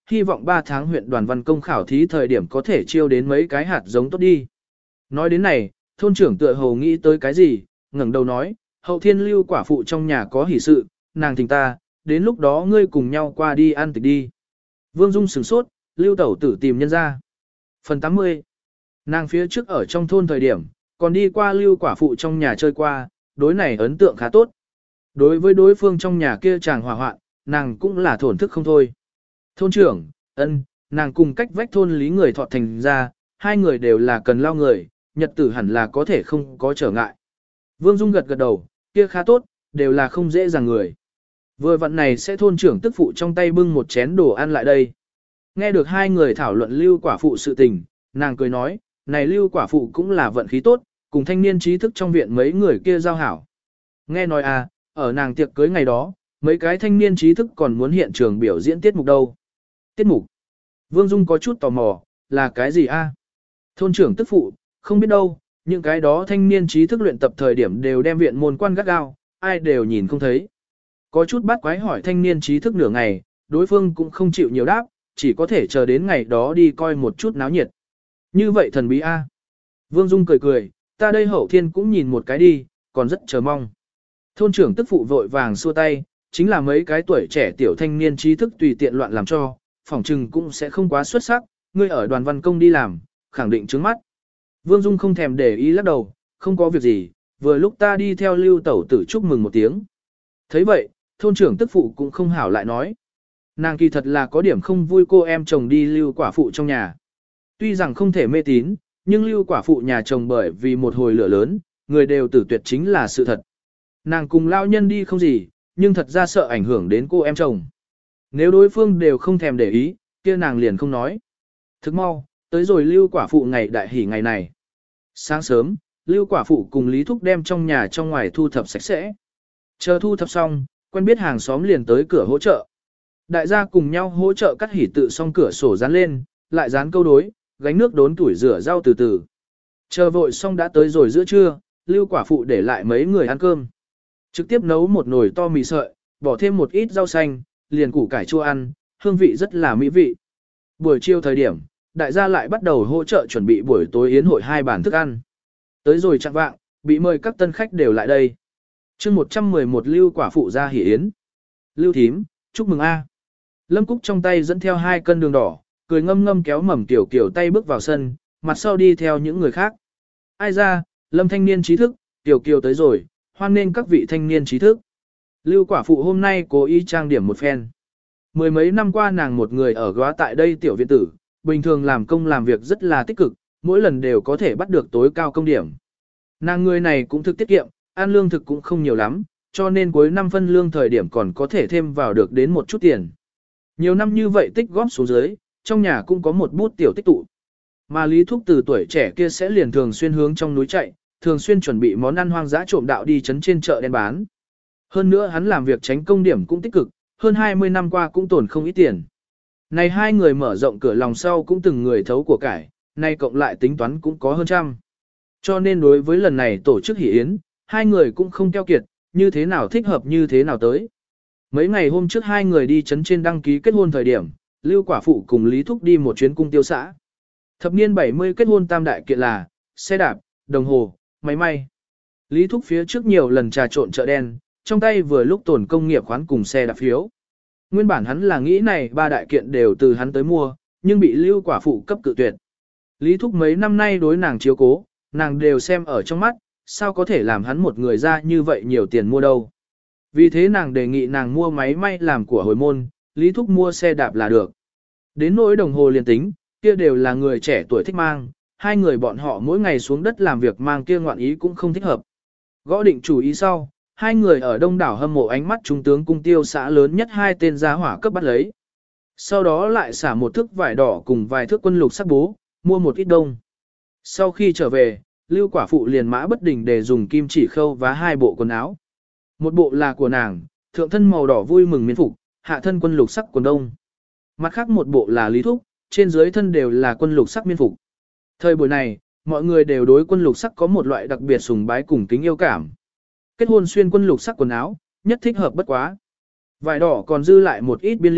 hy vọng ba tháng huyện đoàn văn công khảo thí thời điểm có thể chiêu đến mấy cái hạt giống tốt đi. Nói đến này, thôn trưởng tựa hồ nghĩ tới cái gì, ngẩng đầu nói, hậu thiên lưu quả phụ trong nhà có hỷ sự, nàng thỉnh ta, đến lúc đó ngươi cùng nhau qua đi ăn tiệc đi. Vương Dung sửng sốt, lưu tẩu tử tìm nhân ra. Phần tám mươi. Nàng phía trước ở trong thôn thời điểm, còn đi qua lưu quả phụ trong nhà chơi qua, đối này ấn tượng khá tốt. Đối với đối phương trong nhà kia chàng hỏa hoạn, nàng cũng là thổn thức không thôi. Thôn trưởng, ân, nàng cùng cách vách thôn lý người thọ thành ra, hai người đều là cần lao người, nhật tử hẳn là có thể không có trở ngại. Vương Dung gật gật đầu, kia khá tốt, đều là không dễ dàng người. Vừa vặn này sẽ thôn trưởng tức phụ trong tay bưng một chén đồ ăn lại đây. Nghe được hai người thảo luận lưu quả phụ sự tình, nàng cười nói, này lưu quả phụ cũng là vận khí tốt, cùng thanh niên trí thức trong viện mấy người kia giao hảo. Nghe nói à, ở nàng tiệc cưới ngày đó, mấy cái thanh niên trí thức còn muốn hiện trường biểu diễn tiết mục đâu. Tiết mục. Vương Dung có chút tò mò, là cái gì a? Thôn trưởng tức phụ, không biết đâu, những cái đó thanh niên trí thức luyện tập thời điểm đều đem viện môn quan gắt gao, ai đều nhìn không thấy. Có chút bắt quái hỏi thanh niên trí thức nửa ngày, đối phương cũng không chịu nhiều đáp, chỉ có thể chờ đến ngày đó đi coi một chút náo nhiệt. Như vậy thần bí a. Vương Dung cười cười, ta đây hậu thiên cũng nhìn một cái đi, còn rất chờ mong. Thôn trưởng tức phụ vội vàng xua tay, chính là mấy cái tuổi trẻ tiểu thanh niên trí thức tùy tiện loạn làm cho, phỏng trừng cũng sẽ không quá xuất sắc, ngươi ở đoàn văn công đi làm, khẳng định trướng mắt. Vương Dung không thèm để ý lắc đầu, không có việc gì, vừa lúc ta đi theo lưu tẩu tử chúc mừng một tiếng. Thấy vậy, thôn trưởng tức phụ cũng không hảo lại nói. Nàng kỳ thật là có điểm không vui cô em chồng đi lưu quả phụ trong nhà. Tuy rằng không thể mê tín, nhưng lưu quả phụ nhà chồng bởi vì một hồi lửa lớn, người đều tử tuyệt chính là sự thật. Nàng cùng lao nhân đi không gì, nhưng thật ra sợ ảnh hưởng đến cô em chồng. Nếu đối phương đều không thèm để ý, kia nàng liền không nói. Thức mau, tới rồi lưu quả phụ ngày đại hỷ ngày này. Sáng sớm, lưu quả phụ cùng Lý Thúc đem trong nhà trong ngoài thu thập sạch sẽ. Chờ thu thập xong, quen biết hàng xóm liền tới cửa hỗ trợ. Đại gia cùng nhau hỗ trợ cắt hỉ tự xong cửa sổ dán lên, lại dán câu đối, gánh nước đốn tuổi rửa rau từ từ. Chờ vội xong đã tới rồi giữa trưa, lưu quả phụ để lại mấy người ăn cơm. Trực tiếp nấu một nồi to mì sợi, bỏ thêm một ít rau xanh, liền củ cải chua ăn, hương vị rất là mỹ vị. Buổi chiều thời điểm, đại gia lại bắt đầu hỗ trợ chuẩn bị buổi tối yến hội hai bàn thức ăn. Tới rồi chạng vạng, bị mời các tân khách đều lại đây. chương một trăm mười một lưu quả phụ ra hỉ yến. Lưu thím, chúc mừng a. Lâm Cúc trong tay dẫn theo hai cân đường đỏ, cười ngâm ngâm kéo mầm tiểu kiểu tay bước vào sân, mặt sau đi theo những người khác. Ai ra, Lâm thanh niên trí thức, tiểu kiều tới rồi, hoan nên các vị thanh niên trí thức. Lưu quả phụ hôm nay cố ý trang điểm một phen. Mười mấy năm qua nàng một người ở góa tại đây tiểu viện tử, bình thường làm công làm việc rất là tích cực, mỗi lần đều có thể bắt được tối cao công điểm. Nàng người này cũng thực tiết kiệm, ăn lương thực cũng không nhiều lắm, cho nên cuối năm phân lương thời điểm còn có thể thêm vào được đến một chút tiền. Nhiều năm như vậy tích góp xuống dưới, trong nhà cũng có một bút tiểu tích tụ. Mà Lý Thúc từ tuổi trẻ kia sẽ liền thường xuyên hướng trong núi chạy, thường xuyên chuẩn bị món ăn hoang dã trộm đạo đi chấn trên chợ đen bán. Hơn nữa hắn làm việc tránh công điểm cũng tích cực, hơn hai mươi năm qua cũng tổn không ít tiền. Này hai người mở rộng cửa lòng sau cũng từng người thấu của cải, nay cộng lại tính toán cũng có hơn trăm. Cho nên đối với lần này tổ chức hỷ yến, hai người cũng không keo kiệt, như thế nào thích hợp như thế nào tới. Mấy ngày hôm trước hai người đi chấn trên đăng ký kết hôn thời điểm, Lưu quả phụ cùng Lý Thúc đi một chuyến cung tiêu xã. Thập niên bảy mươi kết hôn tam đại kiện là xe đạp, đồng hồ, máy may. Lý Thúc phía trước nhiều lần trà trộn chợ đen, trong tay vừa lúc tổn công nghiệp khoán cùng xe đạp phiếu. Nguyên bản hắn là nghĩ này ba đại kiện đều từ hắn tới mua, nhưng bị Lưu quả phụ cấp cự tuyệt. Lý Thúc mấy năm nay đối nàng chiếu cố, nàng đều xem ở trong mắt, sao có thể làm hắn một người ra như vậy nhiều tiền mua đâu. Vì thế nàng đề nghị nàng mua máy may làm của hồi môn, Lý Thúc mua xe đạp là được. Đến nỗi đồng hồ liền tính, kia đều là người trẻ tuổi thích mang, hai người bọn họ mỗi ngày xuống đất làm việc mang kia ngoạn ý cũng không thích hợp. Gõ định chủ ý sau, hai người ở đông đảo hâm mộ ánh mắt trung tướng cung tiêu xã lớn nhất hai tên giá hỏa cấp bắt lấy. Sau đó lại xả một thước vải đỏ cùng vài thước quân lục sắc bố, mua một ít đông. Sau khi trở về, Lưu quả phụ liền mã bất đình để dùng kim chỉ khâu vá hai bộ quần áo. Một bộ là của nàng, thượng thân màu đỏ vui mừng miến phục, hạ thân quân lục sắc quần đông. Mặt khác một bộ là Lý Thúc, trên dưới thân đều là quân lục sắc miên phục. Thời buổi này, mọi người đều đối quân lục sắc có một loại đặc biệt sùng bái cùng kính yêu cảm. Kết hôn xuyên quân lục sắc quần áo, nhất thích hợp bất quá. Vải đỏ còn dư lại một ít biên liêu,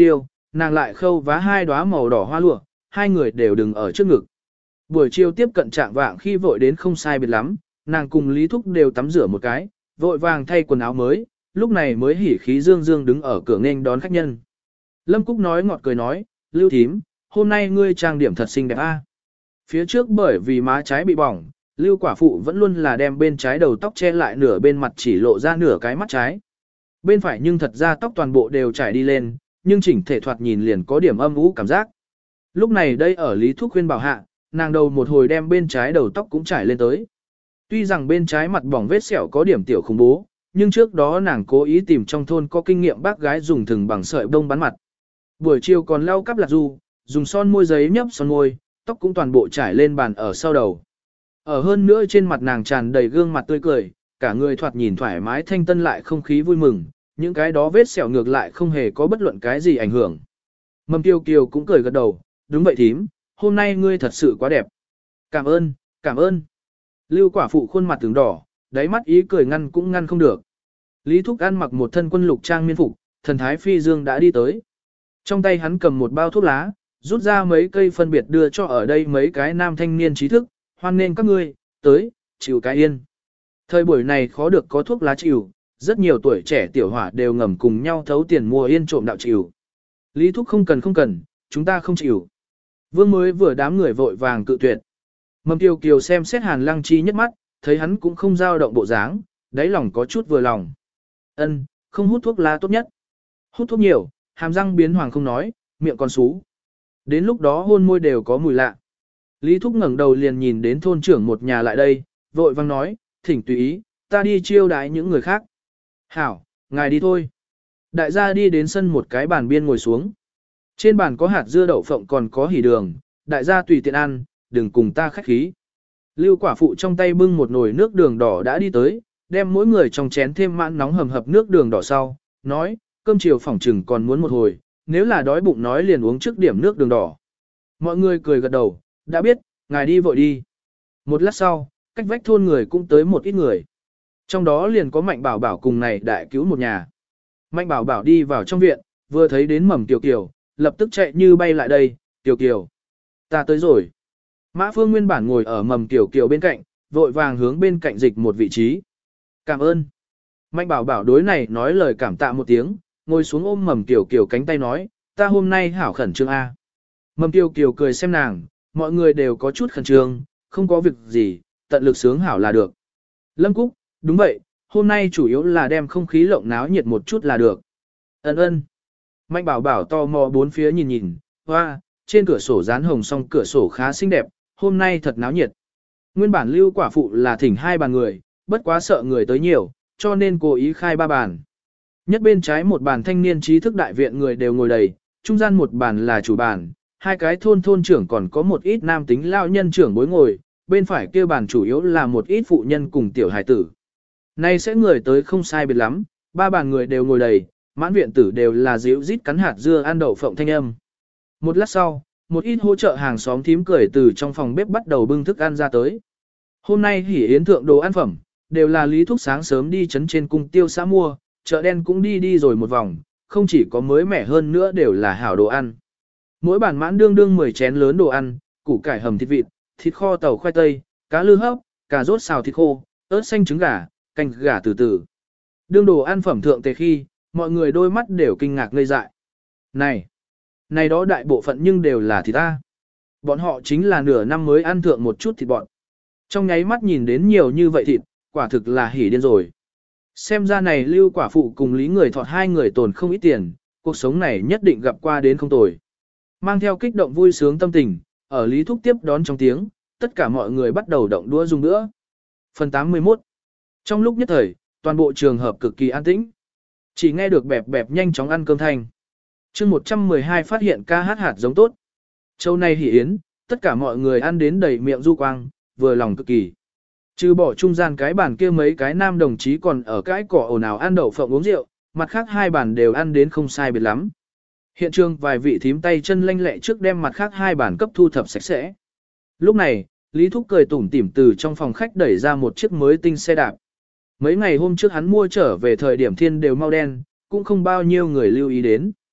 nàng lại khâu vá hai đóa màu đỏ hoa lụa, hai người đều đứng ở trước ngực. Buổi chiều tiếp cận trạng vạng khi vội đến không sai biệt lắm, nàng cùng Lý Thúc đều tắm rửa một cái, vội vàng thay quần áo mới, lúc này mới hỉ khí dương dương đứng ở cửa nghênh đón khách nhân. Lâm Cúc nói ngọt cười nói, Lưu thím, hôm nay ngươi trang điểm thật xinh đẹp a. Phía trước bởi vì má trái bị bỏng, Lưu quả phụ vẫn luôn là đem bên trái đầu tóc che lại nửa bên mặt chỉ lộ ra nửa cái mắt trái. Bên phải nhưng thật ra tóc toàn bộ đều trải đi lên, nhưng chỉnh thể thoạt nhìn liền có điểm âm u cảm giác. Lúc này đây ở Lý Thúc khuyên bảo hạ, nàng đầu một hồi đem bên trái đầu tóc cũng trải lên tới. Tuy rằng bên trái mặt bỏng vết sẹo có điểm tiểu khủng bố, nhưng trước đó nàng cố ý tìm trong thôn có kinh nghiệm bác gái dùng thừng bằng sợi bông bắn mặt. Buổi chiều còn lau cắp lạc du, dùng son môi giấy nhấp son môi, tóc cũng toàn bộ trải lên bàn ở sau đầu. Ở hơn nữa trên mặt nàng tràn đầy gương mặt tươi cười, cả người thoạt nhìn thoải mái thanh tân lại không khí vui mừng, những cái đó vết sẹo ngược lại không hề có bất luận cái gì ảnh hưởng. Mầm Kiều Kiều cũng cười gật đầu, đúng vậy thím, hôm nay ngươi thật sự quá đẹp. Cảm ơn, cảm ơn. Lưu quả phụ khuôn mặt tướng đỏ, đáy mắt ý cười ngăn cũng ngăn không được. Lý Thúc ăn mặc một thân quân lục trang miên phục, thần thái phi dương đã đi tới. Trong tay hắn cầm một bao thuốc lá, rút ra mấy cây phân biệt đưa cho ở đây mấy cái nam thanh niên trí thức, hoan nên các ngươi, tới, chịu cái yên. Thời buổi này khó được có thuốc lá chịu, rất nhiều tuổi trẻ tiểu hỏa đều ngầm cùng nhau thấu tiền mua yên trộm đạo chịu. Lý Thúc không cần không cần, chúng ta không chịu. Vương mới vừa đám người vội vàng cự tuyệt. Mầm Kiều Kiều xem xét Hàn Lăng Chi nhất mắt, thấy hắn cũng không dao động bộ dáng, đáy lòng có chút vừa lòng. Ân, không hút thuốc lá tốt nhất. Hút thuốc nhiều, hàm răng biến hoàng không nói, miệng còn xú. Đến lúc đó hôn môi đều có mùi lạ. Lý Thúc ngẩng đầu liền nhìn đến thôn trưởng một nhà lại đây, vội vang nói, thỉnh tùy ý, ta đi chiêu đái những người khác. Hảo, ngài đi thôi. Đại gia đi đến sân một cái bàn biên ngồi xuống. Trên bàn có hạt dưa đậu phộng còn có hỉ đường, đại gia tùy tiện ăn, đừng cùng ta khách khí. Lưu quả phụ trong tay bưng một nồi nước đường đỏ đã đi tới, đem mỗi người trong chén thêm mãn nóng hầm hập nước đường đỏ sau, nói, cơm chiều phỏng trừng còn muốn một hồi, nếu là đói bụng nói liền uống trước điểm nước đường đỏ. Mọi người cười gật đầu, đã biết, ngài đi vội đi. Một lát sau, cách vách thôn người cũng tới một ít người. Trong đó liền có Mạnh Bảo Bảo cùng này đại cứu một nhà. Mạnh Bảo Bảo đi vào trong viện, vừa thấy đến Mầm Kiều Kiều, lập tức chạy như bay lại đây, Kiều Kiều. Ta tới rồi. Mã Phương nguyên bản ngồi ở Mầm Kiều Kiều bên cạnh, vội vàng hướng bên cạnh dịch một vị trí. Cảm ơn. Mạnh Bảo Bảo đối này nói lời cảm tạ một tiếng, ngồi xuống ôm Mầm Kiều Kiều cánh tay nói, ta hôm nay hảo khẩn trương A. Mầm Kiều Kiều cười xem nàng, mọi người đều có chút khẩn trương, không có việc gì, tận lực sướng hảo là được. Lâm Cúc, đúng vậy, hôm nay chủ yếu là đem không khí lộng náo nhiệt một chút là được. Ấn ơn. Mạnh Bảo Bảo to mò bốn phía nhìn nhìn, hoa, trên cửa sổ dán hồng song cửa sổ khá xinh đẹp, hôm nay thật náo nhiệt. Nguyên bản Lưu quả phụ là thỉnh hai bàn người, bất quá sợ người tới nhiều, cho nên cố ý khai ba bàn. Nhất bên trái một bàn thanh niên trí thức đại viện người đều ngồi đầy, trung gian một bàn là chủ bàn, hai cái thôn thôn trưởng còn có một ít nam tính lao nhân trưởng bối ngồi, bên phải kia bàn chủ yếu là một ít phụ nhân cùng tiểu hài tử. Nay sẽ người tới không sai biệt lắm, ba bàn người đều ngồi đầy, mãn viện tử đều là díu rít cắn hạt dưa ăn đậu phộng thanh âm. Một lát sau, một ít hỗ trợ hàng xóm thím cười từ trong phòng bếp bắt đầu bưng thức ăn ra tới. Hôm nay hỉ yến thượng đồ ăn phẩm, đều là Lý Thúc sáng sớm đi chấn trên cung tiêu xã mua, chợ đen cũng đi đi rồi một vòng, không chỉ có mới mẻ hơn nữa đều là hảo đồ ăn. Mỗi bàn mãn đương đương mười chén lớn đồ ăn, củ cải hầm thịt vịt, thịt kho tàu khoai tây, cá lư hấp, cà rốt xào thịt khô, ớt xanh trứng gà, canh gà từ từ. Đương đồ ăn phẩm thượng tề khi, mọi người đôi mắt đều kinh ngạc ngây dại. Này, này đó đại bộ phận nhưng đều là thịt ta. Bọn họ chính là nửa năm mới ăn thượng một chút thịt bọn. Trong nháy mắt nhìn đến nhiều như vậy thịt, quả thực là hỉ điên rồi. Xem ra này Lưu quả phụ cùng Lý người thọt hai người tồn không ít tiền, cuộc sống này nhất định gặp qua đến không tồi. Mang theo kích động vui sướng tâm tình, ở Lý Thúc tiếp đón trong tiếng, tất cả mọi người bắt đầu động đũa dùng nữa. Phần tám mươi mốt. Trong lúc nhất thời, toàn bộ trường hợp cực kỳ an tĩnh. Chỉ nghe được bẹp bẹp nhanh chóng ăn cơm thanh. chương một trăm mười hai phát hiện ca hát hạt giống tốt. Châu này hỉ yến, tất cả mọi người ăn đến đầy miệng du quang, vừa lòng cực kỳ. Trừ bỏ trung gian cái bàn kia mấy cái nam đồng chí còn ở cái cỏ ồn ào ăn đậu phộng uống rượu, mặt khác hai bàn đều ăn đến không sai biệt lắm. Hiện trường vài vị thím tay chân lanh lẹ trước đem mặt khác hai bàn cấp thu thập sạch sẽ. Lúc này, Lý Thúc cười tủm tỉm từ trong phòng khách đẩy ra một chiếc mới tinh xe đạp. Mấy ngày hôm trước hắn mua trở về thời điểm thiên đều mau đen, cũng không bao nhiêu người lưu ý đến.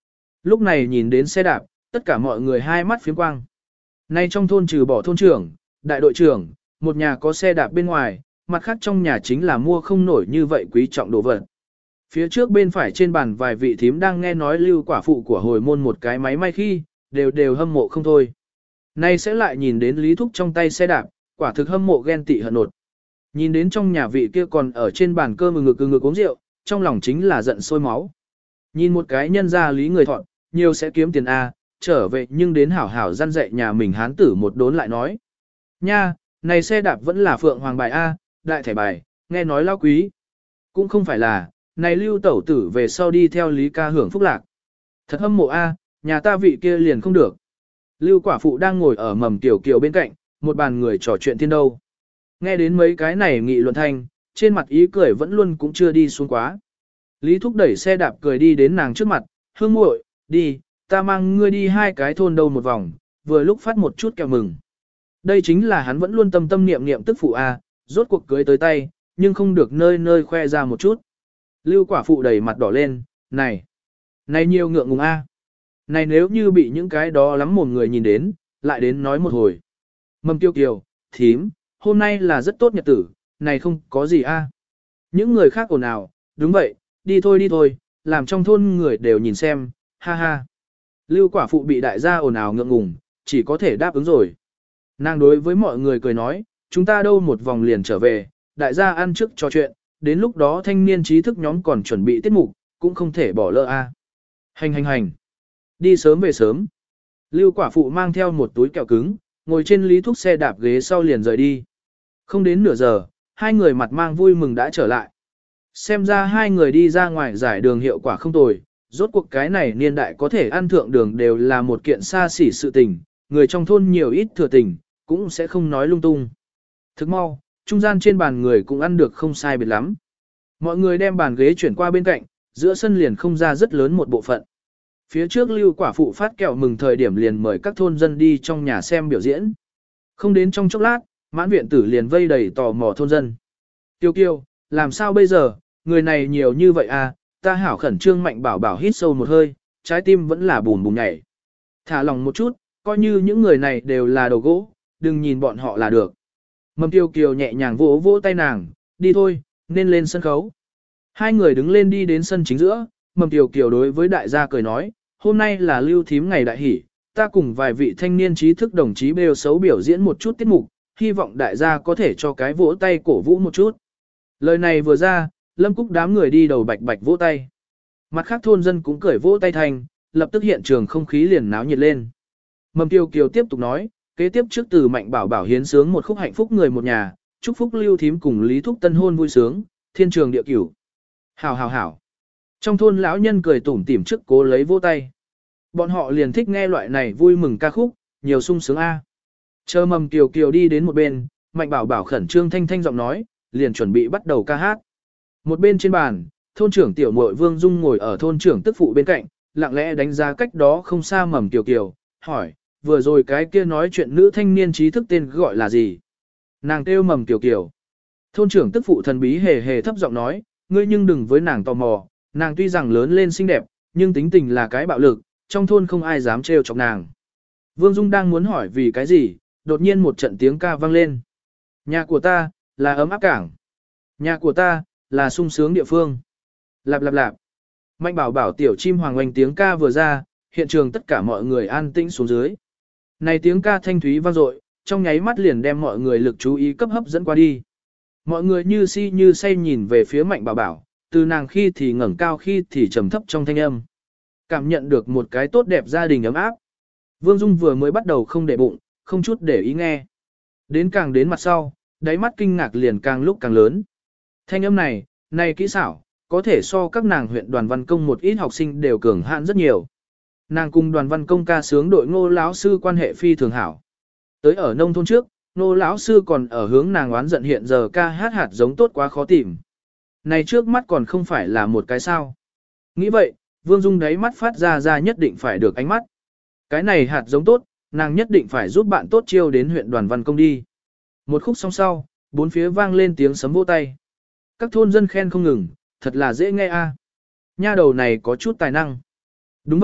Lúc này nhìn đến xe đạp, tất cả mọi người hai mắt phiếm quang. Nay trong thôn trừ bỏ thôn trưởng, đại đội trưởng, một nhà có xe đạp bên ngoài, mặt khác trong nhà chính là mua không nổi như vậy quý trọng đồ vật. Phía trước bên phải trên bàn vài vị thím đang nghe nói lưu quả phụ của hồi môn một cái máy may khi, đều đều hâm mộ không thôi. Nay sẽ lại nhìn đến Lý Thúc trong tay xe đạp, quả thực hâm mộ ghen tị hận nột. Nhìn đến trong nhà vị kia còn ở trên bàn cơm ngực ngực uống rượu, trong lòng chính là giận sôi máu. Nhìn một cái nhân gia Lý người thọn, nhiều sẽ kiếm tiền A, trở về nhưng đến hảo hảo gian dạy nhà mình hán tử một đốn lại nói. Nha, này xe đạp vẫn là phượng hoàng bài A, đại thẻ bài, nghe nói lao quý. Cũng không phải là, này lưu tẩu tử về sau đi theo Lý ca hưởng phúc lạc. Thật hâm mộ A, nhà ta vị kia liền không được. Lưu quả phụ đang ngồi ở mầm tiểu kiều bên cạnh, một bàn người trò chuyện thiên đâu. Nghe đến mấy cái này nghị luận thanh, trên mặt ý cười vẫn luôn cũng chưa đi xuống quá. Lý Thúc đẩy xe đạp cười đi đến nàng trước mặt, hương muội, đi, ta mang ngươi đi hai cái thôn đâu một vòng, vừa lúc phát một chút kẹo mừng. Đây chính là hắn vẫn luôn tâm tâm niệm niệm tức phụ A, rốt cuộc cưới tới tay, nhưng không được nơi nơi khoe ra một chút. Lưu quả phụ đẩy mặt đỏ lên, này, này nhiều ngượng ngùng A. Này nếu như bị những cái đó lắm một người nhìn đến, lại đến nói một hồi. Mầm tiêu kiều, thím, hôm nay là rất tốt nhật tử, này không có gì A. Những người khác ồn ào, đúng vậy, đi thôi đi thôi, làm trong thôn người đều nhìn xem, ha ha. Lưu quả phụ bị đại gia ồn ào ngượng ngùng, chỉ có thể đáp ứng rồi. Nàng đối với mọi người cười nói, chúng ta đâu một vòng liền trở về, đại gia ăn trước trò chuyện, đến lúc đó thanh niên trí thức nhóm còn chuẩn bị tiết mục, cũng không thể bỏ lỡ a. Hành hành hành. Đi sớm về sớm. Lưu quả phụ mang theo một túi kẹo cứng, ngồi trên Lý Thúc xe đạp ghế sau liền rời đi. Không đến nửa giờ, hai người mặt mang vui mừng đã trở lại. Xem ra hai người đi ra ngoài giải đường hiệu quả không tồi, rốt cuộc cái này niên đại có thể ăn thượng đường đều là một kiện xa xỉ sự tình, người trong thôn nhiều ít thừa tình, cũng sẽ không nói lung tung. Thức mau, trung gian trên bàn người cũng ăn được không sai biệt lắm. Mọi người đem bàn ghế chuyển qua bên cạnh, giữa sân liền không ra rất lớn một bộ phận. Phía trước Lưu quả phụ phát kẹo mừng thời điểm liền mời các thôn dân đi trong nhà xem biểu diễn. Không đến trong chốc lát, mãn viện tử liền vây đầy tò mò thôn dân. Tiêu kiêu, làm sao bây giờ, người này nhiều như vậy à, ta hảo khẩn trương mạnh bảo bảo hít sâu một hơi, trái tim vẫn là bùm bùm nhảy. Thả lòng một chút, coi như những người này đều là đầu gỗ, đừng nhìn bọn họ là được. Mầm tiêu kiều nhẹ nhàng vỗ vỗ tay nàng, đi thôi, nên lên sân khấu. Hai người đứng lên đi đến sân chính giữa, mầm tiêu kiều đối với đại gia cười nói, hôm nay là lưu thím ngày đại hỷ, ta cùng vài vị thanh niên trí thức đồng chí bêu xấu biểu diễn một chút tiết mục, hy vọng đại gia có thể cho cái vỗ tay cổ vũ một chút. Lời này vừa ra, Lâm Cúc đám người đi đầu bạch bạch vỗ tay. Mặt khác thôn dân cũng cười vỗ tay thành, lập tức hiện trường không khí liền náo nhiệt lên. Mầm Tiêu Kiều tiếp tục nói, kế tiếp trước từ Mạnh Bảo Bảo hiến sướng một khúc hạnh phúc người một nhà, chúc phúc Lưu Thím cùng Lý Thúc tân hôn vui sướng, thiên trường địa cửu. Hảo hảo hảo. Trong thôn lão nhân cười tủm tỉm trước cố lấy vỗ tay. Bọn họ liền thích nghe loại này vui mừng ca khúc, nhiều sung sướng a. Chờ Mầm Tiêu Kiều đi đến một bên, Mạnh Bảo Bảo khẩn trương thanh thanh giọng nói, liền chuẩn bị bắt đầu ca hát. Một bên trên bàn, thôn trưởng tiểu muội Vương Dung ngồi ở thôn trưởng tức phụ bên cạnh, lặng lẽ đánh giá cách đó không xa Mầm Kiều Kiều, hỏi, vừa rồi cái kia nói chuyện nữ thanh niên trí thức tên gọi là gì? Nàng kêu Mầm Kiều Kiều. Thôn trưởng tức phụ thần bí hề hề thấp giọng nói, ngươi nhưng đừng với nàng tò mò, nàng tuy rằng lớn lên xinh đẹp, nhưng tính tình là cái bạo lực, trong thôn không ai dám trêu chọc nàng. Vương Dung đang muốn hỏi vì cái gì, đột nhiên một trận tiếng ca vang lên. Nhà của ta, là ấm áp cảng. Nhà của ta, là sung sướng địa phương. Lạp lạp lạp. Mạnh bảo bảo tiểu chim hoàng oanh tiếng ca vừa ra, hiện trường tất cả mọi người an tĩnh xuống dưới. Này tiếng ca thanh thúy vang dội, trong nháy mắt liền đem mọi người lực chú ý cấp hấp dẫn qua đi. Mọi người như si như say nhìn về phía mạnh bảo bảo, từ nàng khi thì ngẩng cao khi thì trầm thấp trong thanh âm. Cảm nhận được một cái tốt đẹp gia đình ấm áp. Vương Dung vừa mới bắt đầu không để bụng, không chút để ý nghe. Đến càng đến mặt sau, đáy mắt kinh ngạc liền càng lúc càng lớn. Thanh âm này, này kỹ xảo, có thể so các nàng huyện đoàn văn công một ít học sinh đều cường hạn rất nhiều. Nàng cùng đoàn văn công ca sướng đội Ngô lão sư quan hệ phi thường hảo. Tới ở nông thôn trước, Ngô lão sư còn ở hướng nàng oán giận hiện giờ ca hát hạt giống tốt quá khó tìm. Này trước mắt còn không phải là một cái sao. Nghĩ vậy, Vương Dung đáy mắt phát ra ra nhất định phải được ánh mắt. Cái này hạt giống tốt, nàng nhất định phải giúp bạn tốt chiêu đến huyện đoàn văn công đi. Một khúc song sau, bốn phía vang lên tiếng sấm vỗ tay. Các thôn dân khen không ngừng, thật là dễ nghe a. Nha đầu này có chút tài năng. Đúng vậy,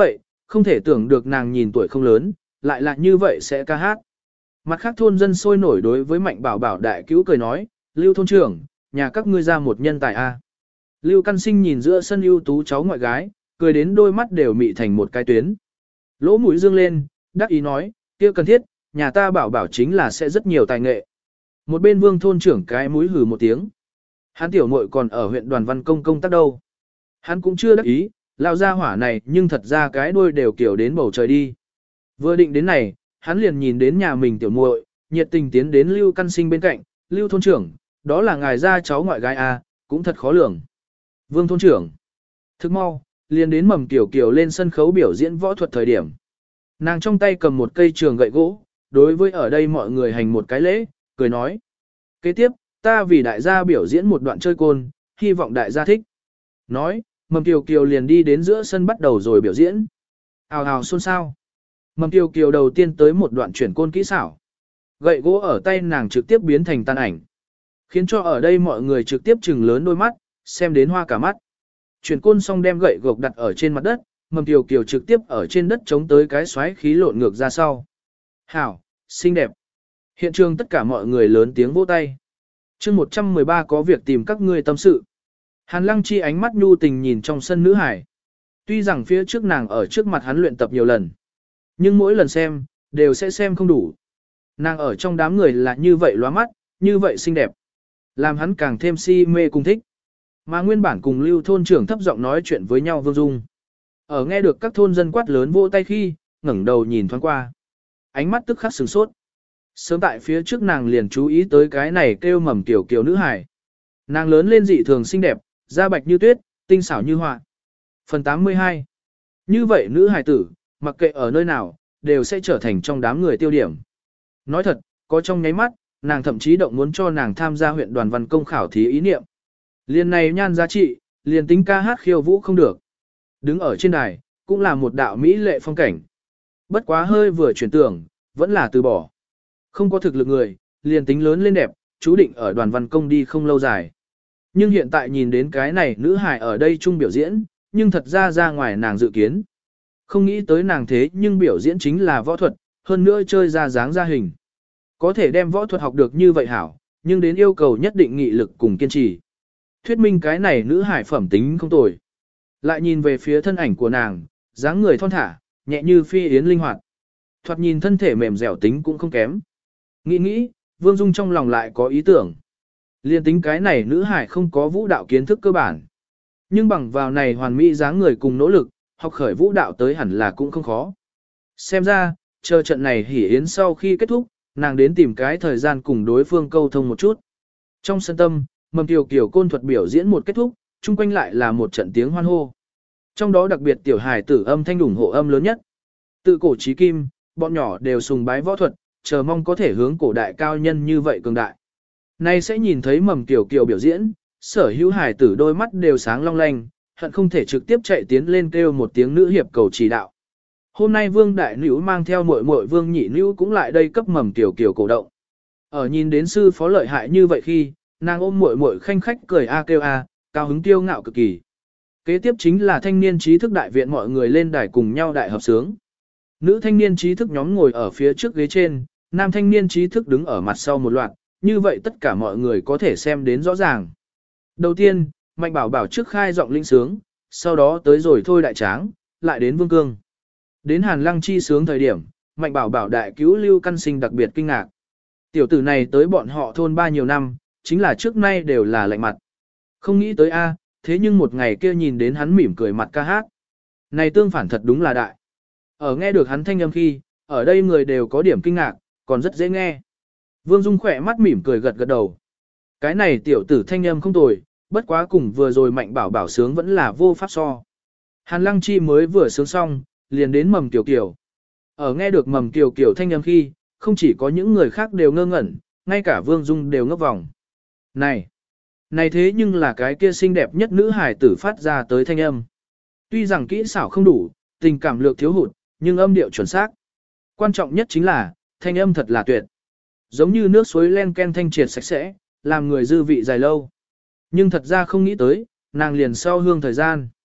không thể tưởng được nàng nhìn tuổi không lớn, lại là như vậy sẽ ca hát. Mặt khác thôn dân sôi nổi đối với Mạnh Bảo Bảo đại cứu cười nói, Lưu thôn trưởng, nhà các ngươi ra một nhân tài a. Lưu Căn Sinh nhìn giữa sân ưu tú cháu ngoại gái, cười đến đôi mắt đều mị thành một cái tuyến. Lỗ mũi dương lên, đắc ý nói, kia cần thiết, nhà ta Bảo Bảo chính là sẽ rất nhiều tài nghệ. Một bên Vương thôn trưởng cái mũi hừ một tiếng. Hắn tiểu muội còn ở huyện Đoàn Văn Công công tác đâu. Hắn cũng chưa đắc ý, lao ra hỏa này nhưng thật ra cái đuôi đều kiểu đến bầu trời đi. Vừa định đến này, hắn liền nhìn đến nhà mình tiểu muội, nhiệt tình tiến đến Lưu Căn Sinh bên cạnh, Lưu thôn trưởng, đó là ngài gia cháu ngoại gái a, cũng thật khó lường. Vương thôn trưởng, thức mau, liền đến Mầm Kiều Kiều lên sân khấu biểu diễn võ thuật thời điểm. Nàng trong tay cầm một cây trường gậy gỗ, đối với ở đây mọi người hành một cái lễ, cười nói. Kế tiếp, ta vì đại gia biểu diễn một đoạn chơi côn, hy vọng đại gia thích. Nói, Mầm Kiều Kiều liền đi đến giữa sân bắt đầu rồi biểu diễn. Hào hào xôn xao. Mầm Kiều Kiều đầu tiên tới một đoạn chuyển côn kỹ xảo. Gậy gỗ ở tay nàng trực tiếp biến thành tàn ảnh. Khiến cho ở đây mọi người trực tiếp trừng lớn đôi mắt, xem đến hoa cả mắt. Chuyển côn xong đem gậy gộc đặt ở trên mặt đất, Mầm Kiều Kiều trực tiếp ở trên đất chống tới cái xoáy khí lộn ngược ra sau. Hảo, xinh đẹp. Hiện trường tất cả mọi người lớn tiếng vỗ tay. chương một trăm mười ba có việc tìm các ngươi tâm sự. Hàn Lăng Chi ánh mắt nhu tình nhìn trong sân nữ hải. Tuy rằng phía trước nàng ở trước mặt hắn luyện tập nhiều lần, nhưng mỗi lần xem, đều sẽ xem không đủ. Nàng ở trong đám người là như vậy lóa mắt, như vậy xinh đẹp. Làm hắn càng thêm si mê cùng thích. Mà nguyên bản cùng Lưu thôn trưởng thấp giọng nói chuyện với nhau Vương Dung. Ở nghe được các thôn dân quát lớn vỗ tay khi, ngẩng đầu nhìn thoáng qua. Ánh mắt tức khắc sửng sốt. Sớm tại phía trước nàng liền chú ý tới cái này kêu Mầm Kiều Kiều nữ hải. Nàng lớn lên dị thường xinh đẹp, da bạch như tuyết, tinh xảo như họa. Phần tám mươi hai. Như vậy nữ hải tử, mặc kệ ở nơi nào, đều sẽ trở thành trong đám người tiêu điểm. Nói thật, có trong nháy mắt, nàng thậm chí động muốn cho nàng tham gia huyện Đoàn Văn Công khảo thí ý niệm. Liền này nhan giá trị, liền tính ca hát khiêu vũ không được. Đứng ở trên đài, cũng là một đạo mỹ lệ phong cảnh. Bất quá hơi vừa chuyển tưởng, vẫn là từ bỏ. Không có thực lực người, liền tính lớn lên đẹp, chú định ở Đoàn Văn Công đi không lâu dài. Nhưng hiện tại nhìn đến cái này nữ hài ở đây chung biểu diễn, nhưng thật ra ra ngoài nàng dự kiến. Không nghĩ tới nàng thế nhưng biểu diễn chính là võ thuật, hơn nữa chơi ra dáng ra hình. Có thể đem võ thuật học được như vậy hảo, nhưng đến yêu cầu nhất định nghị lực cùng kiên trì. Thuyết minh cái này nữ hải phẩm tính không tồi. Lại nhìn về phía thân ảnh của nàng, dáng người thon thả, nhẹ như phi yến linh hoạt. Thoạt nhìn thân thể mềm dẻo tính cũng không kém. Nghĩ nghĩ, Vương Dung trong lòng lại có ý tưởng. Liên tính cái này nữ hải không có vũ đạo kiến thức cơ bản. Nhưng bằng vào này hoàn mỹ dáng người cùng nỗ lực, học khởi vũ đạo tới hẳn là cũng không khó. Xem ra, chờ trận này hỉ yến sau khi kết thúc, nàng đến tìm cái thời gian cùng đối phương câu thông một chút. Trong sân tâm, Mầm Kiều Kiều côn thuật biểu diễn một kết thúc, chung quanh lại là một trận tiếng hoan hô. Trong đó đặc biệt tiểu hài tử âm thanh ủng hộ âm lớn nhất. Tự cổ chí kim, bọn nhỏ đều sùng bái võ thuật, chờ mong có thể hướng cổ đại cao nhân như vậy cường đại. Nay sẽ nhìn thấy Mầm Kiều Kiều biểu diễn, sở hữu hài tử đôi mắt đều sáng long lanh, hận không thể trực tiếp chạy tiến lên kêu một tiếng nữ hiệp cầu chỉ đạo. Hôm nay Vương Đại Nữu mang theo muội muội Vương Nhị Nữu cũng lại đây cấp Mầm Kiều Kiều cổ động. Ở nhìn đến sư phó lợi hại như vậy khi, nàng ôm muội muội khanh khách cười a kêu a, cao hứng tiêu ngạo cực kỳ. Kế tiếp chính là thanh niên trí thức đại viện mọi người lên đài cùng nhau đại hợp sướng. Nữ thanh niên trí thức nhóm ngồi ở phía trước ghế trên, nam thanh niên trí thức đứng ở mặt sau một loạt, như vậy tất cả mọi người có thể xem đến rõ ràng. Đầu tiên, Mạnh Bảo Bảo trước khai giọng linh sướng, sau đó tới rồi Thôi Đại Tráng, lại đến Vương Cương. Đến Hàn Lăng Chi sướng thời điểm, Mạnh Bảo Bảo đại cứu Lưu Căn Sinh đặc biệt kinh ngạc. Tiểu tử này tới bọn họ thôn ba nhiều năm, chính là trước nay đều là lạnh mặt. Không nghĩ tới a, thế nhưng một ngày kia nhìn đến hắn mỉm cười mặt ca hát. Này tương phản thật đúng là đại. Ở nghe được hắn thanh âm khi, ở đây người đều có điểm kinh ngạc, còn rất dễ nghe. Vương Dung khỏe mắt mỉm cười gật gật đầu. Cái này tiểu tử thanh âm không tồi, bất quá cùng vừa rồi Mạnh Bảo Bảo sướng vẫn là vô pháp so. Hàn Lăng Chi mới vừa sướng xong, liền đến Mầm Kiều Kiều. Ở nghe được Mầm Kiều Kiều thanh âm khi, không chỉ có những người khác đều ngơ ngẩn, ngay cả Vương Dung đều ngốc vòng. Này, này thế nhưng là cái kia xinh đẹp nhất nữ hài tử phát ra tới thanh âm. Tuy rằng kỹ xảo không đủ, tình cảm lược thiếu hụt, nhưng âm điệu chuẩn xác. Quan trọng nhất chính là, thanh âm thật là tuyệt. Giống như nước suối len ken thanh triệt sạch sẽ, làm người dư vị dài lâu. Nhưng thật ra không nghĩ tới, nàng liền sau hương thời gian.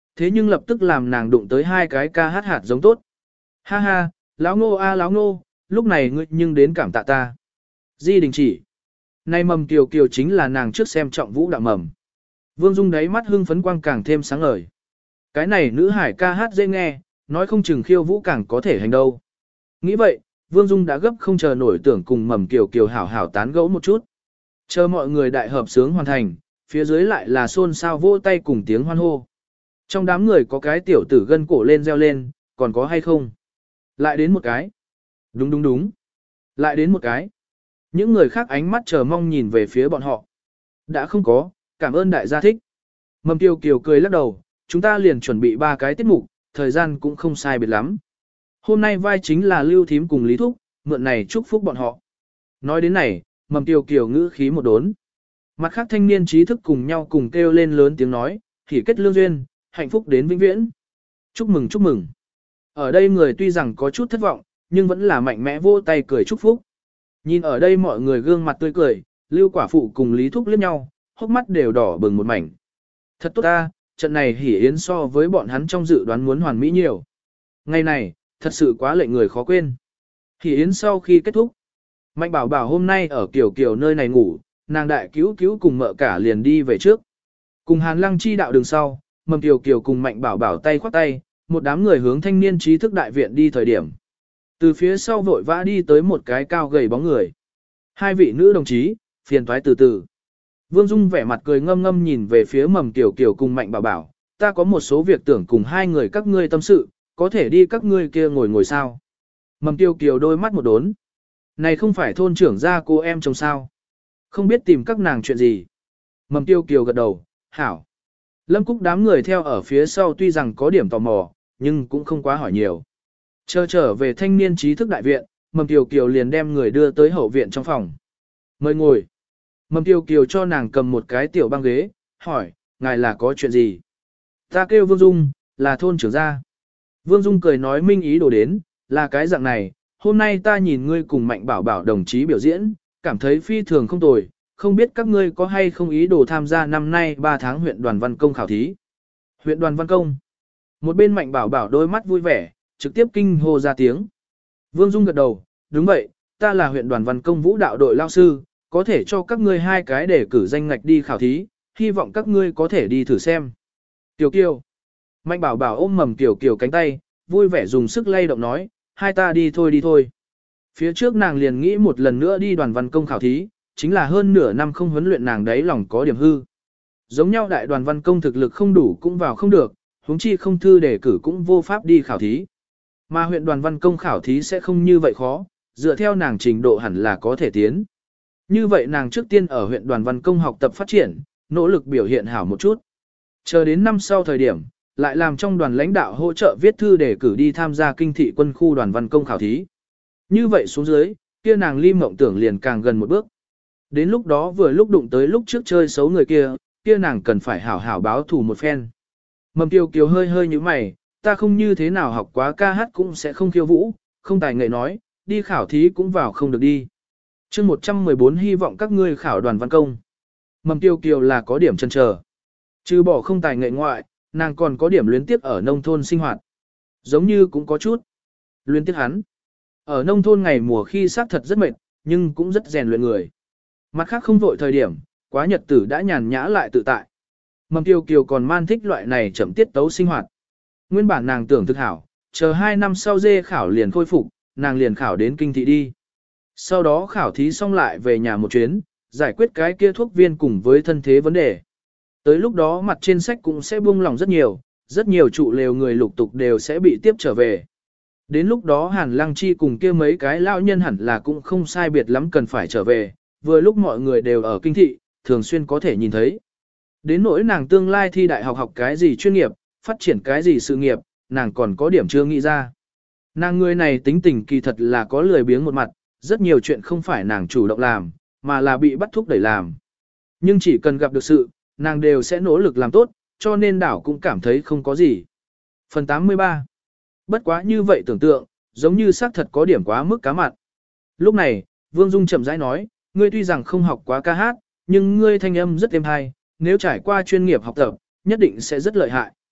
Thế nhưng lập tức làm nàng đụng tới hai cái ca hát hạt giống tốt. Ha ha, lão ngô a lão ngô, lúc này ngươi nhưng đến cảm tạ ta. Di đình chỉ. Nay mầm kiều kiều chính là nàng trước xem trọng vũ đạo mầm. Vương Dung đáy mắt hưng phấn quang càng thêm sáng ngời. Cái này nữ hải ca hát dễ nghe, nói không chừng khiêu vũ càng có thể hành đâu. Nghĩ vậy, Vương Dung đã gấp không chờ nổi tưởng cùng mầm kiều kiều hảo hảo tán gẫu một chút. Chờ mọi người đại hợp sướng hoàn thành, phía dưới lại là xôn xao vỗ tay cùng tiếng hoan hô. Trong đám người có cái tiểu tử gân cổ lên reo lên, còn có hay không? Lại đến một cái. Đúng đúng đúng. Lại đến một cái. Những người khác ánh mắt chờ mong nhìn về phía bọn họ. Đã không có, cảm ơn đại gia thích. Mầm Kiều Kiều cười lắc đầu, chúng ta liền chuẩn bị ba cái tiết mục, thời gian cũng không sai biệt lắm. Hôm nay vai chính là Lưu Thím cùng Lý Thúc, mượn này chúc phúc bọn họ. Nói đến này, Mầm Kiều Kiều ngữ khí một đốn. Mặt khác thanh niên trí thức cùng nhau cùng kêu lên lớn tiếng nói, thì kết lương duyên, hạnh phúc đến vĩnh viễn. Chúc mừng chúc mừng. Ở đây người tuy rằng có chút thất vọng, nhưng vẫn là mạnh mẽ vô tay cười chúc phúc. Nhìn ở đây mọi người gương mặt tươi cười, Lưu Quả Phụ cùng Lý Thúc liếc nhau, hốc mắt đều đỏ bừng một mảnh. Thật tốt ta, trận này hỉ yến so với bọn hắn trong dự đoán muốn hoàn mỹ nhiều. Ngày này, thật sự quá lệnh người khó quên. Hỉ yến sau khi kết thúc, Mạnh Bảo Bảo hôm nay ở Kiều Kiều nơi này ngủ, nàng đại cứu cứu cùng mợ cả liền đi về trước. Cùng Hàn Lăng chi đạo đường sau, Mầm Kiều Kiều cùng Mạnh Bảo Bảo tay khoác tay, một đám người hướng thanh niên trí thức đại viện đi thời điểm. Từ phía sau vội vã đi tới một cái cao gầy bóng người. Hai vị nữ đồng chí, phiền toái từ từ. Vương Dung vẻ mặt cười ngâm ngâm nhìn về phía Mầm Kiều Kiều cùng Mạnh Bảo Bảo, ta có một số việc tưởng cùng hai người các ngươi tâm sự, có thể đi các ngươi kia ngồi ngồi sao. Mầm Kiều Kiều đôi mắt một đốn. Này không phải thôn trưởng gia cô em chồng sao. Không biết tìm các nàng chuyện gì. Mầm Kiều Kiều gật đầu, hảo. Lâm Cúc đám người theo ở phía sau tuy rằng có điểm tò mò, nhưng cũng không quá hỏi nhiều. Chờ trở về thanh niên trí thức đại viện, Mầm Kiều Kiều liền đem người đưa tới hậu viện trong phòng. Mời ngồi. Mầm Kiều Kiều cho nàng cầm một cái tiểu băng ghế, hỏi, ngài là có chuyện gì? Ta kêu Vương Dung, là thôn trưởng gia. Vương Dung cười nói minh ý đồ đến, là cái dạng này, hôm nay ta nhìn ngươi cùng Mạnh Bảo Bảo đồng chí biểu diễn, cảm thấy phi thường không tồi, không biết các ngươi có hay không ý đồ tham gia năm nay ba tháng huyện đoàn văn công khảo thí. Huyện đoàn văn công. Một bên Mạnh Bảo Bảo đôi mắt vui vẻ, trực tiếp kinh hô ra tiếng. Vương Dung gật đầu, đúng vậy, ta là huyện đoàn văn công vũ đạo đội lao sư, có thể cho các ngươi hai cái để cử danh ngạch đi khảo thí, hy vọng các ngươi có thể đi thử xem. Tiểu Kiều. Mạnh Bảo Bảo ôm Mầm Tiểu Kiều cánh tay, vui vẻ dùng sức lay động nói, hai ta đi thôi đi thôi. Phía trước nàng liền nghĩ một lần nữa đi đoàn văn công khảo thí, chính là hơn nửa năm không huấn luyện nàng đấy lòng có điểm hư. Giống nhau đại đoàn văn công thực lực không đủ cũng vào không được, huống chi không thư đề cử cũng vô pháp đi khảo thí. Mà huyện đoàn văn công khảo thí sẽ không như vậy khó, dựa theo nàng trình độ hẳn là có thể tiến. Như vậy nàng trước tiên ở huyện đoàn văn công học tập phát triển, nỗ lực biểu hiện hảo một chút. Chờ đến năm sau thời điểm, lại làm trong đoàn lãnh đạo hỗ trợ viết thư để cử đi tham gia kinh thị quân khu đoàn văn công khảo thí. Như vậy xuống dưới, kia nàng ly mộng tưởng liền càng gần một bước. Đến lúc đó vừa lúc đụng tới lúc trước chơi xấu người kia, kia nàng cần phải hảo hảo báo thù một phen. Mầm Kiều Kiều hơi hơi như mày, ta không như thế nào học quá ca hát cũng sẽ không khiêu vũ, không tài nghệ nói, đi khảo thí cũng vào không được đi. chương một trăm mười bốn hy vọng các ngươi khảo đoàn văn công. Mầm Kiều Kiều là có điểm chân chờ. Trừ bỏ không tài nghệ ngoại, nàng còn có điểm luyến tiếp ở nông thôn sinh hoạt. Giống như cũng có chút luyến tiếc hắn. Ở nông thôn ngày mùa khi xác thật rất mệt, nhưng cũng rất rèn luyện người. Mặt khác không vội thời điểm, quá nhật tử đã nhàn nhã lại tự tại. Mầm Kiều Kiều còn man thích loại này chậm tiết tấu sinh hoạt. Nguyên bản nàng tưởng thực hảo, chờ hai năm sau dê khảo liền khôi phục, nàng liền khảo đến kinh thị đi. Sau đó khảo thí xong lại về nhà một chuyến, giải quyết cái kia thuốc viên cùng với thân thế vấn đề. Tới lúc đó mặt trên sách cũng sẽ buông lỏng rất nhiều, rất nhiều trụ lều người lục tục đều sẽ bị tiếp trở về. Đến lúc đó Hàn Lăng Chi cùng kia mấy cái lao nhân hẳn là cũng không sai biệt lắm cần phải trở về, vừa lúc mọi người đều ở kinh thị, thường xuyên có thể nhìn thấy. Đến nỗi nàng tương lai thi đại học học cái gì chuyên nghiệp, phát triển cái gì sự nghiệp, nàng còn có điểm chưa nghĩ ra. Nàng người này tính tình kỳ thật là có lười biếng một mặt, rất nhiều chuyện không phải nàng chủ động làm, mà là bị bắt thúc đẩy làm. Nhưng chỉ cần gặp được sự, nàng đều sẽ nỗ lực làm tốt, cho nên đảo cũng cảm thấy không có gì. Phần tám mươi ba. Bất quá như vậy tưởng tượng, giống như xác thật có điểm quá mức cá mặn. Lúc này, Vương Dung chậm rãi nói, ngươi tuy rằng không học quá ca hát, nhưng ngươi thanh âm rất êm hay, nếu trải qua chuyên nghiệp học tập, nhất định sẽ rất lợi hại.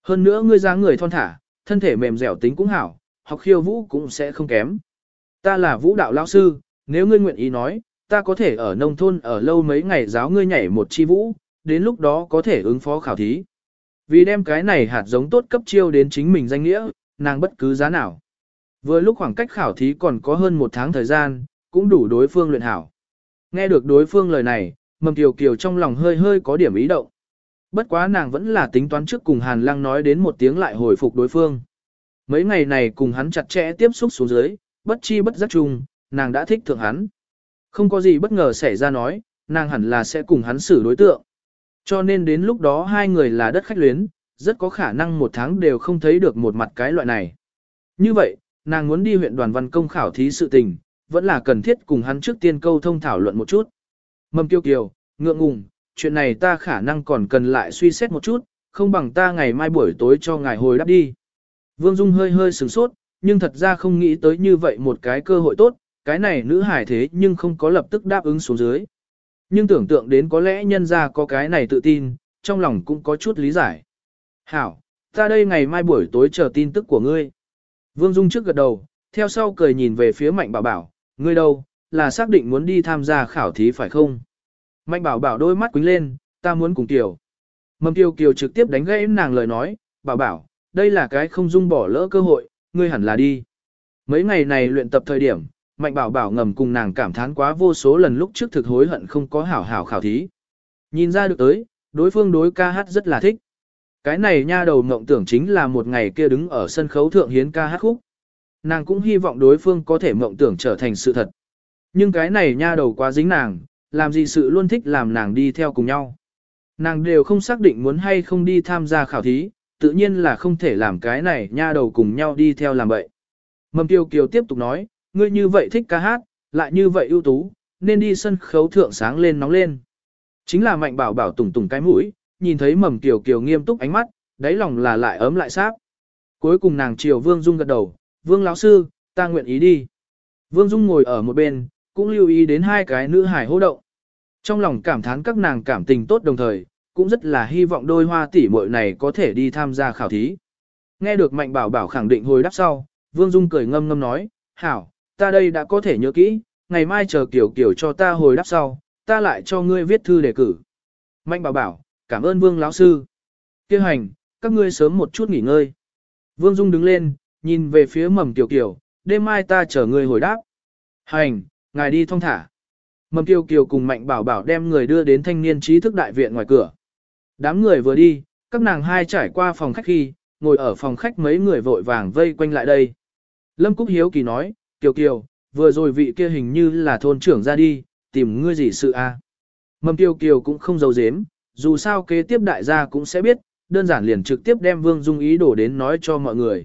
Hơn nữa ngươi dáng người thon thả, thân thể mềm dẻo tính cũng hảo, học khiêu vũ cũng sẽ không kém. Ta là vũ đạo lão sư, nếu ngươi nguyện ý nói, ta có thể ở nông thôn ở lâu mấy ngày giáo ngươi nhảy một chi vũ, đến lúc đó có thể ứng phó khảo thí. Vì đem cái này hạt giống tốt cấp chiêu đến chính mình danh nghĩa, nàng bất cứ giá nào. Vừa lúc khoảng cách khảo thí còn có hơn một tháng thời gian, cũng đủ đối phương luyện hảo. Nghe được đối phương lời này, Mầm Kiều Kiều trong lòng hơi hơi có điểm ý động. Bất quá nàng vẫn là tính toán trước cùng Hàn Lăng nói đến một tiếng lại hồi phục đối phương. Mấy ngày này cùng hắn chặt chẽ tiếp xúc xuống dưới, bất chi bất giác chung, nàng đã thích thượng hắn. Không có gì bất ngờ xảy ra nói, nàng hẳn là sẽ cùng hắn xử đối tượng. Cho nên đến lúc đó hai người là đất khách luyến, rất có khả năng một tháng đều không thấy được một mặt cái loại này. Như vậy, nàng muốn đi huyện đoàn văn công khảo thí sự tình, vẫn là cần thiết cùng hắn trước tiên câu thông thảo luận một chút. Mầm Kiều Kiều, ngượng ngùng, chuyện này ta khả năng còn cần lại suy xét một chút, không bằng ta ngày mai buổi tối cho ngài hồi đáp đi. Vương Dung hơi hơi sửng sốt, nhưng thật ra không nghĩ tới như vậy một cái cơ hội tốt, cái này nữ hải thế nhưng không có lập tức đáp ứng xuống dưới. Nhưng tưởng tượng đến có lẽ nhân ra có cái này tự tin, trong lòng cũng có chút lý giải. Hảo, ta đây ngày mai buổi tối chờ tin tức của ngươi. Vương Dung trước gật đầu, theo sau cười nhìn về phía Mạnh Bảo Bảo, ngươi đâu, là xác định muốn đi tham gia khảo thí phải không? Mạnh Bảo Bảo đôi mắt quính lên, ta muốn cùng Kiều. Mầm Kiều Kiều trực tiếp đánh gãy nàng lời nói, Bảo Bảo, đây là cái không dung bỏ lỡ cơ hội, ngươi hẳn là đi. Mấy ngày này luyện tập thời điểm, Mạnh Bảo Bảo ngầm cùng nàng cảm thán quá vô số lần lúc trước thực hối hận không có hảo hảo khảo thí. Nhìn ra được tới, đối phương đối ca hát rất là thích. Cái này nha đầu mộng tưởng chính là một ngày kia đứng ở sân khấu thượng hiến ca hát khúc. Nàng cũng hy vọng đối phương có thể mộng tưởng trở thành sự thật. Nhưng cái này nha đầu quá dính nàng, làm gì sự luôn thích làm nàng đi theo cùng nhau. Nàng đều không xác định muốn hay không đi tham gia khảo thí, tự nhiên là không thể làm cái này nha đầu cùng nhau đi theo làm vậy. Mầm Kiều Kiều tiếp tục nói, ngươi như vậy thích ca hát, lại như vậy ưu tú, nên đi sân khấu thượng sáng lên nóng lên. Chính là Mạnh Bảo Bảo tùng tùng cái mũi, nhìn thấy Mầm Kiều Kiều nghiêm túc ánh mắt, đáy lòng là lại ấm lại sáp. Cuối cùng nàng chiều Vương Dung gật đầu, Vương lão sư, ta nguyện ý đi. Vương Dung ngồi ở một bên, cũng lưu ý đến hai cái nữ hải hô động. Trong lòng cảm thán các nàng cảm tình tốt đồng thời, cũng rất là hy vọng đôi hoa tỷ muội này có thể đi tham gia khảo thí. Nghe được Mạnh Bảo Bảo khẳng định hồi đáp sau, Vương Dung cười ngâm ngâm nói, hảo, ta đây đã có thể nhớ kỹ, ngày mai chờ Kiều Kiều cho ta hồi đáp sau, ta lại cho ngươi viết thư đề cử. Mạnh Bảo Bảo, cảm ơn Vương lão sư. Kêu hành, các ngươi sớm một chút nghỉ ngơi. Vương Dung đứng lên, nhìn về phía Mầm Kiều Kiều, đêm mai ta chờ ngươi hồi đáp. Hành, ngài đi thong thả. Mầm Kiều Kiều cùng Mạnh Bảo Bảo đem người đưa đến thanh niên trí thức đại viện ngoài cửa. Đám người vừa đi, các nàng hai trải qua phòng khách khi, ngồi ở phòng khách mấy người vội vàng vây quanh lại đây. Lâm Cúc hiếu kỳ nói, Kiều Kiều, vừa rồi vị kia hình như là thôn trưởng ra đi, tìm ngươi gì sự a? À? Mầm Kiều Kiều cũng không giấu giếm, dù sao kế tiếp đại gia cũng sẽ biết, đơn giản liền trực tiếp đem Vương Dung ý đổ đến nói cho mọi người.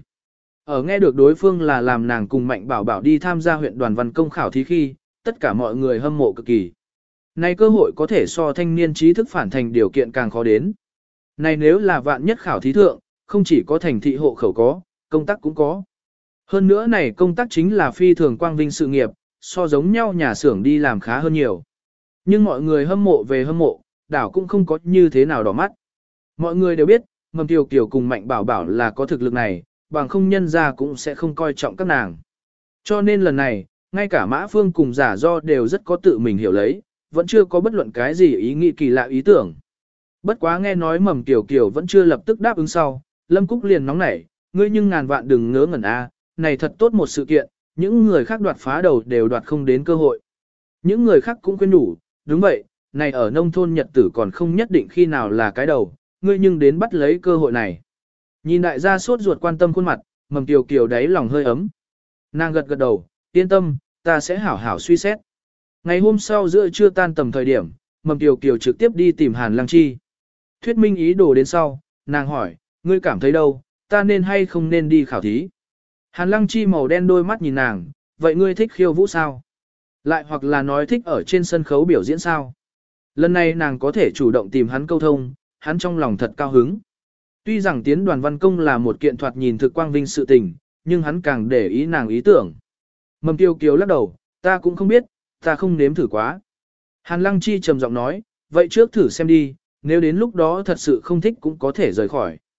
Ở nghe được đối phương là làm nàng cùng Mạnh Bảo Bảo đi tham gia huyện đoàn văn công khảo thí khi, tất cả mọi người hâm mộ cực kỳ. Này cơ hội có thể so thanh niên trí thức phản thành điều kiện càng khó đến. Này nếu là vạn nhất khảo thí thượng, không chỉ có thành thị hộ khẩu có, công tác cũng có. Hơn nữa này công tác chính là phi thường quang vinh sự nghiệp, so giống nhau nhà xưởng đi làm khá hơn nhiều. Nhưng mọi người hâm mộ về hâm mộ, đảo cũng không có như thế nào đỏ mắt. Mọi người đều biết, Mầm Kiều Kiều cùng Mạnh Bảo Bảo là có thực lực này, bằng không nhân ra cũng sẽ không coi trọng các nàng. Cho nên lần này, ngay cả Mã Phương cùng Giả Do đều rất có tự mình hiểu lấy, vẫn chưa có bất luận cái gì ý nghĩ kỳ lạ ý tưởng. Bất quá nghe nói Mầm Kiều Kiều vẫn chưa lập tức đáp ứng sau, Lâm Cúc liền nóng nảy, ngươi nhưng ngàn vạn đừng ngớ ngẩn a, này thật tốt một sự kiện, những người khác đoạt phá đầu đều đoạt không đến cơ hội. Những người khác cũng quên đủ, đúng vậy, này ở nông thôn nhật tử còn không nhất định khi nào là cái đầu, ngươi nhưng đến bắt lấy cơ hội này. Nhìn đại gia sốt ruột quan tâm khuôn mặt, Mầm Kiều Kiều đáy lòng hơi ấm. Nàng gật gật đầu, yên tâm, ta sẽ hảo hảo suy xét. Ngày hôm sau giữa trưa tan tầm thời điểm, Mầm Kiều Kiều trực tiếp đi tìm Hàn Lăng Chi. Thuyết minh ý đồ đến sau, nàng hỏi, ngươi cảm thấy đâu, ta nên hay không nên đi khảo thí. Hàn Lăng Chi màu đen đôi mắt nhìn nàng, vậy ngươi thích khiêu vũ sao? Lại hoặc là nói thích ở trên sân khấu biểu diễn sao? Lần này nàng có thể chủ động tìm hắn câu thông, hắn trong lòng thật cao hứng. Tuy rằng tiến đoàn văn công là một kiện thoạt nhìn thực quang vinh sự tình, nhưng hắn càng để ý nàng ý tưởng. Mầm Kiều Kiều lắc đầu, ta cũng không biết, ta không nếm thử quá. Hàn Lăng Chi trầm giọng nói, vậy trước thử xem đi, nếu đến lúc đó thật sự không thích cũng có thể rời khỏi.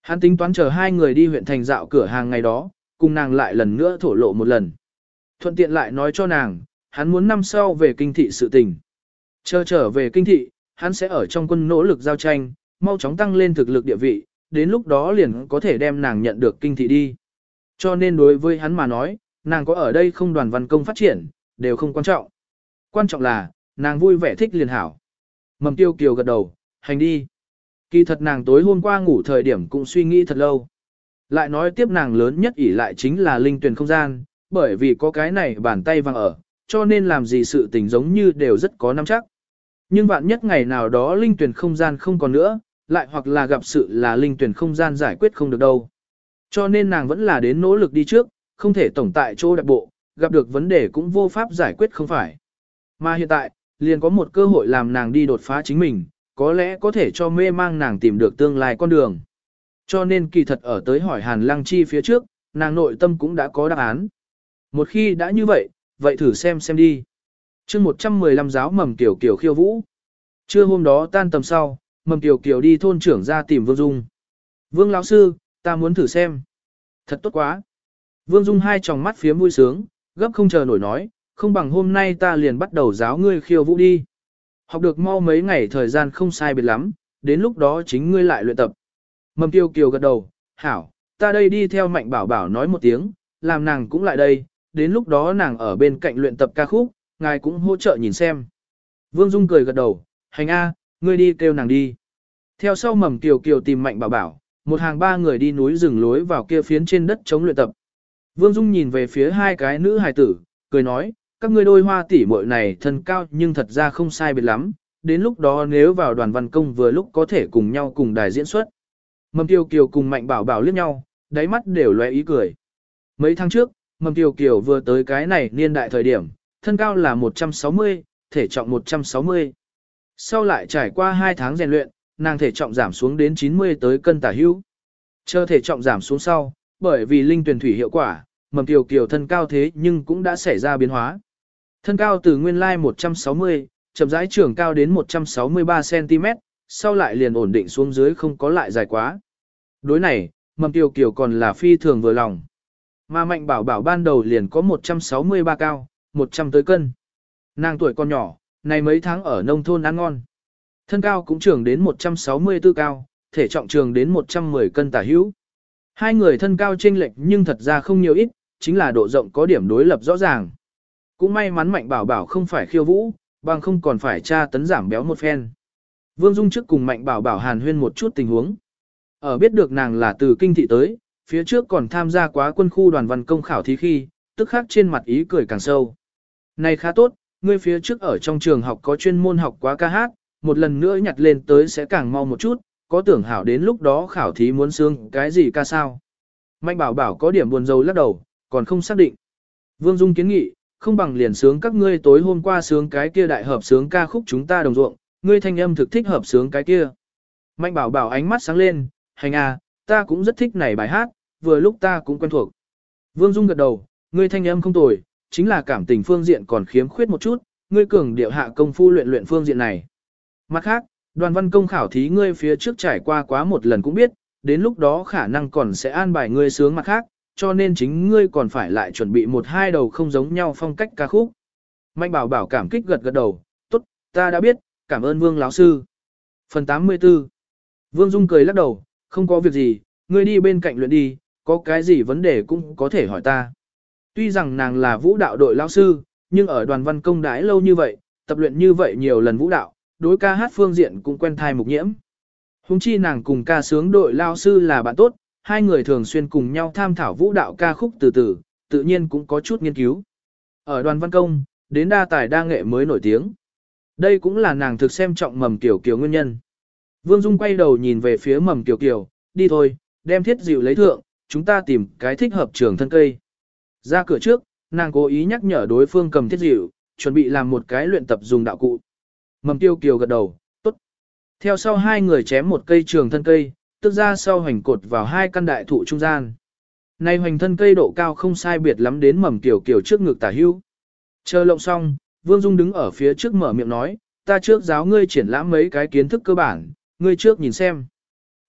Hắn tính toán chờ hai người đi huyện thành dạo cửa hàng ngày đó, cùng nàng lại lần nữa thổ lộ một lần. Thuận tiện lại nói cho nàng, hắn muốn năm sau về kinh thị sự tình. Chờ trở về kinh thị, hắn sẽ ở trong quân nỗ lực giao tranh, mau chóng tăng lên thực lực địa vị, đến lúc đó liền có thể đem nàng nhận được kinh thị đi. Cho nên đối với hắn mà nói, nàng có ở đây không đoàn văn công phát triển, đều không quan trọng. Quan trọng là, nàng vui vẻ thích liền hảo. Mầm Tiêu Kiều gật đầu, hành đi. Kỳ thật nàng tối hôm qua ngủ thời điểm cũng suy nghĩ thật lâu. Lại nói tiếp nàng lớn nhất ỷ lại chính là linh tuyển không gian, bởi vì có cái này bàn tay vàng ở, cho nên làm gì sự tình giống như đều rất có nắm chắc. Nhưng vạn nhất ngày nào đó linh tuyển không gian không còn nữa, lại hoặc là gặp sự là linh tuyển không gian giải quyết không được đâu. Cho nên nàng vẫn là đến nỗ lực đi trước, không thể tổng tại chỗ đặc bộ, gặp được vấn đề cũng vô pháp giải quyết không phải. Mà hiện tại, liền có một cơ hội làm nàng đi đột phá chính mình, có lẽ có thể cho mê mang nàng tìm được tương lai con đường. Cho nên kỳ thật ở tới hỏi Hàn Lăng Chi phía trước, nàng nội tâm cũng đã có đáp án. Một khi đã như vậy, vậy thử xem xem đi. chương một trăm mười lăm giáo mầm tiểu kiều khiêu vũ. Trưa hôm đó tan tầm sau, mầm tiểu kiều đi thôn trưởng ra tìm Vương Dung. Vương lão sư, ta muốn thử xem. Thật tốt quá. Vương Dung hai tròng mắt phía vui sướng, gấp không chờ nổi nói, không bằng hôm nay ta liền bắt đầu giáo ngươi khiêu vũ đi. Học được mau mấy ngày thời gian không sai biệt lắm, đến lúc đó chính ngươi lại luyện tập. Mầm Tiêu Kiều gật đầu, hảo, ta đây đi theo Mạnh Bảo Bảo nói một tiếng, làm nàng cũng lại đây, đến lúc đó nàng ở bên cạnh luyện tập ca khúc, ngài cũng hỗ trợ nhìn xem. Vương Dung cười gật đầu, hành a, ngươi đi kêu nàng đi. Theo sau Mầm Tiêu Kiều tìm Mạnh Bảo Bảo, một hàng ba người đi núi rừng lối vào kia phiến trên đất chống luyện tập. Vương Dung nhìn về phía hai cái nữ hài tử, cười nói, các ngươi đôi hoa tỷ muội này thân cao nhưng thật ra không sai biệt lắm, đến lúc đó nếu vào đoàn văn công vừa lúc có thể cùng nhau cùng đài diễn xuất. Mầm Tiêu Kiều cùng Mạnh Bảo Bảo liếc nhau, đáy mắt đều lóe ý cười. Mấy tháng trước, Mầm Tiêu Kiều vừa tới cái này niên đại thời điểm, thân cao là một trăm sáu mươi, thể trọng một trăm sáu mươi. Sau lại trải qua hai tháng rèn luyện, nàng thể trọng giảm xuống đến chín mươi tới cân tả hữu. Chờ thể trọng giảm xuống sau, bởi vì linh tuyển thủy hiệu quả, Mầm Tiêu Kiều thân cao thế nhưng cũng đã xảy ra biến hóa. Thân cao từ nguyên lai một trăm sáu mươi, chậm rãi trưởng cao đến một trăm sáu mươi ba xăng ti mét, sau lại liền ổn định xuống dưới không có lại dài quá. Đối này, Mầm Tiêu Kiều còn là phi thường vừa lòng. Mà Mạnh Bảo Bảo ban đầu liền có một trăm sáu mươi ba cao, một trăm tới cân. Nàng tuổi còn nhỏ, này mấy tháng ở nông thôn ăn ngon. Thân cao cũng trưởng đến một trăm sáu mươi tư cao, thể trọng trường đến một trăm mười cân tả hữu. Hai người thân cao chênh lệch nhưng thật ra không nhiều ít, chính là độ rộng có điểm đối lập rõ ràng. Cũng may mắn Mạnh Bảo Bảo không phải khiêu vũ, bằng không còn phải tra tấn giảm béo một phen. Vương Dung trước cùng Mạnh Bảo Bảo hàn huyên một chút tình huống. Ở biết được nàng là từ kinh thị tới, phía trước còn tham gia quá quân khu đoàn văn công khảo thí khi, tức khắc trên mặt ý cười càng sâu. Này khá tốt, ngươi phía trước ở trong trường học có chuyên môn học quá ca hát, một lần nữa nhặt lên tới sẽ càng mau một chút, có tưởng hảo đến lúc đó khảo thí muốn sướng cái gì ca sao. Mạnh Bảo Bảo có điểm buồn rầu lắc đầu, còn không xác định. Vương Dung kiến nghị, không bằng liền sướng các ngươi tối hôm qua sướng cái kia đại hợp sướng ca khúc chúng ta đồng ruộng, ngươi thanh âm thực thích hợp sướng cái kia. Mạnh Bảo Bảo ánh mắt sáng lên, hành à, ta cũng rất thích này bài hát, vừa lúc ta cũng quen thuộc. Vương Dung gật đầu, ngươi thanh âm không tồi, chính là cảm tình phương diện còn khiếm khuyết một chút, ngươi cường điệu hạ công phu luyện luyện phương diện này. Mặt khác, đoàn văn công khảo thí ngươi phía trước trải qua quá một lần cũng biết, đến lúc đó khả năng còn sẽ an bài ngươi sướng mặt khác, cho nên chính ngươi còn phải lại chuẩn bị một hai đầu không giống nhau phong cách ca khúc. Mạnh Bảo Bảo cảm kích gật gật đầu, tốt, ta đã biết, cảm ơn Vương lão sư. Phần tám mươi tư. Vương Dung cười lắc đầu, không có việc gì, ngươi đi bên cạnh luyện đi, có cái gì vấn đề cũng có thể hỏi ta. Tuy rằng nàng là vũ đạo đội lão sư, nhưng ở đoàn văn công đãi lâu như vậy, tập luyện như vậy nhiều lần vũ đạo, đối ca hát phương diện cũng quen thai mục nhiễm. Hùng chi nàng cùng ca sướng đội lão sư là bạn tốt, hai người thường xuyên cùng nhau tham thảo vũ đạo ca khúc từ từ, tự nhiên cũng có chút nghiên cứu. Ở đoàn văn công, đến đa tài đa nghệ mới nổi tiếng. Đây cũng là nàng thực xem trọng Mầm Kiều Kiều nguyên nhân. Vương Dung quay đầu nhìn về phía Mầm Kiều Kiều, đi thôi, đem thiết dịu lấy thượng, chúng ta tìm cái thích hợp trường thân cây. Ra cửa trước, nàng cố ý nhắc nhở đối phương cầm thiết dịu, chuẩn bị làm một cái luyện tập dùng đạo cụ. Mầm Kiều Kiều gật đầu, tốt. Theo sau hai người chém một cây trường thân cây, tức ra sau hoành cột vào hai căn đại thụ trung gian. Này hoành thân cây độ cao không sai biệt lắm đến Mầm Kiều Kiều trước ngực tả hữu. Chờ lộng xong, Vương Dung đứng ở phía trước mở miệng nói, ta trước giáo ngươi triển lãm mấy cái kiến thức cơ bản, ngươi trước nhìn xem.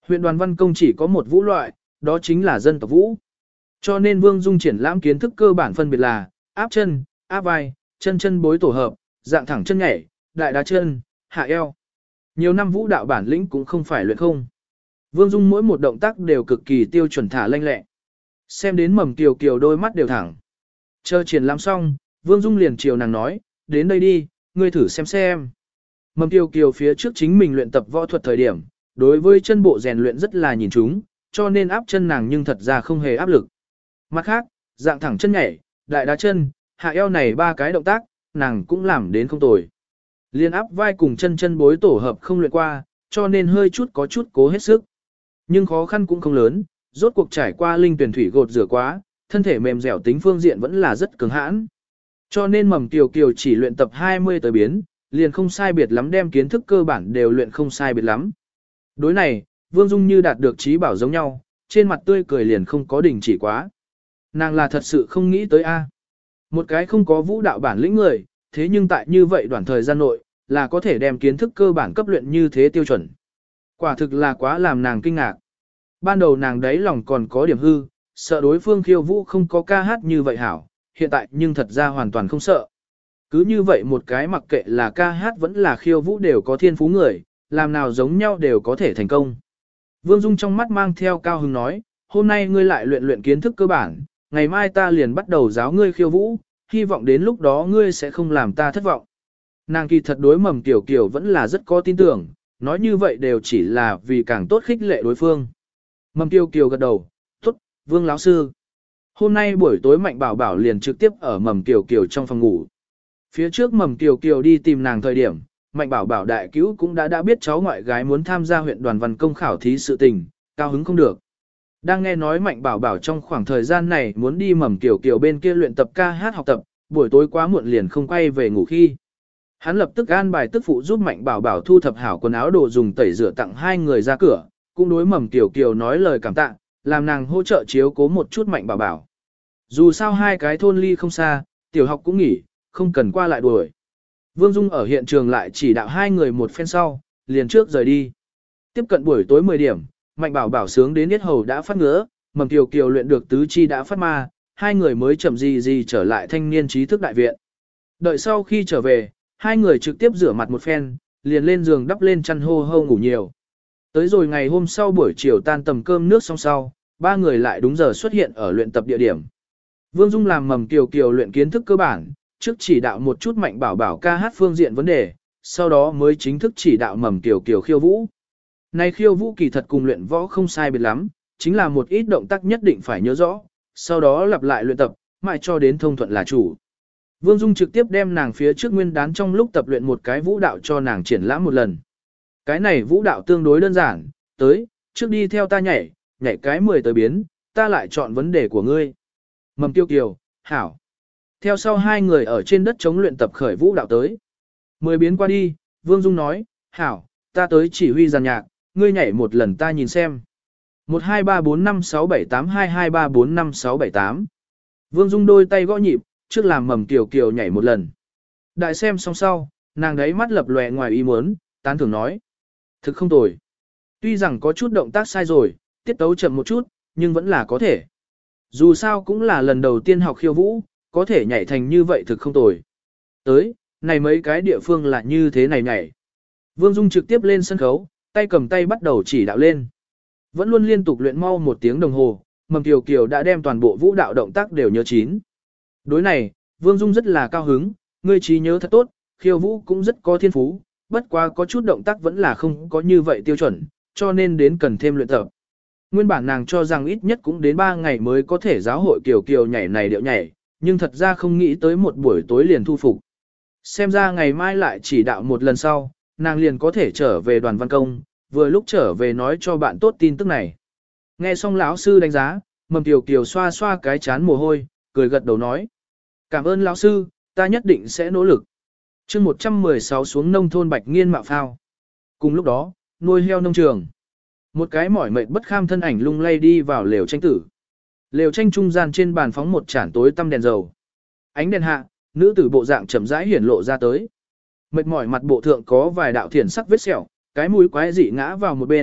Huyện đoàn văn công chỉ có một vũ loại, đó chính là dân tộc vũ. Cho nên Vương Dung triển lãm kiến thức cơ bản phân biệt là áp chân, áp vai, chân chân bối tổ hợp, dạng thẳng chân nhảy, đại đá chân, hạ eo. Nhiều năm vũ đạo bản lĩnh cũng không phải luyện không. Vương Dung mỗi một động tác đều cực kỳ tiêu chuẩn thả lanh lẹ. Xem đến Mầm Kiều Kiều đôi mắt đều thẳng. Chờ triển lãm xong, Vương Dung liền chiều nàng nói, đến đây đi, ngươi thử xem xem. Mầm Kiều Kiều phía trước chính mình luyện tập võ thuật thời điểm, đối với chân bộ rèn luyện rất là nhìn chúng, cho nên áp chân nàng nhưng thật ra không hề áp lực. Mặt khác, dạng thẳng chân nhảy, đại đá chân, hạ eo này ba cái động tác, nàng cũng làm đến không tồi. Liên áp vai cùng chân chân bối tổ hợp không luyện qua, cho nên hơi chút có chút cố hết sức. Nhưng khó khăn cũng không lớn, rốt cuộc trải qua linh tuyển thủy gột rửa quá, thân thể mềm dẻo tính phương diện vẫn là rất cứng hãn. Cho nên Mầm Kiều Kiều chỉ luyện tập hai mươi tới biến, liền không sai biệt lắm đem kiến thức cơ bản đều luyện không sai biệt lắm. Đối này, Vương Dung như đạt được trí bảo giống nhau, trên mặt tươi cười liền không có đỉnh chỉ quá. Nàng là thật sự không nghĩ tới a. Một cái không có vũ đạo bản lĩnh người, thế nhưng tại như vậy đoạn thời gian nội, là có thể đem kiến thức cơ bản cấp luyện như thế tiêu chuẩn. Quả thực là quá làm nàng kinh ngạc. Ban đầu nàng đấy lòng còn có điểm hư, sợ đối phương khiêu vũ không có ca hát như vậy hảo, hiện tại nhưng thật ra hoàn toàn không sợ. Cứ như vậy một cái mặc kệ là ca hát vẫn là khiêu vũ đều có thiên phú người, làm nào giống nhau đều có thể thành công. Vương Dung trong mắt mang theo cao hứng nói, hôm nay ngươi lại luyện luyện kiến thức cơ bản, ngày mai ta liền bắt đầu giáo ngươi khiêu vũ, hy vọng đến lúc đó ngươi sẽ không làm ta thất vọng. Nàng kỳ thật đối Mầm Kiều Kiều vẫn là rất có tin tưởng, nói như vậy đều chỉ là vì càng tốt khích lệ đối phương. Mầm Kiều Kiều gật đầu, tốt, Vương lão sư. Hôm nay buổi tối Mạnh Bảo Bảo liền trực tiếp ở Mầm Kiều Kiều trong phòng ngủ. Phía trước Mầm Kiều Kiều đi tìm nàng thời điểm, Mạnh Bảo Bảo đại cứu cũng đã đã biết cháu ngoại gái muốn tham gia huyện đoàn văn công khảo thí sự tình, cao hứng không được. Đang nghe nói Mạnh Bảo Bảo trong khoảng thời gian này muốn đi Mầm Kiều Kiều bên kia luyện tập ca hát học tập, buổi tối quá muộn liền không quay về ngủ khi. Hắn lập tức an bài tức phụ giúp Mạnh Bảo Bảo thu thập hảo quần áo đồ dùng tẩy rửa tặng hai người ra cửa, cũng đối Mầm Kiều Kiều nói lời cảm tạ, làm nàng hỗ trợ chiếu cố một chút Mạnh Bảo Bảo. Dù sao hai cái thôn ly không xa, tiểu học cũng nghỉ, không cần qua lại đuổi. Vương Dung ở hiện trường lại chỉ đạo hai người một phen sau, liền trước rời đi. Tiếp cận buổi tối mười điểm, Mạnh Bảo Bảo sướng đến yết hầu đã phát ngứa, Mầm Kiều Kiều luyện được tứ chi đã phát ma, hai người mới chậm gì gì trở lại thanh niên trí thức đại viện. Đợi sau khi trở về, hai người trực tiếp rửa mặt một phen, liền lên giường đắp lên chăn hô hô ngủ nhiều. Tới rồi ngày hôm sau buổi chiều tan tầm cơm nước xong sau, ba người lại đúng giờ xuất hiện ở luyện tập địa điểm. Vương Dung làm Mầm Kiều Kiều luyện kiến thức cơ bản, trước chỉ đạo một chút Mạnh Bảo Bảo ca hát phương diện vấn đề, sau đó mới chính thức chỉ đạo Mầm Kiều Kiều khiêu vũ. Này khiêu vũ kỳ thật cùng luyện võ không sai biệt lắm, chính là một ít động tác nhất định phải nhớ rõ, sau đó lặp lại luyện tập, mãi cho đến thông thuận là chủ. Vương Dung trực tiếp đem nàng phía trước nguyên đán trong lúc tập luyện một cái vũ đạo cho nàng triển lãm một lần. Cái này vũ đạo tương đối đơn giản, tới, trước đi theo ta nhảy, nhảy cái mười tới biến, ta lại chọn vấn đề của ngươi. Mầm Kiều Kiều, hảo. Theo sau hai người ở trên đất chống luyện tập khởi vũ đạo tới. Mười biến qua đi, Vương Dung nói, hảo, ta tới chỉ huy giàn nhạc, ngươi nhảy một lần ta nhìn xem. một hai ba bốn năm sáu bảy tám hai hai ba bốn năm sáu bảy tám. Vương Dung đôi tay gõ nhịp, trước làm Mầm Kiều Kiều nhảy một lần. Đại xem xong sau, nàng đấy mắt lập lòe ngoài ý muốn, tán thưởng nói. Thực không tồi. Tuy rằng có chút động tác sai rồi, tiết tấu chậm một chút, nhưng vẫn là có thể. Dù sao cũng là lần đầu tiên học khiêu vũ, có thể nhảy thành như vậy thực không tồi. Tới, này mấy cái địa phương là như thế này nhảy. Vương Dung trực tiếp lên sân khấu, tay cầm tay bắt đầu chỉ đạo lên. Vẫn luôn liên tục luyện mau một tiếng đồng hồ, Mầm Kiều Kiều đã đem toàn bộ vũ đạo động tác đều nhớ chín. Đối này, Vương Dung rất là cao hứng, ngươi trí nhớ thật tốt, khiêu vũ cũng rất có thiên phú, bất quá có chút động tác vẫn là không có như vậy tiêu chuẩn, cho nên đến cần thêm luyện tập. Nguyên bản nàng cho rằng ít nhất cũng đến ba ngày mới có thể giáo hội Kiều Kiều nhảy này điệu nhảy, nhưng thật ra không nghĩ tới một buổi tối liền thu phục. Xem ra ngày mai lại chỉ đạo một lần sau, nàng liền có thể trở về đoàn văn công, vừa lúc trở về nói cho bạn tốt tin tức này. Nghe xong lão sư đánh giá, Mầm Kiều Kiều xoa xoa cái chán mồ hôi, cười gật đầu nói. Cảm ơn lão sư, ta nhất định sẽ nỗ lực. chương một trăm mười sáu xuống nông thôn Bạch Nghiên Mạo Phao. Cùng lúc đó, nuôi heo nông trường. Một cái mỏi mệt bất kham thân ảnh lung lay đi vào lều tranh tử. Lều tranh trung gian trên bàn phóng một chản tối tăm đèn dầu. Ánh đèn hạ, nữ tử bộ dạng chậm rãi hiển lộ ra tới. Mệt mỏi mặt bộ thượng có vài đạo thiển sắc vết sẹo, cái mũi quái dị ngã vào một bên,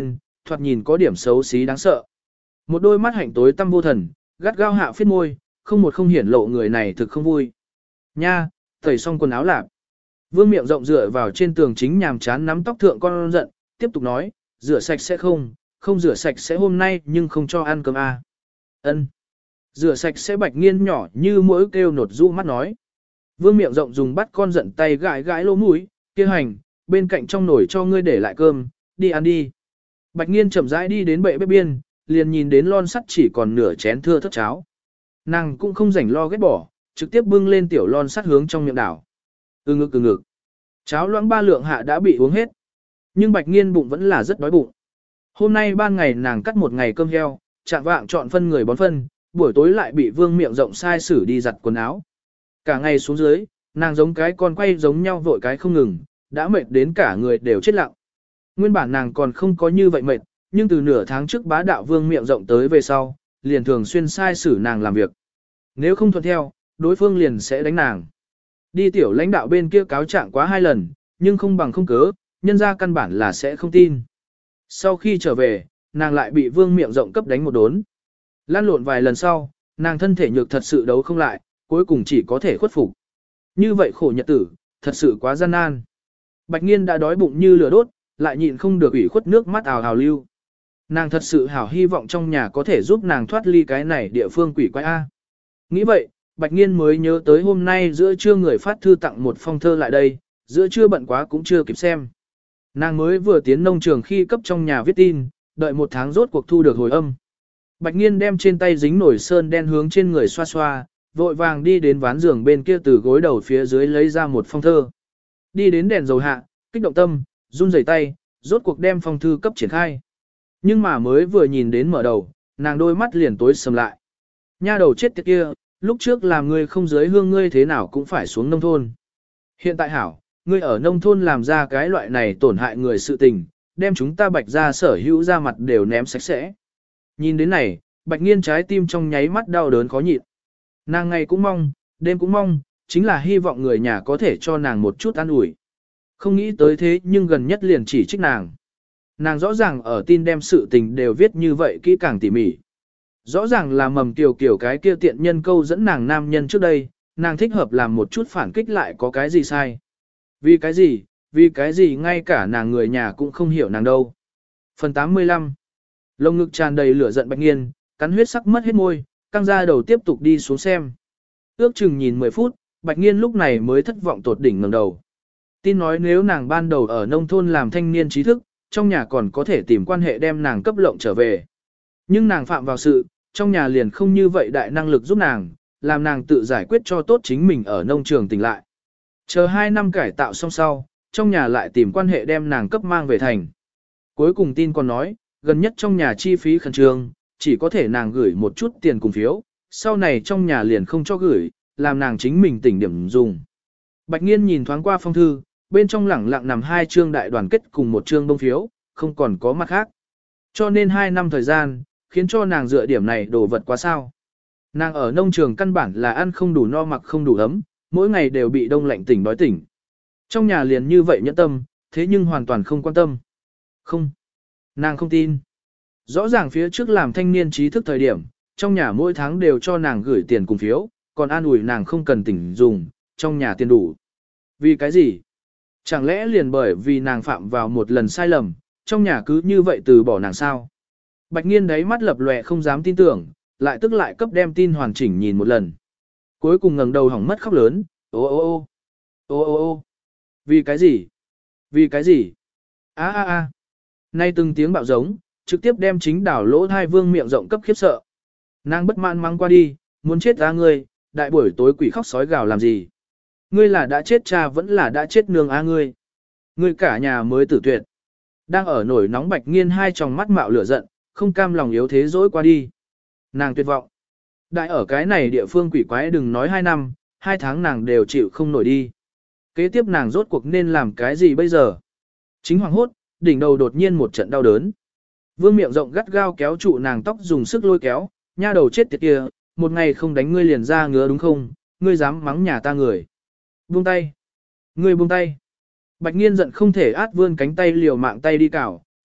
thoạt nhìn có điểm xấu xí đáng sợ. Một đôi mắt hạnh tối tăm vô thần, gắt gao hạ phiết môi, không một không hiển lộ người này thực không vui. Nha, tẩy xong quần áo lạp. Vương miệng rộng dựa vào trên tường chính nhàm chán nắm tóc thượng con giận, tiếp tục nói, rửa sạch sẽ không, không rửa sạch sẽ hôm nay nhưng không cho ăn cơm à. Ân. Rửa sạch sẽ Bạch Nghiên nhỏ như mỗi kêu nột rũ mắt nói. Vương miệng rộng dùng bắt con giận tay gãi gãi lỗ mũi, kia hành, bên cạnh trong nồi cho ngươi để lại cơm, đi ăn đi. Bạch Nghiên chậm rãi đi đến bệ bếp biên, liền nhìn đến lon sắt chỉ còn nửa chén thưa thớt cháo. Nàng cũng không rảnh lo ghét bỏ, trực tiếp bưng lên tiểu lon sắt hướng trong miệng đảo. Ừ ngực ừ ngực. Cháo loãng ba lượng hạ đã bị uống hết. Nhưng Bạch Nghiên bụng vẫn là rất đói bụng. Hôm nay ban ngày nàng cắt một ngày cơm heo, chạng vạng chọn phân người bón phân, buổi tối lại bị Vương miệng rộng sai xử đi giặt quần áo. Cả ngày xuống dưới, nàng giống cái con quay giống nhau vội cái không ngừng, đã mệt đến cả người đều chết lặng. Nguyên bản nàng còn không có như vậy mệt, nhưng từ nửa tháng trước bá đạo Vương miệng rộng tới về sau, liền thường xuyên sai xử nàng làm việc. Nếu không thuận theo, đối phương liền sẽ đánh nàng. Đi tiểu lãnh đạo bên kia cáo trạng quá hai lần, nhưng không bằng không cớ, nhân ra căn bản là sẽ không tin. Sau khi trở về, nàng lại bị Vương miệng rộng cấp đánh một đốn. Lan lộn vài lần sau, nàng thân thể nhược thật sự đấu không lại, cuối cùng chỉ có thể khuất phục. Như vậy khổ nhật tử, thật sự quá gian nan. Bạch Nghiên đã đói bụng như lửa đốt, lại nhịn không được ủy khuất nước mắt ào ào lưu. Nàng thật sự hảo hy vọng trong nhà có thể giúp nàng thoát ly cái này địa phương quỷ quái A. Nghĩ vậy, Bạch Nghiên mới nhớ tới hôm nay giữa trưa người phát thư tặng một phong thơ lại đây, giữa trưa bận quá cũng chưa kịp xem. Nàng mới vừa tiến nông trường khi cấp trong nhà viết tin, đợi một tháng rốt cuộc thu được hồi âm. Bạch Nghiên đem trên tay dính nổi sơn đen hướng trên người xoa xoa, vội vàng đi đến ván giường bên kia từ gối đầu phía dưới lấy ra một phong thơ. Đi đến đèn dầu hạ, kích động tâm, run rẩy tay, rốt cuộc đem phong thư cấp triển khai. Nhưng mà mới vừa nhìn đến mở đầu, nàng đôi mắt liền tối sầm lại. Nha đầu chết tiệt kia, lúc trước làm ngươi không giới hương ngươi thế nào cũng phải xuống nông thôn. Hiện tại hảo, ngươi ở nông thôn làm ra cái loại này tổn hại người sự tình, đem chúng ta Bạch ra sở hữu ra mặt đều ném sạch sẽ. Nhìn đến này, Bạch Nghiên trái tim trong nháy mắt đau đớn khó nhịn. Nàng ngày cũng mong, đêm cũng mong, chính là hy vọng người nhà có thể cho nàng một chút an ủi. Không nghĩ tới thế nhưng gần nhất liền chỉ trích nàng. Nàng rõ ràng ở tin đem sự tình đều viết như vậy kỹ càng tỉ mỉ. Rõ ràng là mầm tiểu kiểu cái kia tiện nhân câu dẫn nàng nam nhân trước đây, nàng thích hợp làm một chút phản kích lại có cái gì sai. Vì cái gì, vì cái gì ngay cả nàng người nhà cũng không hiểu nàng đâu. Phần tám mươi lăm. Lông ngực tràn đầy lửa giận Bạch Nghiên, cắn huyết sắc mất hết môi, căng ra đầu tiếp tục đi xuống xem. Ước chừng nhìn mười phút, Bạch Nghiên lúc này mới thất vọng tột đỉnh ngẩng đầu. Tin nói nếu nàng ban đầu ở nông thôn làm thanh niên trí thức, trong nhà còn có thể tìm quan hệ đem nàng cấp lộng trở về. Nhưng nàng phạm vào sự, trong nhà liền không như vậy đại năng lực giúp nàng, làm nàng tự giải quyết cho tốt chính mình ở nông trường tỉnh lại. Chờ hai năm cải tạo xong sau, trong nhà lại tìm quan hệ đem nàng cấp mang về thành. Cuối cùng tin còn nói, gần nhất trong nhà chi phí khẩn trương, chỉ có thể nàng gửi một chút tiền cùng phiếu, sau này trong nhà liền không cho gửi, làm nàng chính mình tỉnh điểm dùng. Bạch Nghiên nhìn thoáng qua phong thư, bên trong lẳng lặng nằm hai chương đại đoàn kết cùng một chương bông phiếu, không còn có mặt khác. Cho nên hai năm thời gian, khiến cho nàng dựa điểm này đồ vật quá sao. Nàng ở nông trường căn bản là ăn không đủ no mặc không đủ ấm, mỗi ngày đều bị đông lạnh tỉnh đói tỉnh. Trong nhà liền như vậy nhẫn tâm, thế nhưng hoàn toàn không quan tâm. Không. Nàng không tin. Rõ ràng phía trước làm thanh niên trí thức thời điểm, trong nhà mỗi tháng đều cho nàng gửi tiền cùng phiếu, còn an ủi nàng không cần tỉnh dùng, trong nhà tiền đủ. Vì cái gì? Chẳng lẽ liền bởi vì nàng phạm vào một lần sai lầm, trong nhà cứ như vậy từ bỏ nàng sao? Bạch Nghiên đáy mắt lập lòe không dám tin tưởng, lại tức lại cấp đem tin hoàn chỉnh nhìn một lần. Cuối cùng ngẩng đầu hỏng mất khóc lớn, ô ô ô, ô ô ô, vì cái gì? Vì cái gì? A a a. Nay từng tiếng bạo giống, trực tiếp đem chính đảo lỗ thai Vương miệng rộng cấp khiếp sợ. Nàng bất mãn mang qua đi, muốn chết ra ngươi, đại buổi tối quỷ khóc sói gào làm gì? Ngươi là đã chết cha vẫn là đã chết nương a ngươi. Ngươi cả nhà mới tử tuyệt. Đang ở nổi nóng Bạch Nghiên hai tròng mắt mạo lửa giận, không cam lòng yếu thế dỗi qua đi. Nàng tuyệt vọng. Đại ở cái này địa phương quỷ quái đừng nói hai năm, hai tháng nàng đều chịu không nổi đi. Kế tiếp nàng rốt cuộc nên làm cái gì bây giờ? Chính hoàng hốt, đỉnh đầu đột nhiên một trận đau đớn. Vương miệng rộng gắt gao kéo trụ nàng tóc dùng sức lôi kéo, nha đầu chết tiệt kia, một ngày không đánh ngươi liền ra ngứa đúng không, ngươi dám mắng nhà ta người. Buông tay. Ngươi buông tay. Bạch Nghiên giận không thể át vươn cánh tay liều mạng tay đi cào,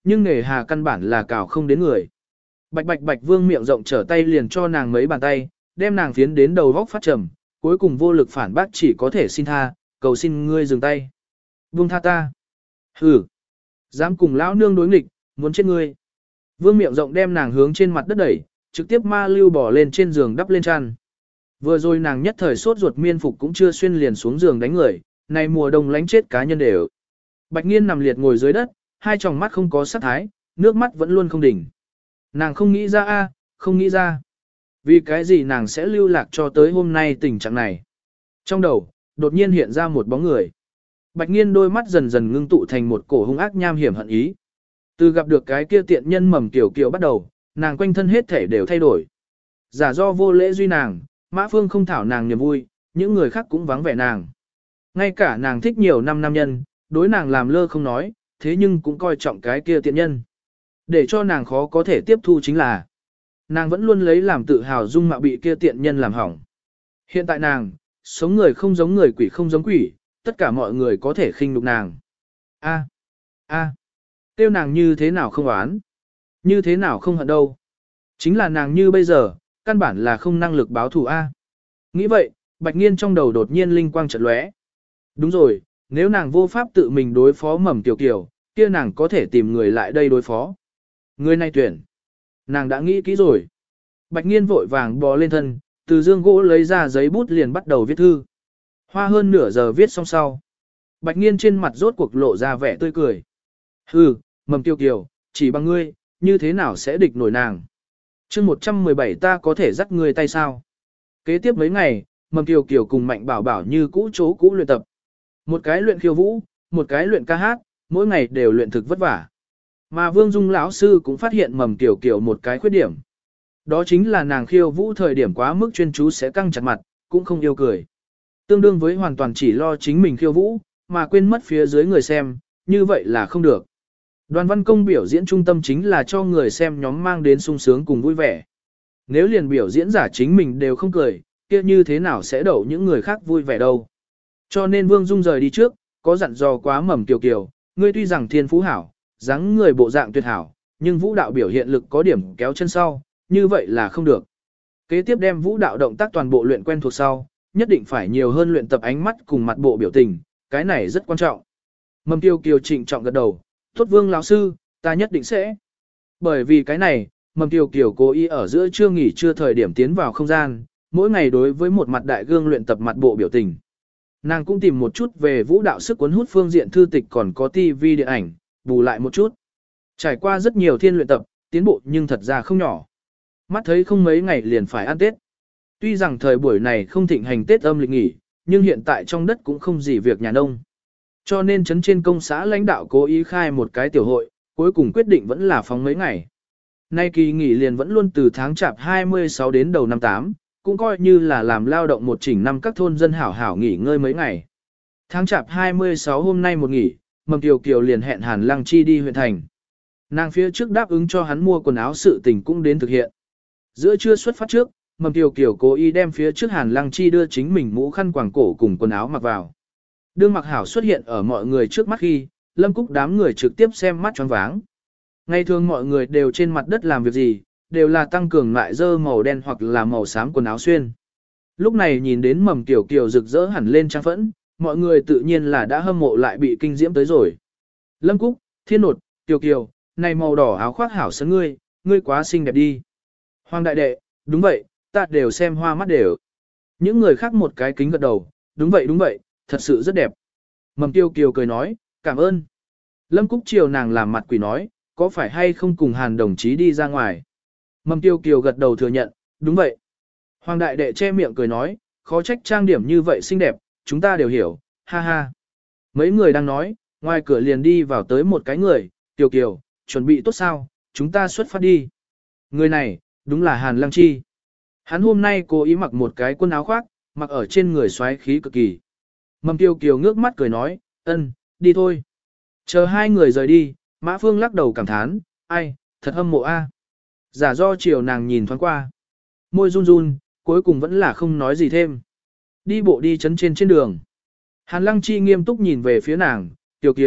nhưng nghề hà căn bản là cào không đến người. Bạch bạch bạch Vương miệng rộng trở tay liền cho nàng mấy bàn tay, đem nàng phiến đến đầu vóc phát trầm, cuối cùng vô lực phản bác chỉ có thể xin tha, cầu xin ngươi dừng tay. Vương tha ta. Hừ. Dám cùng lão nương đối nghịch, muốn chết ngươi. Vương miệng rộng đem nàng hướng trên mặt đất đẩy, trực tiếp ma lưu bỏ lên trên giường đắp lên chăn. Vừa rồi nàng nhất thời sốt ruột miên phục cũng chưa xuyên liền xuống giường đánh người, này mùa đông lánh chết cá nhân đều. Bạch Nghiên nằm liệt ngồi dưới đất, hai tròng mắt không có sắc thái, nước mắt vẫn luôn không đỉnh. Nàng không nghĩ ra a, không nghĩ ra. Vì cái gì nàng sẽ lưu lạc cho tới hôm nay tình trạng này. Trong đầu, đột nhiên hiện ra một bóng người. Bạch Nghiên đôi mắt dần dần ngưng tụ thành một cổ hung ác nham hiểm hận ý. Từ gặp được cái kia tiện nhân mầm tiểu kiều bắt đầu, nàng quanh thân hết thể đều thay đổi. Giả do vô lễ duy nàng, Mã Phương không thảo nàng niềm vui, những người khác cũng vắng vẻ nàng. Ngay cả nàng thích nhiều năm nam nhân, đối nàng làm lơ không nói, thế nhưng cũng coi trọng cái kia tiện nhân. Để cho nàng khó có thể tiếp thu chính là, nàng vẫn luôn lấy làm tự hào dung mạo bị kia tiện nhân làm hỏng. Hiện tại nàng, sống người không giống người, quỷ không giống quỷ, tất cả mọi người có thể khinh nhục nàng. A, a, tiêu nàng như thế nào không oán, như thế nào không hận đâu. Chính là nàng như bây giờ, căn bản là không năng lực báo thù A. Nghĩ vậy, Bạch Nghiên trong đầu đột nhiên linh quang chợt lóe. Đúng rồi, nếu nàng vô pháp tự mình đối phó Mầm Kiều Kiều, kia nàng có thể tìm người lại đây đối phó. Người này tuyển. Nàng đã nghĩ kỹ rồi. Bạch Nghiên vội vàng bò lên thân, từ dương gỗ lấy ra giấy bút liền bắt đầu viết thư. Hoa hơn nửa giờ viết xong sau. Bạch Nghiên trên mặt rốt cuộc lộ ra vẻ tươi cười. Hừ, Mầm Kiều Kiều, chỉ bằng ngươi, như thế nào sẽ địch nổi nàng. Chương một trăm mười bảy ta có thể dắt ngươi tay sao? Kế tiếp mấy ngày, Mầm Kiều Kiều cùng Mạnh Bảo Bảo như cũ chỗ cũ luyện tập. Một cái luyện khiêu vũ, một cái luyện ca hát, mỗi ngày đều luyện thực vất vả. Mà Vương Dung lão sư cũng phát hiện Mầm Kiều Kiều một cái khuyết điểm. Đó chính là nàng khiêu vũ thời điểm quá mức chuyên chú sẽ căng chặt mặt, cũng không yêu cười. Tương đương với hoàn toàn chỉ lo chính mình khiêu vũ, mà quên mất phía dưới người xem, như vậy là không được. Đoàn văn công biểu diễn trung tâm chính là cho người xem nhóm mang đến sung sướng cùng vui vẻ. Nếu liền biểu diễn giả chính mình đều không cười, kia như thế nào sẽ đậu những người khác vui vẻ đâu. Cho nên Vương Dung rời đi trước, có dặn dò quá Mầm Kiều Kiều, ngươi tuy rằng thiên phú hảo, dáng người bộ dạng tuyệt hảo, nhưng vũ đạo biểu hiện lực có điểm kéo chân sau, như vậy là không được. Kế tiếp đem vũ đạo động tác toàn bộ luyện quen thuộc sau, nhất định phải nhiều hơn luyện tập ánh mắt cùng mặt bộ biểu tình, cái này rất quan trọng. Mầm Kiều Kiều trịnh trọng gật đầu, tốt Vương lão sư, ta nhất định sẽ. Bởi vì cái này, Mầm Kiều Kiều cố ý ở giữa trưa nghỉ trưa thời điểm tiến vào không gian, mỗi ngày đối với một mặt đại gương luyện tập mặt bộ biểu tình. Nàng cũng tìm một chút về vũ đạo sức cuốn hút phương diện thư tịch còn có tivi điện ảnh, bù lại một chút. Trải qua rất nhiều thiên luyện tập, tiến bộ nhưng thật ra không nhỏ. Mắt thấy không mấy ngày liền phải ăn Tết. Tuy rằng thời buổi này không thịnh hành Tết âm lịch nghỉ, nhưng hiện tại trong đất cũng không gì việc nhà nông. Cho nên trấn trên công xã lãnh đạo cố ý khai một cái tiểu hội, cuối cùng quyết định vẫn là phóng mấy ngày. Nay kỳ nghỉ liền vẫn luôn từ tháng chạp hai mươi sáu đến đầu năm tám, cũng coi như là làm lao động một chỉnh năm các thôn dân hảo hảo nghỉ ngơi mấy ngày. Tháng chạp hai mươi sáu hôm nay một nghỉ, Mầm Kiều Kiều liền hẹn Hàn Lăng Chi đi huyện thành. Nàng phía trước đáp ứng cho hắn mua quần áo sự tình cũng đến thực hiện. Giữa trưa xuất phát trước, Mầm Kiều Kiều cố ý đem phía trước Hàn Lăng Chi đưa chính mình mũ khăn quàng cổ cùng quần áo mặc vào. Đương Mặc Hảo xuất hiện ở mọi người trước mắt khi, Lâm Cúc đám người trực tiếp xem mắt choáng váng. Ngày thường mọi người đều trên mặt đất làm việc gì, đều là tăng cường lại dơ màu đen hoặc là màu xám quần áo xuyên. Lúc này nhìn đến Mầm Kiều Kiều rực rỡ hẳn lên trang phẫn, mọi người tự nhiên là đã hâm mộ lại bị kinh diễm tới rồi. Lâm Cúc, Thiên Nột, Kiều Kiều, này màu đỏ áo khoác hảo sấn ngươi, ngươi quá xinh đẹp đi. Hoàng đại đệ, đúng vậy, ta đều xem hoa mắt đều. Những người khác một cái kính gật đầu, đúng vậy đúng vậy, thật sự rất đẹp. Mầm Kiều Kiều cười nói, cảm ơn. Lâm Cúc chiều nàng làm mặt quỷ nói, có phải hay không cùng Hàn đồng chí đi ra ngoài. Mầm Kiều Kiều gật đầu thừa nhận, đúng vậy. Hoàng đại đệ che miệng cười nói, khó trách trang điểm như vậy xinh đẹp, chúng ta đều hiểu, ha ha. Mấy người đang nói, ngoài cửa liền đi vào tới một cái người, Kiều Kiều, chuẩn bị tốt sao, chúng ta xuất phát đi. Người này, đúng là Hàn Lăng Chi. Hắn hôm nay cố ý mặc một cái quần áo khoác, mặc ở trên người xoáy khí cực kỳ. Mầm Kiều Kiều ngước mắt cười nói, ân, đi thôi. Chờ hai người rời đi, Mã Phương lắc đầu cảm thán, ai, thật hâm mộ a. Giả do chiều nàng nhìn thoáng qua. Môi run run, cuối cùng vẫn là không nói gì thêm. Đi bộ đi chấn trên trên đường. Hàn Lăng Chi nghiêm túc nhìn về phía nàng, Kiều Kiều,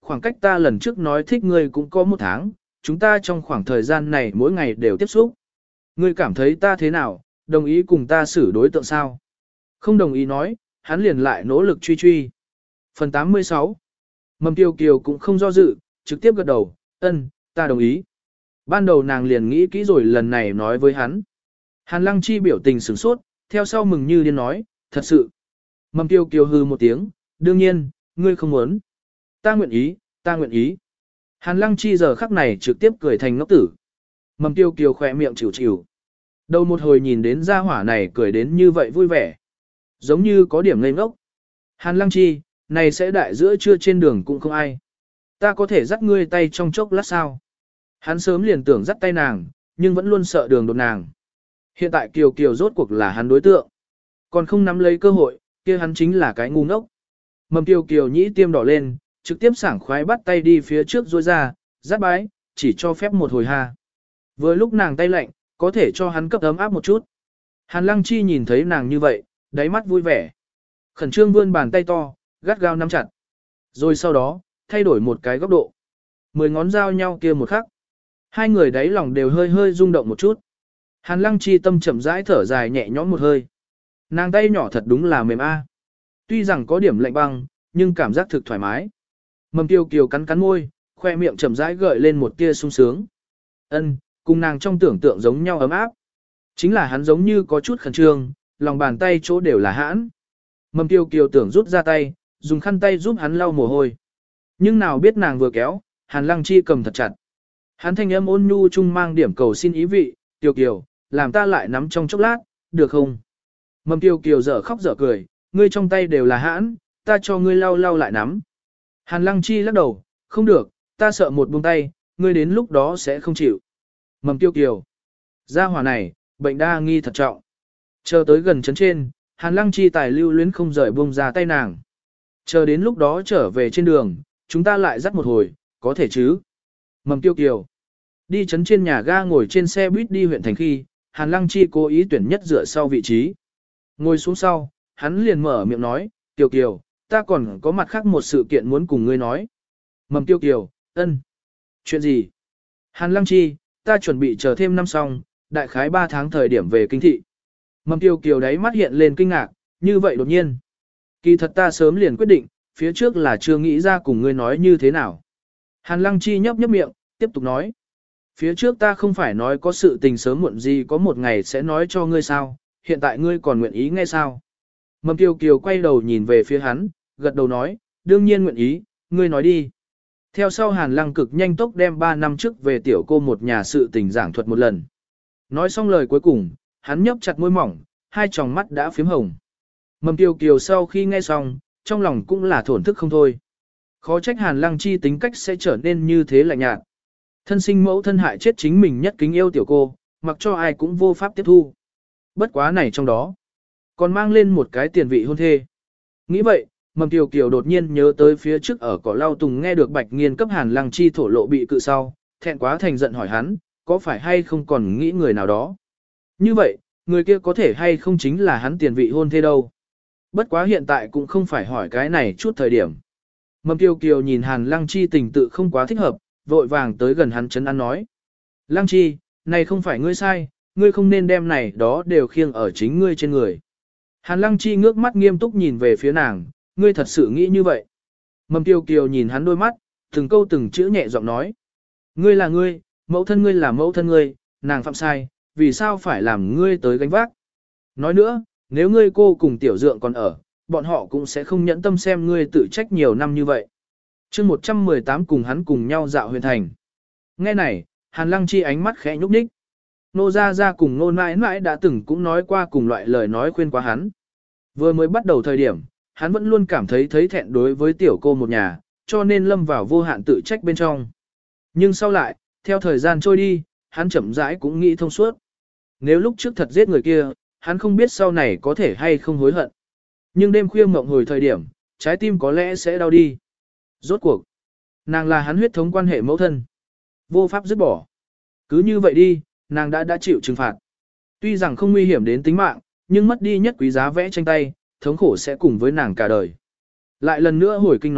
khoảng cách ta lần trước nói thích ngươi cũng có một tháng, chúng ta trong khoảng thời gian này mỗi ngày đều tiếp xúc. Ngươi cảm thấy ta thế nào, đồng ý cùng ta xử đối tượng sao? Không đồng ý nói, hắn liền lại nỗ lực truy truy. Phần tám mươi sáu. Mầm Kiều Kiều cũng không do dự, trực tiếp gật đầu, ân, ta đồng ý. Ban đầu nàng liền nghĩ kỹ rồi lần này nói với hắn. Hàn Lăng Chi biểu tình sửng sốt, theo sau mừng như điên nói, thật sự. Mầm Kiều Kiều hư một tiếng, đương nhiên, ngươi không muốn. Ta nguyện ý, ta nguyện ý. Hàn Lăng Chi giờ khắc này trực tiếp cười thành ngốc tử. Mầm Kiều Kiều khỏe miệng chịu chịu. Đầu một hồi nhìn đến gia hỏa này cười đến như vậy vui vẻ. Giống như có điểm ngây ngốc. Hàn Lăng Chi, này sẽ đại giữa trưa trên đường cũng không ai. Ta có thể dắt ngươi tay trong chốc lát sao? Hắn sớm liền tưởng dắt tay nàng, nhưng vẫn luôn sợ đường đột nàng. Hiện tại Kiều Kiều rốt cuộc là hắn đối tượng. Còn không nắm lấy cơ hội, kia hắn chính là cái ngu ngốc. Mầm Kiều Kiều nhĩ tiêm đỏ lên, trực tiếp sảng khoái bắt tay đi phía trước rối ra, dắt bái, chỉ cho phép một hồi ha. Vừa lúc nàng tay lạnh, có thể cho hắn cấp ấm áp một chút. Hàn Lăng Chi nhìn thấy nàng như vậy, đáy mắt vui vẻ. Khẩn trương vươn bàn tay to, gắt gao nắm chặt. Rồi sau đó, thay đổi một cái góc độ. Mười ngón giao nhau kia một khắc. Hai người đáy lòng đều hơi hơi rung động một chút. Hàn Lăng Chi tâm chậm rãi thở dài nhẹ nhõm một hơi. Nàng tay nhỏ thật đúng là mềm a. Tuy rằng có điểm lạnh băng, nhưng cảm giác thực thoải mái. Mầm Kiều Kiều cắn cắn môi, khoe miệng chậm rãi gợi lên một tia sung sướng. Ân, cùng nàng trong tưởng tượng giống nhau ấm áp. Chính là hắn giống như có chút khẩn trương, lòng bàn tay chỗ đều là hãn. Mầm Kiều Kiều tưởng rút ra tay, dùng khăn tay giúp hắn lau mồ hôi. Nhưng nào biết nàng vừa kéo, Hàn Lăng Chi cầm thật chặt. Hắn thanh âm ôn nhu chung mang điểm cầu xin ý vị, Kiều Kiều, làm ta lại nắm trong chốc lát, được không? Mầm Kiều Kiều dở khóc dở cười, ngươi trong tay đều là hãn, ta cho ngươi lau lau lại nắm. Hàn Lăng Chi lắc đầu, không được, ta sợ một buông tay, ngươi đến lúc đó sẽ không chịu. Mầm Kiều Kiều, gia hỏa này, bệnh đa nghi thật trọng. Chờ tới gần chấn trên, Hàn Lăng Chi tài lưu luyến không rời buông ra tay nàng. Chờ đến lúc đó trở về trên đường, chúng ta lại dắt một hồi, có thể chứ? Mầm Kiều Kiều, đi chấn trên nhà ga ngồi trên xe buýt đi huyện thành khi, Hàn Lăng Chi cố ý tuyển nhất dựa sau vị trí. Ngồi xuống sau, hắn liền mở miệng nói, Kiều Kiều, ta còn có mặt khác một sự kiện muốn cùng ngươi nói. Mầm Kiều Kiều, ân. Chuyện gì? Hàn Lăng Chi, ta chuẩn bị chờ thêm năm xong, đại khái ba tháng thời điểm về kinh thị. Mầm Kiều Kiều đáy mắt hiện lên kinh ngạc, như vậy đột nhiên. Kỳ thật ta sớm liền quyết định, phía trước là chưa nghĩ ra cùng ngươi nói như thế nào. Hàn Lăng Chi nhấp nhấp miệng, tiếp tục nói. Phía trước ta không phải nói có sự tình sớm muộn gì có một ngày sẽ nói cho ngươi sao, hiện tại ngươi còn nguyện ý nghe sao. Mầm Kiều Kiều quay đầu nhìn về phía hắn, gật đầu nói, đương nhiên nguyện ý, ngươi nói đi. Theo sau Hàn Lăng cực nhanh tốc đem ba năm trước về tiểu cô một nhà sự tình giảng thuật một lần. Nói xong lời cuối cùng, hắn nhấp chặt môi mỏng, hai tròng mắt đã phím hồng. Mầm Kiều Kiều sau khi nghe xong, trong lòng cũng là thổn thức không thôi. Khó trách Hàn Lăng Chi tính cách sẽ trở nên như thế lạnh nhạt. Thân sinh mẫu thân hại chết chính mình nhất kính yêu tiểu cô, mặc cho ai cũng vô pháp tiếp thu. Bất quá này trong đó, còn mang lên một cái tiền vị hôn thê. Nghĩ vậy, Mầm Kiều Kiều đột nhiên nhớ tới phía trước ở cỏ lau tùng nghe được Bạch Nghiên cấp Hàn Lăng Chi thổ lộ bị cự sau, thẹn quá thành giận hỏi hắn, có phải hay không còn nghĩ người nào đó. Như vậy, người kia có thể hay không chính là hắn tiền vị hôn thê đâu. Bất quá hiện tại cũng không phải hỏi cái này chút thời điểm. Mầm Kiều Kiều nhìn Hàn Lăng Chi tình tự không quá thích hợp, vội vàng tới gần hắn chấn an nói. Lăng Chi, này không phải ngươi sai, ngươi không nên đem này đó đều khiêng ở chính ngươi trên người. Hàn Lăng Chi ngước mắt nghiêm túc nhìn về phía nàng, ngươi thật sự nghĩ như vậy. Mầm Kiều Kiều nhìn hắn đôi mắt, từng câu từng chữ nhẹ giọng nói. Ngươi là ngươi, mẫu thân ngươi là mẫu thân ngươi, nàng phạm sai, vì sao phải làm ngươi tới gánh vác. Nói nữa, nếu ngươi cô cùng tiểu dượng còn ở, bọn họ cũng sẽ không nhẫn tâm xem ngươi tự trách nhiều năm như vậy. chương một trăm mười tám cùng hắn cùng nhau dạo huyền thành. Nghe này, Hàn Lăng Chi ánh mắt khẽ nhúc nhích. Nô Gia Gia cùng Nô Nãi Nãi đã từng cũng nói qua cùng loại lời nói khuyên quá hắn. Vừa mới bắt đầu thời điểm, hắn vẫn luôn cảm thấy thấy thẹn đối với tiểu cô một nhà, cho nên lâm vào vô hạn tự trách bên trong. Nhưng sau lại, theo thời gian trôi đi, hắn chậm rãi cũng nghĩ thông suốt. Nếu lúc trước thật giết người kia, hắn không biết sau này có thể hay không hối hận. Nhưng đêm khuya mộng hồi thời điểm, trái tim có lẽ sẽ đau đi. Rốt cuộc, nàng là hắn huyết thống quan hệ mẫu thân. Vô pháp dứt bỏ. Cứ như vậy đi, nàng đã đã chịu trừng phạt. Tuy rằng không nguy hiểm đến tính mạng, nhưng mất đi nhất quý giá vẽ tranh tay, thống khổ sẽ cùng với nàng cả đời. Lại lần nữa hồi kinh nói,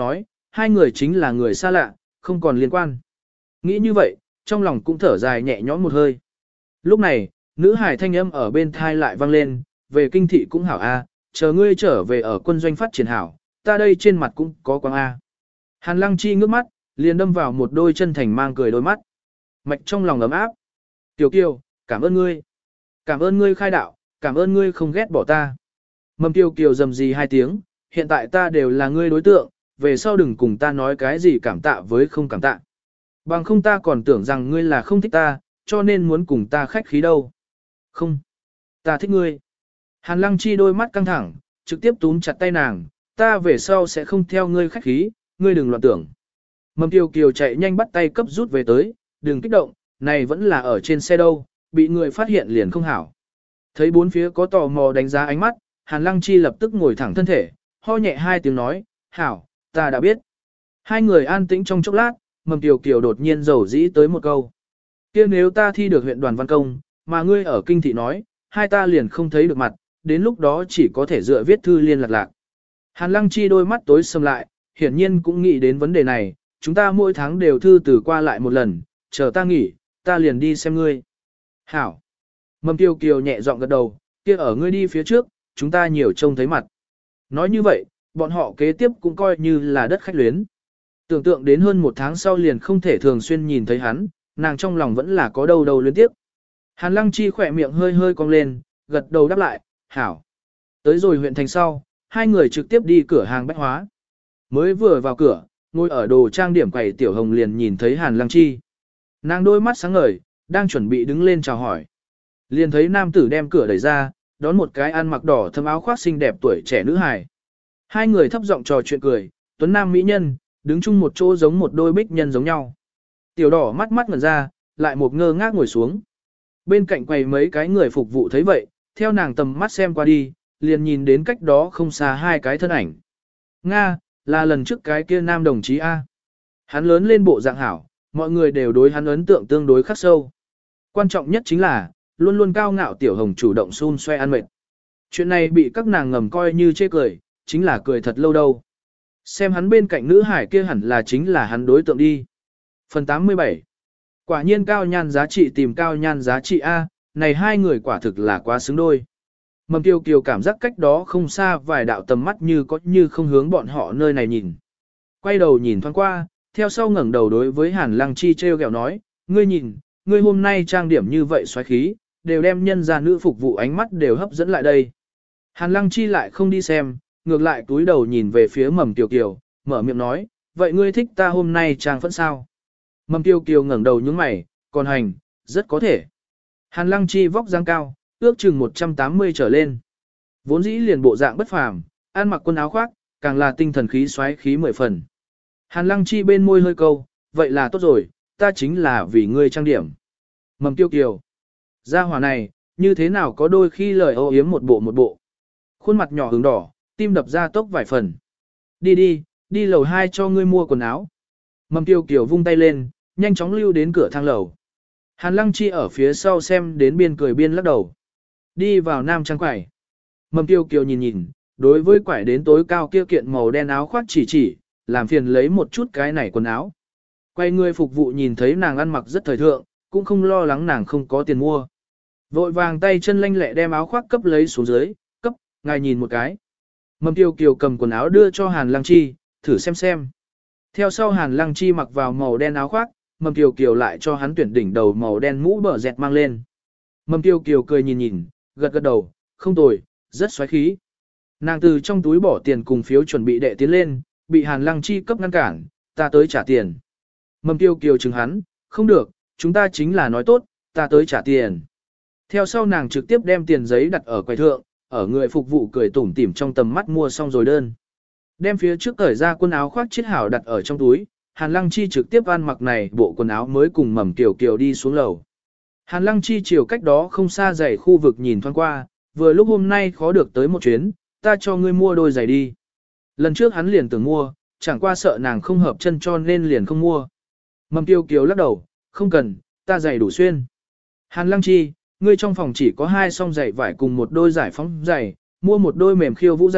hai người chính là người xa lạ, không còn liên quan. Nghĩ như vậy, trong lòng cũng thở dài nhẹ nhõm một hơi. Lúc này, nữ hải thanh âm ở bên thai lại vang lên, về kinh thị cũng hảo a, chờ ngươi trở về ở quân doanh phát triển hảo, ta đây trên mặt cũng có quang a. Hàn Lăng Chi ngước mắt, liền đâm vào một đôi chân thành mang cười đôi mắt. Mạch trong lòng ấm áp. Tiểu Kiều, cảm ơn ngươi. Cảm ơn ngươi khai đạo, cảm ơn ngươi không ghét bỏ ta. Mầm Tiêu Kiều rầm rì hai tiếng, hiện tại ta đều là ngươi đối tượng, về sau đừng cùng ta nói cái gì cảm tạ với không cảm tạ. Bằng không ta còn tưởng rằng ngươi là không thích ta, cho nên muốn cùng ta khách khí đâu. Không, ta thích ngươi. Hàn Lăng Chi đôi mắt căng thẳng, trực tiếp túm chặt tay nàng, ta về sau sẽ không theo ngươi khách khí, ngươi đừng loạn tưởng. Mầm Tiêu Kiều chạy nhanh bắt tay cấp rút về tới, đừng kích động, này vẫn là ở trên xe đâu, bị người phát hiện liền không hảo. Thấy bốn phía có tò mò đánh giá ánh mắt, Hàn Lăng Chi lập tức ngồi thẳng thân thể, ho nhẹ hai tiếng nói, hảo, ta đã biết. Hai người an tĩnh trong chốc lát, Mầm Tiêu Kiều đột nhiên dầu dĩ tới một câu. Kia nếu ta thi được huyện đoàn văn công, mà ngươi ở kinh thị nói, hai ta liền không thấy được mặt, đến lúc đó chỉ có thể dựa viết thư liên lạc lạc. Hàn Lăng Chi đôi mắt tối sầm lại, hiển nhiên cũng nghĩ đến vấn đề này, chúng ta mỗi tháng đều thư từ qua lại một lần, chờ ta nghỉ, ta liền đi xem ngươi. Hảo. Mầm Tiêu Kiều nhẹ giọng gật đầu, kia ở ngươi đi phía trước, chúng ta nhiều trông thấy mặt. Nói như vậy, bọn họ kế tiếp cũng coi như là đất khách luyến. Tưởng tượng đến hơn một tháng sau liền không thể thường xuyên nhìn thấy hắn, nàng trong lòng vẫn là có đầu đầu liên tiếp. Hàn Lăng Chi khỏe miệng hơi hơi cong lên, gật đầu đáp lại, hảo. Tới rồi huyện thành sau, hai người trực tiếp đi cửa hàng bách hóa. Mới vừa vào cửa, ngồi ở đồ trang điểm quầy Tiểu Hồng liền nhìn thấy Hàn Lăng Chi. Nàng đôi mắt sáng ngời, đang chuẩn bị đứng lên chào hỏi. Liền thấy nam tử đem cửa đẩy ra, đón một cái ăn mặc đỏ thâm áo khoác xinh đẹp tuổi trẻ nữ hài. Hai người thấp giọng trò chuyện cười, tuấn nam mỹ nhân, đứng chung một chỗ giống một đôi bích nhân giống nhau. Tiểu đỏ mắt mắt ngẩn ra, lại một ngơ ngác ngồi xuống. Bên cạnh quầy mấy cái người phục vụ thấy vậy, theo nàng tầm mắt xem qua đi, liền nhìn đến cách đó không xa hai cái thân ảnh. Nga, là lần trước cái kia nam đồng chí A. Hắn lớn lên bộ dạng hảo, mọi người đều đối hắn ấn tượng tương đối khắc sâu. Quan trọng nhất chính là, luôn luôn cao ngạo Tiểu Hồng chủ động xun xoe ăn mệt. Chuyện này bị các nàng ngầm coi như chê cười, chính là cười thật lâu đâu. Xem hắn bên cạnh nữ hải kia hẳn là chính là hắn đối tượng đi. Phần tám mươi bảy. Quả nhiên cao nhan giá trị tìm cao nhan giá trị A, này hai người quả thực là quá xứng đôi. Mầm Tiêu Kiều cảm giác cách đó không xa vài đạo tầm mắt như có như không hướng bọn họ nơi này nhìn. Quay đầu nhìn thoáng qua, theo sau ngẩng đầu đối với Hàn Lăng Chi treo gẹo nói, ngươi nhìn, ngươi hôm nay trang điểm như vậy xoáy khí, đều đem nhân gia nữ phục vụ ánh mắt đều hấp dẫn lại đây. Hàn Lăng Chi lại không đi xem, ngược lại túi đầu nhìn về phía Mầm Tiêu Kiều, mở miệng nói, vậy ngươi thích ta hôm nay trang phẫn sao? Mầm Tiêu Kiều ngẩng đầu nhướng mày, còn hành, rất có thể. Hàn Lăng Chi vóc dáng cao, ước chừng một trăm tám mươi trở lên. Vốn dĩ liền bộ dạng bất phàm, ăn mặc quần áo khoác, càng là tinh thần khí xoáy khí mười phần. Hàn Lăng Chi bên môi hơi câu, vậy là tốt rồi, ta chính là vì ngươi trang điểm. Mầm Tiêu Kiều. Gia hỏa này, như thế nào có đôi khi lời ô yếm một bộ một bộ. Khuôn mặt nhỏ hứng đỏ, tim đập ra tốc vài phần. Đi đi, đi lầu hai cho ngươi mua quần áo. Mầm Tiêu Kiều vung tay lên, nhanh chóng lưu đến cửa thang lầu. Hàn Lăng Chi ở phía sau xem đến biên cười biên lắc đầu. Đi vào nam trang quải. Mầm Tiêu Kiều nhìn nhìn, đối với quải đến tối cao kia kiện màu đen áo khoác chỉ chỉ, làm phiền lấy một chút cái này quần áo. Quay người phục vụ nhìn thấy nàng ăn mặc rất thời thượng, cũng không lo lắng nàng không có tiền mua. Vội vàng tay chân lanh lẹ đem áo khoác cấp lấy xuống dưới, cấp, ngài nhìn một cái. Mầm Tiêu Kiều cầm quần áo đưa cho Hàn Lăng Chi, thử xem xem. Theo sau Hàn Lăng Chi mặc vào màu đen áo khoác, Mầm Tiêu Kiều lại cho hắn tuyển đỉnh đầu màu đen mũ bờ dẹt mang lên. Mầm Tiêu Kiều cười nhìn nhìn, gật gật đầu, không tồi, rất xoáy khí. Nàng từ trong túi bỏ tiền cùng phiếu chuẩn bị đệ tiến lên, bị Hàn Lăng Chi cấp ngăn cản, ta tới trả tiền. Mầm Tiêu Kiều chừng hắn, không được, chúng ta chính là nói tốt, ta tới trả tiền. Theo sau nàng trực tiếp đem tiền giấy đặt ở quầy thượng, ở người phục vụ cười tủm tỉm trong tầm mắt mua xong rồi đơn. Đem phía trước cởi ra quần áo khoác chiết hảo đặt ở trong túi, Hàn Lăng Chi trực tiếp ăn mặc này bộ quần áo mới cùng Mầm Kiều Kiều đi xuống lầu. Hàn Lăng Chi chiều cách đó không xa giày khu vực nhìn thoáng qua, vừa lúc hôm nay khó được tới một chuyến, ta cho ngươi mua đôi giày đi. Lần trước hắn liền tưởng mua, chẳng qua sợ nàng không hợp chân cho nên liền không mua. Mầm Kiều Kiều lắc đầu, không cần, ta giày đủ xuyên. Hàn Lăng Chi, ngươi trong phòng chỉ có hai song giày vải cùng một đôi giải phóng giày, mua một đôi mềm khiêu vũ giày,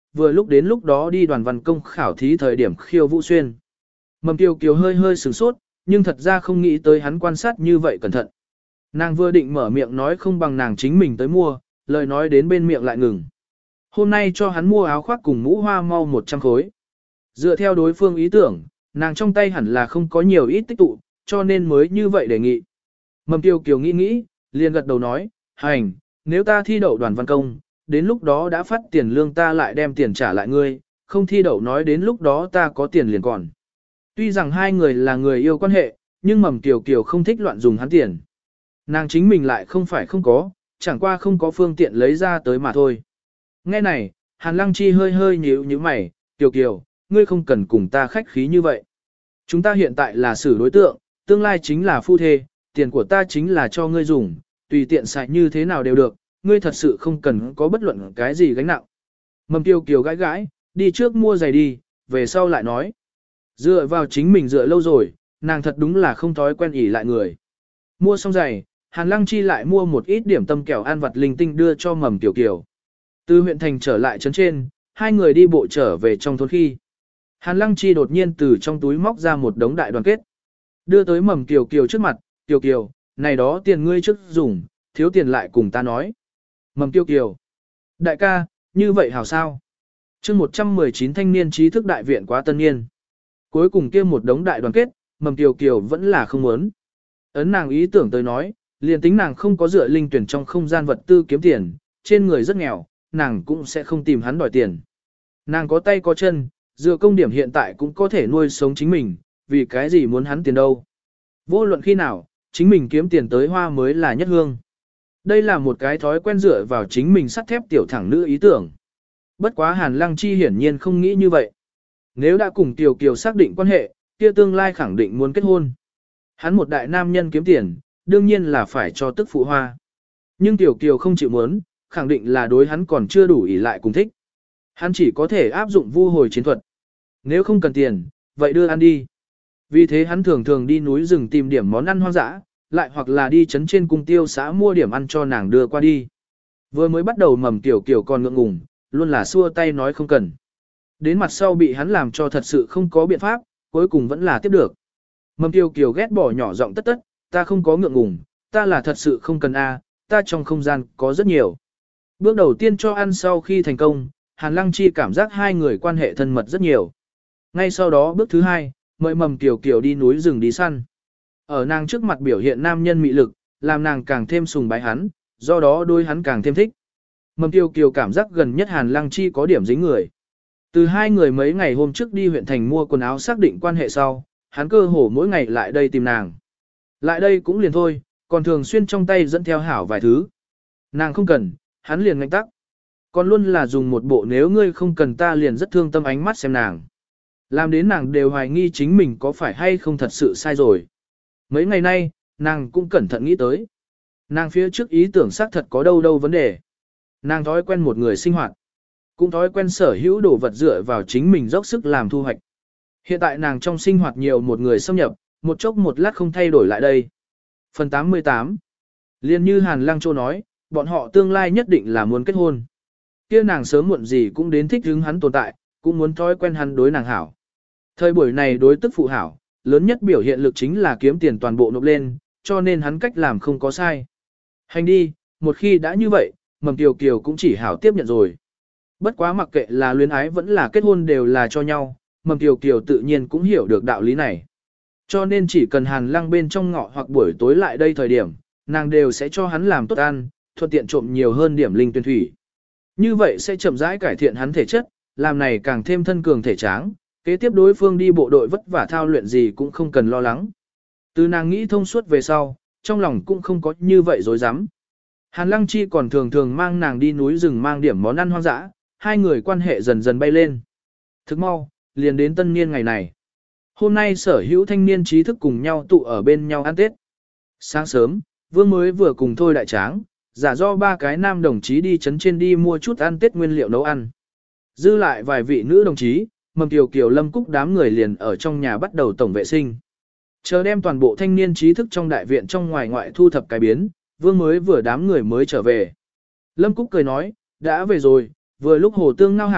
vừa lúc đến lúc đó đi đoàn văn công khảo thí thời điểm khiêu vũ xuyên. Mầm Kiều Kiều hơi hơi sửng sốt, nhưng thật ra không nghĩ tới hắn quan sát như vậy cẩn thận. Nàng vừa định mở miệng nói không bằng nàng chính mình tới mua, lời nói đến bên miệng lại ngừng. Hôm nay cho hắn mua áo khoác cùng mũ hoa mau một trăm khối. Dựa theo đối phương ý tưởng, nàng trong tay hẳn là không có nhiều ít tích tụ, cho nên mới như vậy đề nghị. Mầm Kiều Kiều nghĩ nghĩ, liền gật đầu nói, hành, nếu ta thi đậu đoàn văn công, đến lúc đó đã phát tiền lương ta lại đem tiền trả lại ngươi, không thi đậu nói đến lúc đó ta có tiền liền còn. Tuy rằng hai người là người yêu quan hệ, nhưng Mầm Kiều Kiều không thích loạn dùng hắn tiền. Nàng chính mình lại không phải không có, chẳng qua không có phương tiện lấy ra tới mà thôi. Nghe này, Hàn Lăng Chi hơi hơi nhíu nhíu mày, Kiều Kiều, ngươi không cần cùng ta khách khí như vậy. Chúng ta hiện tại là xử đối tượng, tương lai chính là phu thê, tiền của ta chính là cho ngươi dùng, tùy tiện xài như thế nào đều được, ngươi thật sự không cần có bất luận cái gì gánh nặng. Mầm Kiều Kiều gãi gãi, đi trước mua giày đi, về sau lại nói. Dựa vào chính mình dựa lâu rồi, nàng thật đúng là không thói quen ỉ lại người. Mua xong giày, Hàn Lăng Chi lại mua một ít điểm tâm kẹo ăn vặt linh tinh đưa cho Mầm Kiều Kiều. Từ huyện thành trở lại trấn trên, hai người đi bộ trở về trong thôn khi. Hàn Lăng Chi đột nhiên từ trong túi móc ra một đống đại đoàn kết. Đưa tới Mầm Kiều Kiều trước mặt, Kiều Kiều, này đó tiền ngươi trước dùng, thiếu tiền lại cùng ta nói. Mầm Kiều Kiều. Đại ca, như vậy hảo sao? chương một trăm mười chín thanh niên trí thức đại viện quá tân niên. Cuối cùng kia một đống đại đoàn kết, Mầm Kiều Kiều vẫn là không muốn. Ấn nàng ý tưởng tới nói, liền tính nàng không có dựa linh tuyển trong không gian vật tư kiếm tiền, trên người rất nghèo, nàng cũng sẽ không tìm hắn đòi tiền. Nàng có tay có chân, dựa công điểm hiện tại cũng có thể nuôi sống chính mình, vì cái gì muốn hắn tiền đâu. Vô luận khi nào, chính mình kiếm tiền tới hoa mới là nhất hương. Đây là một cái thói quen dựa vào chính mình sắt thép tiểu thẳng nữ ý tưởng. Bất quá Hàn Lăng Chi hiển nhiên không nghĩ như vậy. Nếu đã cùng Tiểu Kiều xác định quan hệ, kia tương lai khẳng định muốn kết hôn. Hắn một đại nam nhân kiếm tiền, đương nhiên là phải cho tức phụ hoa. Nhưng Tiểu Kiều không chịu muốn, khẳng định là đối hắn còn chưa đủ ỷ lại cùng thích. Hắn chỉ có thể áp dụng vu hồi chiến thuật. Nếu không cần tiền, vậy đưa ăn đi. Vì thế hắn thường thường đi núi rừng tìm điểm món ăn hoang dã, lại hoặc là đi trấn trên cung tiêu xã mua điểm ăn cho nàng đưa qua đi. Vừa mới bắt đầu Mầm Tiểu Kiều còn ngượng ngùng, luôn là xua tay nói không cần. Đến mặt sau bị hắn làm cho thật sự không có biện pháp, cuối cùng vẫn là tiếp được. Mầm Tiểu Kiều ghét bỏ nhỏ giọng tất tất, ta không có ngượng ngùng, ta là thật sự không cần a, ta trong không gian có rất nhiều. Bước đầu tiên cho ăn sau khi thành công, Hàn Lăng Chi cảm giác hai người quan hệ thân mật rất nhiều. Ngay sau đó bước thứ hai, mời Mầm Tiểu Kiều đi núi rừng đi săn. Ở nàng trước mặt biểu hiện nam nhân mị lực, làm nàng càng thêm sùng bái hắn, do đó đôi hắn càng thêm thích. Mầm Tiểu Kiều cảm giác gần nhất Hàn Lăng Chi có điểm dính người. Từ hai người mấy ngày hôm trước đi huyện thành mua quần áo xác định quan hệ sau, hắn cơ hồ mỗi ngày lại đây tìm nàng. Lại đây cũng liền thôi, còn thường xuyên trong tay dẫn theo hảo vài thứ. Nàng không cần, hắn liền ngạnh tắc. Còn luôn là dùng một bộ nếu ngươi không cần ta liền rất thương tâm ánh mắt xem nàng. Làm đến nàng đều hoài nghi chính mình có phải hay không thật sự sai rồi. Mấy ngày nay, nàng cũng cẩn thận nghĩ tới. Nàng phía trước ý tưởng xác thật có đâu đâu vấn đề. Nàng thói quen một người sinh hoạt. Cũng thói quen sở hữu đồ vật dựa vào chính mình dốc sức làm thu hoạch. Hiện tại nàng trong sinh hoạt nhiều một người xâm nhập, một chốc một lát không thay đổi lại đây. Phần tám mươi tám. Liên như Hàn Lăng Châu nói, bọn họ tương lai nhất định là muốn kết hôn. Kia nàng sớm muộn gì cũng đến thích hứng hắn tồn tại, cũng muốn thói quen hắn đối nàng hảo. Thời buổi này đối tức phụ hảo, lớn nhất biểu hiện lực chính là kiếm tiền toàn bộ nộp lên, cho nên hắn cách làm không có sai. Hành đi, một khi đã như vậy, Mầm Tiểu Kiều cũng chỉ hảo tiếp nhận rồi. Bất quá mặc kệ là luyến ái vẫn là kết hôn đều là cho nhau, Mầm Tiểu Kiều tự nhiên cũng hiểu được đạo lý này. Cho nên chỉ cần Hàn Lăng bên trong ngọ hoặc buổi tối lại đây thời điểm, nàng đều sẽ cho hắn làm tốt ăn, thuận tiện trộm nhiều hơn điểm linh tuyển thủy. Như vậy sẽ chậm rãi cải thiện hắn thể chất, làm này càng thêm thân cường thể tráng, kế tiếp đối phương đi bộ đội vất vả thao luyện gì cũng không cần lo lắng. Từ nàng nghĩ thông suốt về sau, trong lòng cũng không có như vậy dối rắm. Hàn Lăng Chi còn thường thường mang nàng đi núi rừng mang điểm món ăn hoang dã, hai người quan hệ dần dần bay lên. Thức mau, liền đến tân niên ngày này. Hôm nay sở hữu thanh niên trí thức cùng nhau tụ ở bên nhau ăn Tết. Sáng sớm, Vương mới vừa cùng Thôi Đại Tráng, giả do ba cái nam đồng chí đi chấn trên đi mua chút ăn Tết nguyên liệu nấu ăn. Dư lại vài vị nữ đồng chí, Mầm Tiểu Kiều Lâm Cúc đám người liền ở trong nhà bắt đầu tổng vệ sinh. Chờ đem toàn bộ thanh niên trí thức trong đại viện trong ngoài ngoại thu thập cái biến, Vương mới vừa đám người mới trở về. Lâm Cúc cười nói, đã về rồi, vừa lúc hồ tương ngao hảo,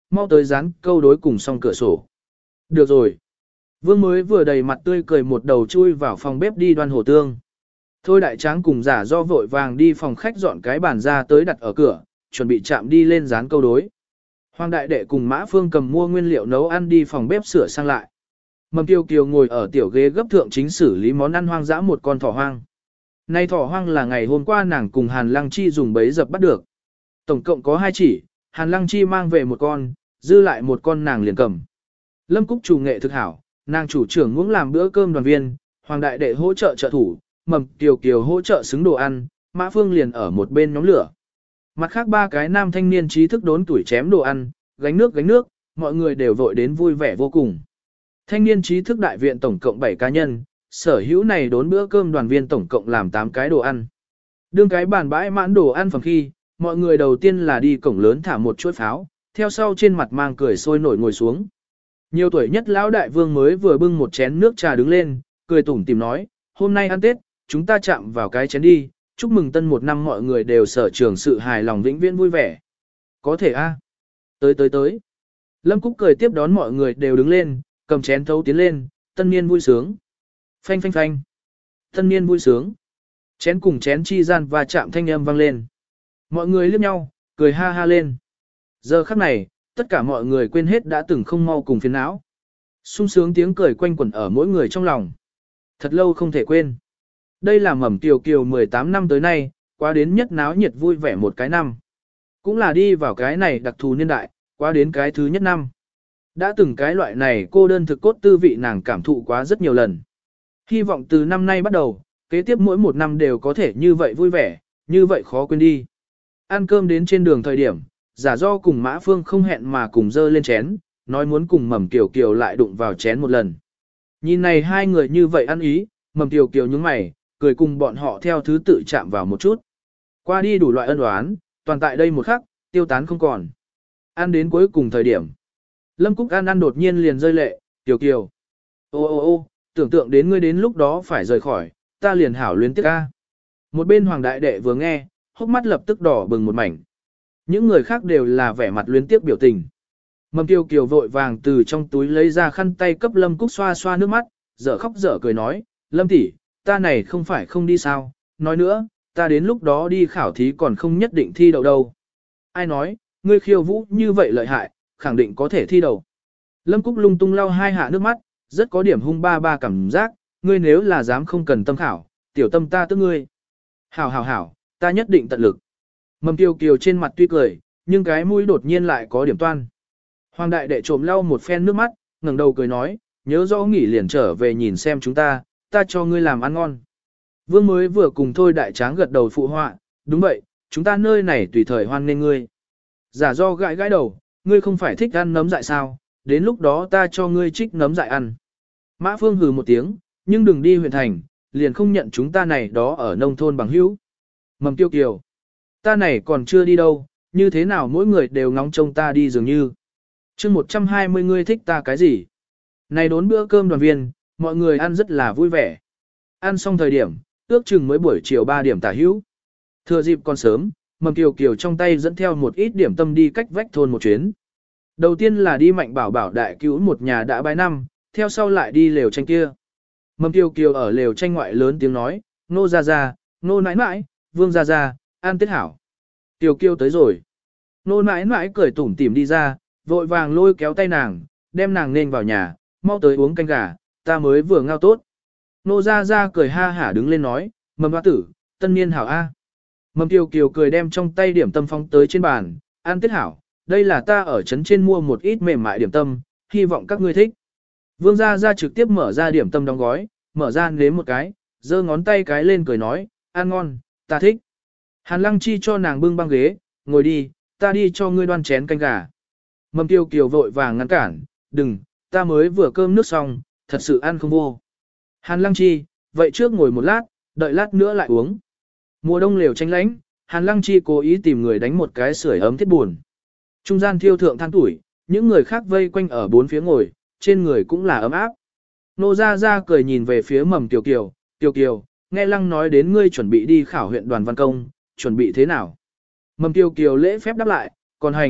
mau tới dán câu đối cùng song cửa sổ. Được rồi. Vương mới vừa đầy mặt tươi cười một đầu chui vào phòng bếp đi đoan hồ tương. Thôi đại tráng cùng giả do vội vàng đi phòng khách dọn cái bàn ra tới đặt ở cửa, chuẩn bị chạm đi lên dán câu đối. Hoàng đại đệ cùng Mã Phương cầm mua nguyên liệu nấu ăn đi phòng bếp sửa sang lại. Mầm Kiều Kiều ngồi ở tiểu ghế gấp thượng chính xử lý món ăn hoang dã một con thỏ hoang. Nay thỏ hoang là ngày hôm qua nàng cùng Hàn Lăng Chi dùng bấy dập bắt được. Tổng cộng có hai chỉ, Hàn Lăng Chi mang về một con, dư lại một con nàng liền cầm. Lâm Cúc chủ nghệ thực hảo, nàng chủ trưởng muốn làm bữa cơm đoàn viên, Hoàng đại đệ hỗ trợ trợ thủ, Mầm Kiều Kiều hỗ trợ xứng đồ ăn, Mã Phương liền ở một bên nhóm lửa. Mặt khác ba cái nam thanh niên trí thức đốn tuổi chém đồ ăn, gánh nước gánh nước, mọi người đều vội đến vui vẻ vô cùng. Thanh niên trí thức đại viện tổng cộng bảy cá nhân, sở hữu này đốn bữa cơm đoàn viên tổng cộng làm tám cái đồ ăn. Đương cái bàn bãi mãn đồ ăn phẩm khi, mọi người đầu tiên là đi cổng lớn thả một chuỗi pháo, theo sau trên mặt mang cười sôi nổi ngồi xuống. Nhiều tuổi nhất lão đại vương mới vừa bưng một chén nước trà đứng lên, cười tủm tỉm nói, hôm nay ăn Tết, chúng ta chạm vào cái chén đi, chúc mừng tân một năm mọi người đều sở trường sự hài lòng vĩnh viễn vui vẻ. Có thể a Tới tới tới. Lâm Cúc cười tiếp đón mọi người đều đứng lên, cầm chén thấu tiến lên, tân niên vui sướng. Phanh phanh phanh. Tân niên vui sướng. Chén cùng chén chi gian và chạm thanh âm vang lên. Mọi người liếc nhau, cười ha ha lên. Giờ khắc này, tất cả mọi người quên hết đã từng không mau cùng phiền não. Sung sướng tiếng cười quanh quẩn ở mỗi người trong lòng. Thật lâu không thể quên. Đây là Mầm Kiều Kiều mười tám năm tới nay, qua đến nhất náo nhiệt vui vẻ một cái năm. Cũng là đi vào cái này đặc thù niên đại, qua đến cái thứ nhất năm. Đã từng cái loại này cô đơn thực cốt tư vị nàng cảm thụ quá rất nhiều lần. Hy vọng từ năm nay bắt đầu, kế tiếp mỗi một năm đều có thể như vậy vui vẻ, như vậy khó quên đi. Ăn cơm đến trên đường thời điểm, giả do cùng Mã Phương không hẹn mà cùng dơ lên chén, nói muốn cùng Mầm Kiều Kiều lại đụng vào chén một lần. Nhìn này hai người như vậy ăn ý, Mầm Kiều Kiều nhướng mày, cười cùng bọn họ theo thứ tự chạm vào một chút. Qua đi đủ loại ân oán, toàn tại đây một khắc, tiêu tán không còn. Ăn đến cuối cùng thời điểm. Lâm Cúc ăn ăn đột nhiên liền rơi lệ, Kiều Kiều. Ô ô ô, tưởng tượng đến ngươi đến lúc đó phải rời khỏi, ta liền hảo luyến tiếc ca. Một bên Hoàng đại đệ vừa nghe, hốc mắt lập tức đỏ bừng một mảnh. Những người khác đều là vẻ mặt luyến tiếc biểu tình. Mầm Kiều Kiều vội vàng từ trong túi lấy ra khăn tay cấp Lâm Cúc xoa xoa nước mắt, dở khóc dở cười nói, Lâm tỷ, ta này không phải không đi sao, nói nữa, ta đến lúc đó đi khảo thí còn không nhất định thi đậu đâu. Ai nói, ngươi khiêu vũ như vậy lợi hại, khẳng định có thể thi đậu. Lâm Cúc lung tung lau hai hạ nước mắt, rất có điểm hung ba ba cảm giác, ngươi nếu là dám không cần tâm khảo, tiểu tâm ta tức ngươi. Hảo hảo hảo, ta nhất định tận lực. Mầm Kiều Kiều trên mặt tuy cười, nhưng cái mũi đột nhiên lại có điểm toan. Hoàng đại đệ trộm lau một phen nước mắt, ngẩng đầu cười nói, nhớ rõ nghỉ liền trở về nhìn xem chúng ta, ta cho ngươi làm ăn ngon. Vương mới vừa cùng thôi đại tráng gật đầu phụ họa, đúng vậy, chúng ta nơi này tùy thời hoan nên ngươi. Giả do gãi gãi đầu, ngươi không phải thích ăn nấm dại sao, đến lúc đó ta cho ngươi trích nấm dại ăn. Mã Phương hừ một tiếng, nhưng đừng đi huyện thành, liền không nhận chúng ta này đó ở nông thôn bằng hữu. Mầm Kiều Kiều, ta này còn chưa đi đâu, như thế nào mỗi người đều ngóng trông ta đi dường như. chương một trăm hai mươi ngươi thích ta cái gì? Này đốn bữa cơm đoàn viên, mọi người ăn rất là vui vẻ. Ăn xong thời điểm, ước chừng mới buổi chiều ba điểm tả hữu. Thừa dịp còn sớm, Mầm Kiều Kiều trong tay dẫn theo một ít điểm tâm đi cách vách thôn một chuyến. Đầu tiên là đi Mạnh Bảo Bảo đại cứu một nhà đã bái năm, theo sau lại đi lều tranh kia. Mầm Kiều Kiều ở lều tranh ngoại lớn tiếng nói, nô ra ra, nô nãi nãi, vương ra ra, an tết hảo. Kiều Kiều tới rồi. Nô nãi nãi cười tủm tỉm đi ra, vội vàng lôi kéo tay nàng, đem nàng nên vào nhà, mau tới uống canh gà, ta mới vừa ngao tốt. Nô ra ra cười ha hả đứng lên nói, Mầm hoa tử, tân niên hảo A. Mầm Kiều Kiều cười đem trong tay điểm tâm phóng tới trên bàn, an tết hảo, đây là ta ở trấn trên mua một ít mềm mại điểm tâm, hy vọng các ngươi thích. Vương gia gia trực tiếp mở ra điểm tâm đóng gói, mở ra nếm một cái, giơ ngón tay cái lên cười nói, ăn ngon, ta thích. Hàn Lăng Chi cho nàng bưng băng ghế, ngồi đi, ta đi cho ngươi đoan chén canh gà. Mầm Kiều Kiều vội vàng ngăn cản, đừng, ta mới vừa cơm nước xong, thật sự ăn không vô. Hàn Lăng Chi, vậy trước ngồi một lát, đợi lát nữa lại uống. Mùa đông lều tranh lánh, Hàn Lăng Chi cố ý tìm người đánh một cái sưởi ấm thiết buồn. Trung gian thiêu thượng than tuổi, những người khác vây quanh ở bốn phía ngồi, trên người cũng là ấm áp. Nô Gia Gia cười nhìn về phía Mầm Kiều Kiều, Kiều Kiều, nghe Lăng nói đến ngươi chuẩn bị đi khảo huyện đoàn văn công, chuẩn bị thế nào? Mầm Kiều Kiều lễ phép đáp lại, còn hành,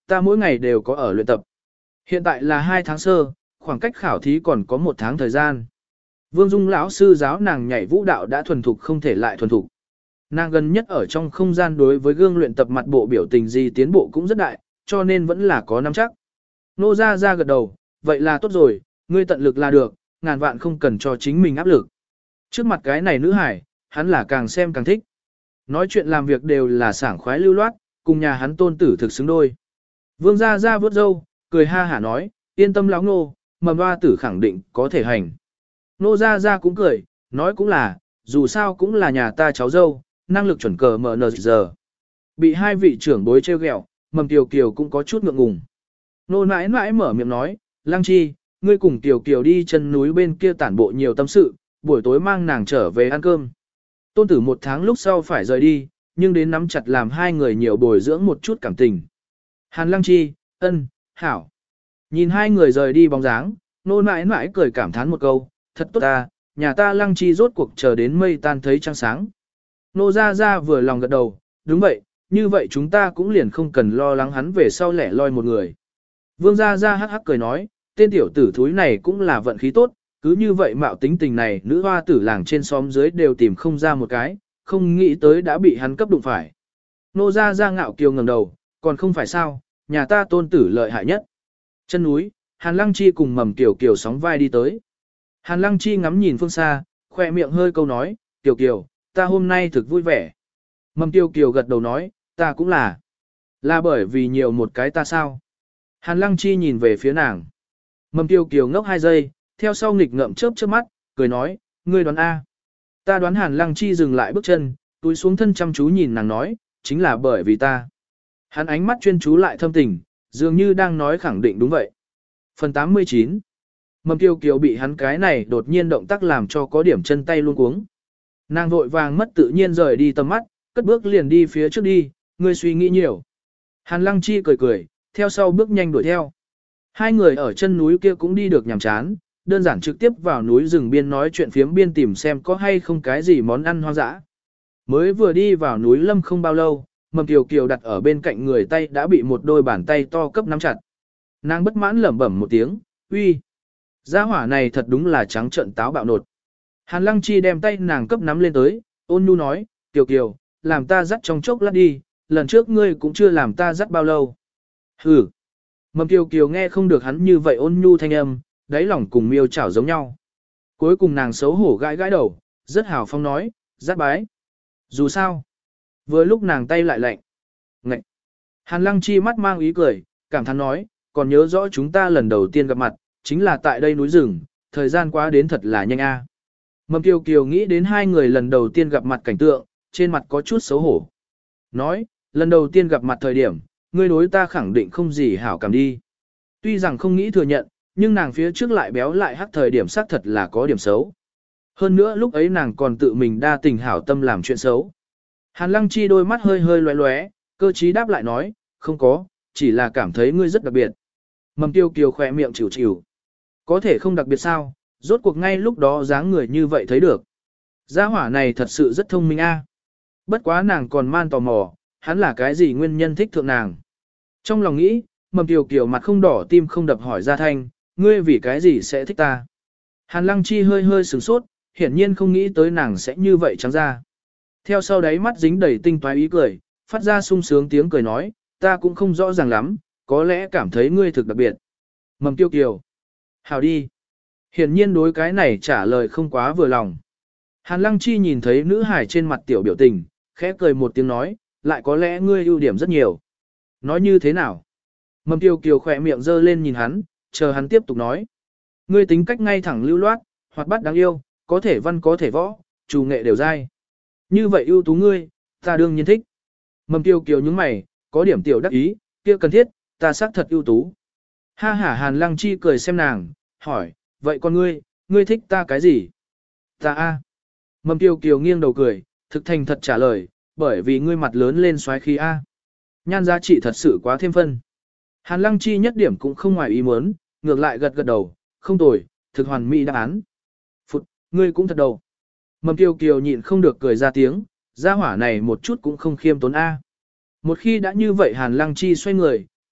ta mỗi ngày đều có ở luyện tập. Hiện tại là hai tháng sơ, khoảng cách khảo thí còn có một tháng thời gian. Vương Dung lão sư giáo nàng nhảy vũ đạo đã thuần thục không thể lại thuần thục. Nàng gần nhất ở trong không gian đối với gương luyện tập mặt bộ biểu tình gì tiến bộ cũng rất đại, cho nên vẫn là có nắm chắc. Nô ra ra gật đầu, vậy là tốt rồi, ngươi tận lực là được, ngàn vạn không cần cho chính mình áp lực. Trước mặt cái này nữ hải, hắn là càng xem càng thích. Nói chuyện làm việc đều là sảng khoái lưu loát, cùng nhà hắn tôn tử thực xứng đôi. Vương gia gia vớt râu, cười ha hả nói, yên tâm lão nô, mầm hoa tử khẳng định có thể hành. Nô gia gia cũng cười, nói cũng là, dù sao cũng là nhà ta cháu dâu, năng lực chuẩn cờ mở nờ giờ. Bị hai vị trưởng bối trêu ghẹo, mầm Kiều Kiều cũng có chút ngượng ngùng. Nô nãi nãi mở miệng nói, Lăng Chi, ngươi cùng Kiều Kiều đi chân núi bên kia tản bộ nhiều tâm sự, buổi tối mang nàng trở về ăn cơm. Tôn tử một tháng lúc sau phải rời đi, nhưng đến nắm chặt làm hai người nhiều bồi dưỡng một chút cảm tình. Hàn Lăng Chi, ân, hảo. Nhìn hai người rời đi bóng dáng, nô nãi nãi cười cảm thán một câu, thật tốt ta, nhà ta Lăng Chi rốt cuộc chờ đến mây tan thấy trăng sáng. Nô ra ra vừa lòng gật đầu, đúng vậy, như vậy chúng ta cũng liền không cần lo lắng hắn về sau lẻ loi một người. Vương gia gia hắc hắc cười nói, tên tiểu tử thúi này cũng là vận khí tốt, cứ như vậy mạo tính tình này nữ hoa tử làng trên xóm dưới đều tìm không ra một cái, không nghĩ tới đã bị hắn cấp đụng phải. Nô gia gia ngạo kiều ngẩng đầu, còn không phải sao, nhà ta tôn tử lợi hại nhất. Chân núi, Hàn Lăng Chi cùng mầm Kiều Kiều sóng vai đi tới. Hàn Lăng Chi ngắm nhìn phương xa, khoe miệng hơi câu nói, Kiều Kiều, ta hôm nay thực vui vẻ. Mầm Kiều Kiều gật đầu nói, ta cũng là. Là bởi vì nhiều một cái ta sao? Hàn Lăng Chi nhìn về phía nàng. Mầm Kiều Kiều ngốc hai giây, theo sau nghịch ngợm chớp chớp mắt, cười nói, ngươi đoán A. Ta đoán Hàn Lăng Chi dừng lại bước chân, túi xuống thân chăm chú nhìn nàng nói, chính là bởi vì ta. Hắn ánh mắt chuyên chú lại thâm tình, dường như đang nói khẳng định đúng vậy. Phần tám mươi chín. Mầm Kiều Kiều bị hắn cái này đột nhiên động tác làm cho có điểm chân tay luôn cuống. Nàng vội vàng mất tự nhiên rời đi tầm mắt, cất bước liền đi phía trước đi, ngươi suy nghĩ nhiều. Hàn Lăng Chi cười cười, theo sau bước nhanh đuổi theo. Hai người ở chân núi kia cũng đi được nhàm chán, đơn giản trực tiếp vào núi rừng biên nói chuyện phiếm biên tìm xem có hay không cái gì món ăn hoang dã. Mới vừa đi vào núi lâm không bao lâu, Mầm Kiều Kiều đặt ở bên cạnh người tay đã bị một đôi bàn tay to cấp nắm chặt. Nàng bất mãn lẩm bẩm một tiếng, uy, gia hỏa này thật đúng là trắng trợn táo bạo nột. Hàn Lăng Chi đem tay nàng cấp nắm lên tới, ôn nhu nói, Kiều Kiều, làm ta dắt trong chốc lát đi, lần trước ngươi cũng chưa làm ta dắt bao lâu. Hừ. Mầm Kiều Kiều nghe không được hắn như vậy ôn nhu thanh âm, đáy lòng cùng miêu chảo giống nhau. Cuối cùng nàng xấu hổ gãi gãi đầu, rất hào phong nói, dắt bái. Dù sao, vừa lúc nàng tay lại lạnh. Ngậy. Hàn Lăng Chi mắt mang ý cười, cảm thán nói, còn nhớ rõ chúng ta lần đầu tiên gặp mặt, chính là tại đây núi rừng, thời gian quá đến thật là nhanh a. Mầm Kiều Kiều nghĩ đến hai người lần đầu tiên gặp mặt cảnh tượng, trên mặt có chút xấu hổ. Nói, lần đầu tiên gặp mặt thời điểm, ngươi đối ta khẳng định không gì hảo cảm đi. Tuy rằng không nghĩ thừa nhận, nhưng nàng phía trước lại béo lại hắc thời điểm xác thật là có điểm xấu. Hơn nữa lúc ấy nàng còn tự mình đa tình hảo tâm làm chuyện xấu. Hàn Lăng Chi đôi mắt hơi hơi loé loé, cơ trí đáp lại nói, không có, chỉ là cảm thấy ngươi rất đặc biệt. Mầm Tiêu Kiều khỏe miệng chịu chịu. Có thể không đặc biệt sao, rốt cuộc ngay lúc đó dáng người như vậy thấy được. Gia hỏa này thật sự rất thông minh a. Bất quá nàng còn man tò mò, hắn là cái gì nguyên nhân thích thượng nàng. Trong lòng nghĩ, Mầm Kiều Kiều mặt không đỏ tim không đập hỏi ra thanh, ngươi vì cái gì sẽ thích ta. Hàn Lăng Chi hơi hơi sửng sốt, hiển nhiên không nghĩ tới nàng sẽ như vậy trắng ra. Theo sau đấy mắt dính đầy tinh toái ý cười, phát ra sung sướng tiếng cười nói, ta cũng không rõ ràng lắm, có lẽ cảm thấy ngươi thực đặc biệt. Mầm Kiều Kiều. Hào đi. Hiển nhiên đối cái này trả lời không quá vừa lòng. Hàn Lăng Chi nhìn thấy nữ hải trên mặt tiểu biểu tình, khẽ cười một tiếng nói, lại có lẽ ngươi ưu điểm rất nhiều. Nói như thế nào? Mầm Kiều Kiều khỏe miệng giơ lên nhìn hắn, chờ hắn tiếp tục nói. Ngươi tính cách ngay thẳng lưu loát, hoạt bát đáng yêu, có thể văn có thể võ, chủ nghệ đều dai. Như vậy ưu tú ngươi, ta đương nhiên thích. Mầm Kiều Kiều nhướng mày, có điểm tiểu đắc ý, kia cần thiết, ta xác thật ưu tú. Ha hả Hàn Lăng Chi cười xem nàng, hỏi, vậy con ngươi, ngươi thích ta cái gì? Ta a. Mầm Kiều Kiều nghiêng đầu cười, thực thành thật trả lời, bởi vì ngươi mặt lớn lên xoáy khí a. Nhan giá trị thật sự quá thêm phân. Hàn Lăng Chi nhất điểm cũng không ngoài ý muốn, ngược lại gật gật đầu, không tồi, thực hoàn mỹ đáp án. Phụt, ngươi cũng thật đầu. Mầm Kiều Kiều nhịn không được cười ra tiếng, gia hỏa này một chút cũng không khiêm tốn a. Một khi đã như vậy Hàn Lăng Chi xoay người,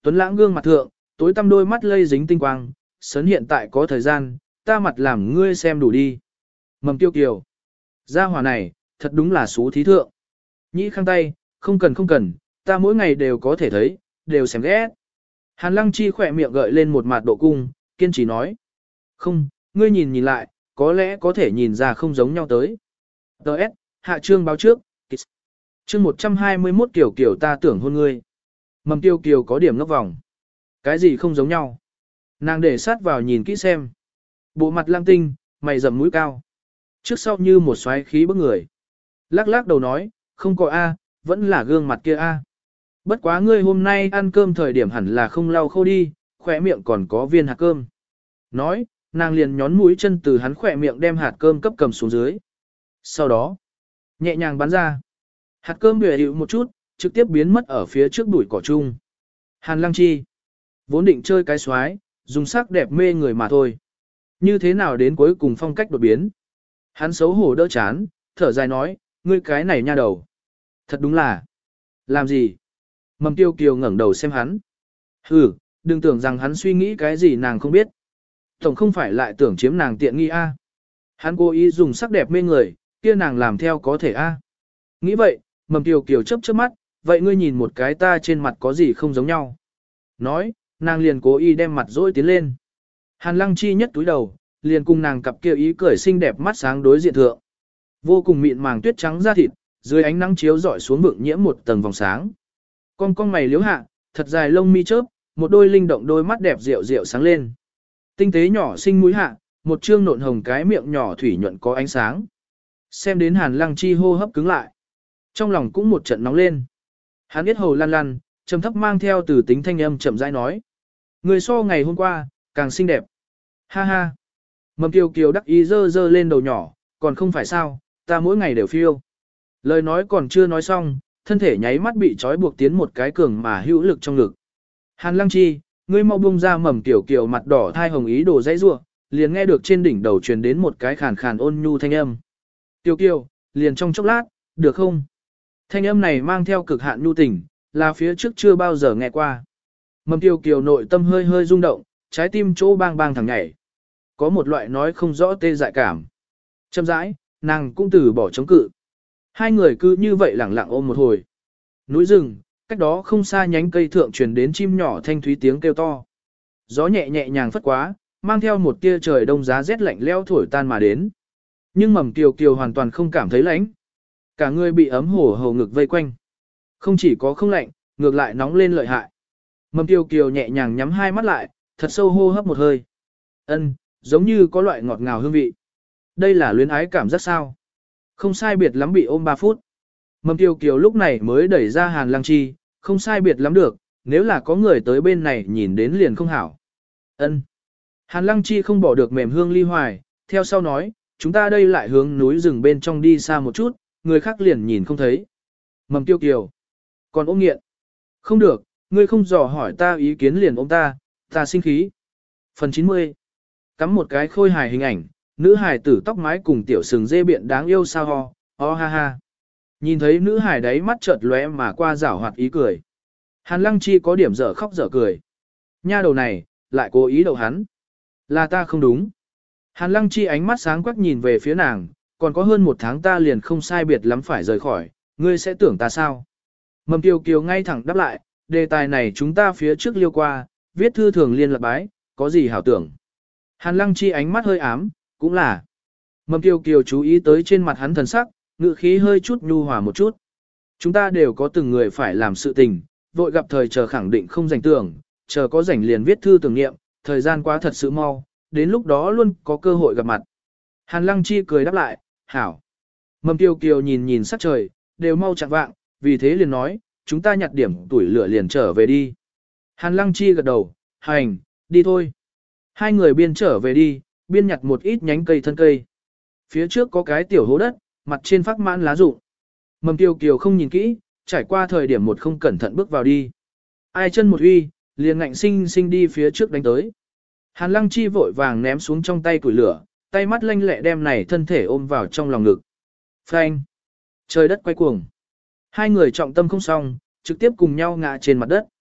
Tuấn lãng gương mặt thượng, tối tăm đôi mắt lây dính tinh quang, sấn hiện tại có thời gian, ta mặt làm ngươi xem đủ đi. Mầm tiêu kiều. Gia hỏa này, thật đúng là xú thí thượng. Nhĩ khang tay, không cần không cần, ta mỗi ngày đều có thể thấy, đều xem ghét. Hàn Lăng Chi khỏe miệng gợi lên một mặt độ cung, kiên trì nói. Không, ngươi nhìn nhìn lại, có lẽ có thể nhìn ra không giống nhau tới. Đợt, hạ trương báo trước. Chương một trăm hai mươi mốt kiểu kiểu ta tưởng hôn ngươi. Mầm tiêu kiều có điểm ngốc vòng. Cái gì không giống nhau? Nàng để sát vào nhìn kỹ xem. Bộ mặt lang tinh, mày rậm mũi cao. Trước sau như một xoáy khí bức người. Lắc lắc đầu nói, không có A, vẫn là gương mặt kia A. Bất quá ngươi hôm nay ăn cơm thời điểm hẳn là không lau khô đi, khỏe miệng còn có viên hạt cơm. Nói, nàng liền nhón mũi chân từ hắn khỏe miệng đem hạt cơm cấp cầm xuống dưới. Sau đó, nhẹ nhàng bắn ra. Hạt cơm bể hiệu một chút, trực tiếp biến mất ở phía trước bụi cỏ chung. Hàn Lăng Chi, vốn định chơi cái xoái, dùng sắc đẹp mê người mà thôi. Như thế nào đến cuối cùng phong cách đột biến. Hắn xấu hổ đỡ chán, thở dài nói, ngươi cái này nha đầu. Thật đúng là. Làm gì? Mầm tiêu kiều ngẩng đầu xem hắn. Hừ, đừng tưởng rằng hắn suy nghĩ cái gì nàng không biết. Tổng không phải lại tưởng chiếm nàng tiện nghi a. Hắn cố ý dùng sắc đẹp mê người, kia nàng làm theo có thể a. Nghĩ vậy, mầm tiêu kiều chớp chớp mắt, vậy ngươi nhìn một cái ta trên mặt có gì không giống nhau. Nói, nàng liền cố ý đem mặt dỗi tiến lên. Hàn Lăng Chi nhất túi đầu, liền cùng nàng cặp kia ý cười xinh đẹp mắt sáng đối diện thượng. Vô cùng mịn màng tuyết trắng da thịt, dưới ánh nắng chiếu rọi xuống vượng nhiễm một tầng vòng sáng. Con con mày liếu hạ, thật dài lông mi chớp, một đôi linh động đôi mắt đẹp rượu rượu sáng lên. Tinh tế nhỏ xinh mũi hạ, một trương nộn hồng cái miệng nhỏ thủy nhuận có ánh sáng. Xem đến Hàn Lăng Chi hô hấp cứng lại. Trong lòng cũng một trận nóng lên. Hắn biết hầu lăn lăn, trầm thấp mang theo từ tính thanh âm chậm rãi nói. Người so ngày hôm qua, càng xinh đẹp. Ha ha. Mầm kiều kiều đắc ý dơ dơ lên đầu nhỏ, còn không phải sao, ta mỗi ngày đều phiêu. Lời nói còn chưa nói xong, thân thể nháy mắt bị trói buộc tiến một cái cường mà hữu lực trong ngực. Hàn Lăng Chi, ngươi mau buông ra mầm tiểu kiều mặt đỏ thai hồng ý đồ dãy rủa, liền nghe được trên đỉnh đầu truyền đến một cái khàn khàn ôn nhu thanh âm. Tiểu kiều, liền trong chốc lát, được không? Thanh âm này mang theo cực hạn nhu tình, là phía trước chưa bao giờ nghe qua. Mầm tiểu kiều nội tâm hơi hơi rung động, trái tim chỗ bang bang thẳng nhảy. Có một loại nói không rõ tê dại cảm. Chậm rãi, nàng cũng từ bỏ chống cự. Hai người cứ như vậy lẳng lặng ôm một hồi. Núi rừng, cách đó không xa nhánh cây thượng truyền đến chim nhỏ thanh thúy tiếng kêu to. Gió nhẹ nhẹ nhàng phất quá, mang theo một tia trời đông giá rét lạnh leo thổi tan mà đến. Nhưng Mầm Kiều Kiều hoàn toàn không cảm thấy lạnh. Cả người bị ấm hổ hầu ngực vây quanh. Không chỉ có không lạnh, ngược lại nóng lên lợi hại. Mầm Kiều Kiều nhẹ nhàng nhắm hai mắt lại, thật sâu hô hấp một hơi. Ân, giống như có loại ngọt ngào hương vị. Đây là luyến ái cảm giác sao? Không sai biệt lắm bị ôm ba phút. Mầm Kiều Kiều lúc này mới đẩy ra Hàn Lăng Chi, không sai biệt lắm được, nếu là có người tới bên này nhìn đến liền không hảo. Ân. Hàn Lăng Chi không bỏ được mềm hương ly hoài, theo sau nói, chúng ta đây lại hướng núi rừng bên trong đi xa một chút, người khác liền nhìn không thấy. Mầm Kiều Kiều. Còn ôm nghiện. Không được, ngươi không dò hỏi ta ý kiến liền ôm ta, ta sinh khí. Phần chín mươi. Cắm một cái khôi hài hình ảnh, nữ hài tử tóc mái cùng tiểu sừng dê biện đáng yêu sao ho, ho ha ha. Nhìn thấy nữ hài đấy mắt chợt lóe mà qua rảo hoạt ý cười. Hàn Lăng Chi có điểm dở khóc dở cười. Nha đầu này, lại cố ý đậu hắn. Là ta không đúng. Hàn Lăng Chi ánh mắt sáng quắc nhìn về phía nàng, còn có hơn một tháng ta liền không sai biệt lắm phải rời khỏi, ngươi sẽ tưởng ta sao? Mầm Kiều Kiều ngay thẳng đáp lại, đề tài này chúng ta phía trước liêu qua, viết thư thường liên lạc bái, có gì hảo tưởng. Hàn Lăng Chi ánh mắt hơi ám, cũng là. Mầm Kiều Kiều chú ý tới trên mặt hắn thần sắc, ngữ khí hơi chút nhu hòa một chút. Chúng ta đều có từng người phải làm sự tình, vội gặp thời chờ khẳng định không rảnh tưởng, chờ có rảnh liền viết thư tưởng niệm, thời gian quá thật sự mau, đến lúc đó luôn có cơ hội gặp mặt. Hàn Lăng Chi cười đáp lại, hảo. Mầm Kiều Kiều nhìn nhìn sắc trời, đều mau chạng vạng, vì thế liền nói, chúng ta nhặt điểm tuổi lửa liền trở về đi. Hàn Lăng Chi gật đầu, hành, đi thôi. Hai người biên trở về đi, biên nhặt một ít nhánh cây thân cây. Phía trước có cái tiểu hố đất, mặt trên phát mãn lá rụng. Mầm Kiều Kiều không nhìn kỹ, trải qua thời điểm một không cẩn thận bước vào đi. Ai chân một uy, liền ngạnh sinh sinh đi phía trước đánh tới. Hàn Lăng Chi vội vàng ném xuống trong tay củi lửa, tay mắt lanh lẹ đem này thân thể ôm vào trong lòng ngực. Phanh! Trời đất quay cuồng. Hai người trọng tâm không xong, trực tiếp cùng nhau ngã trên mặt đất.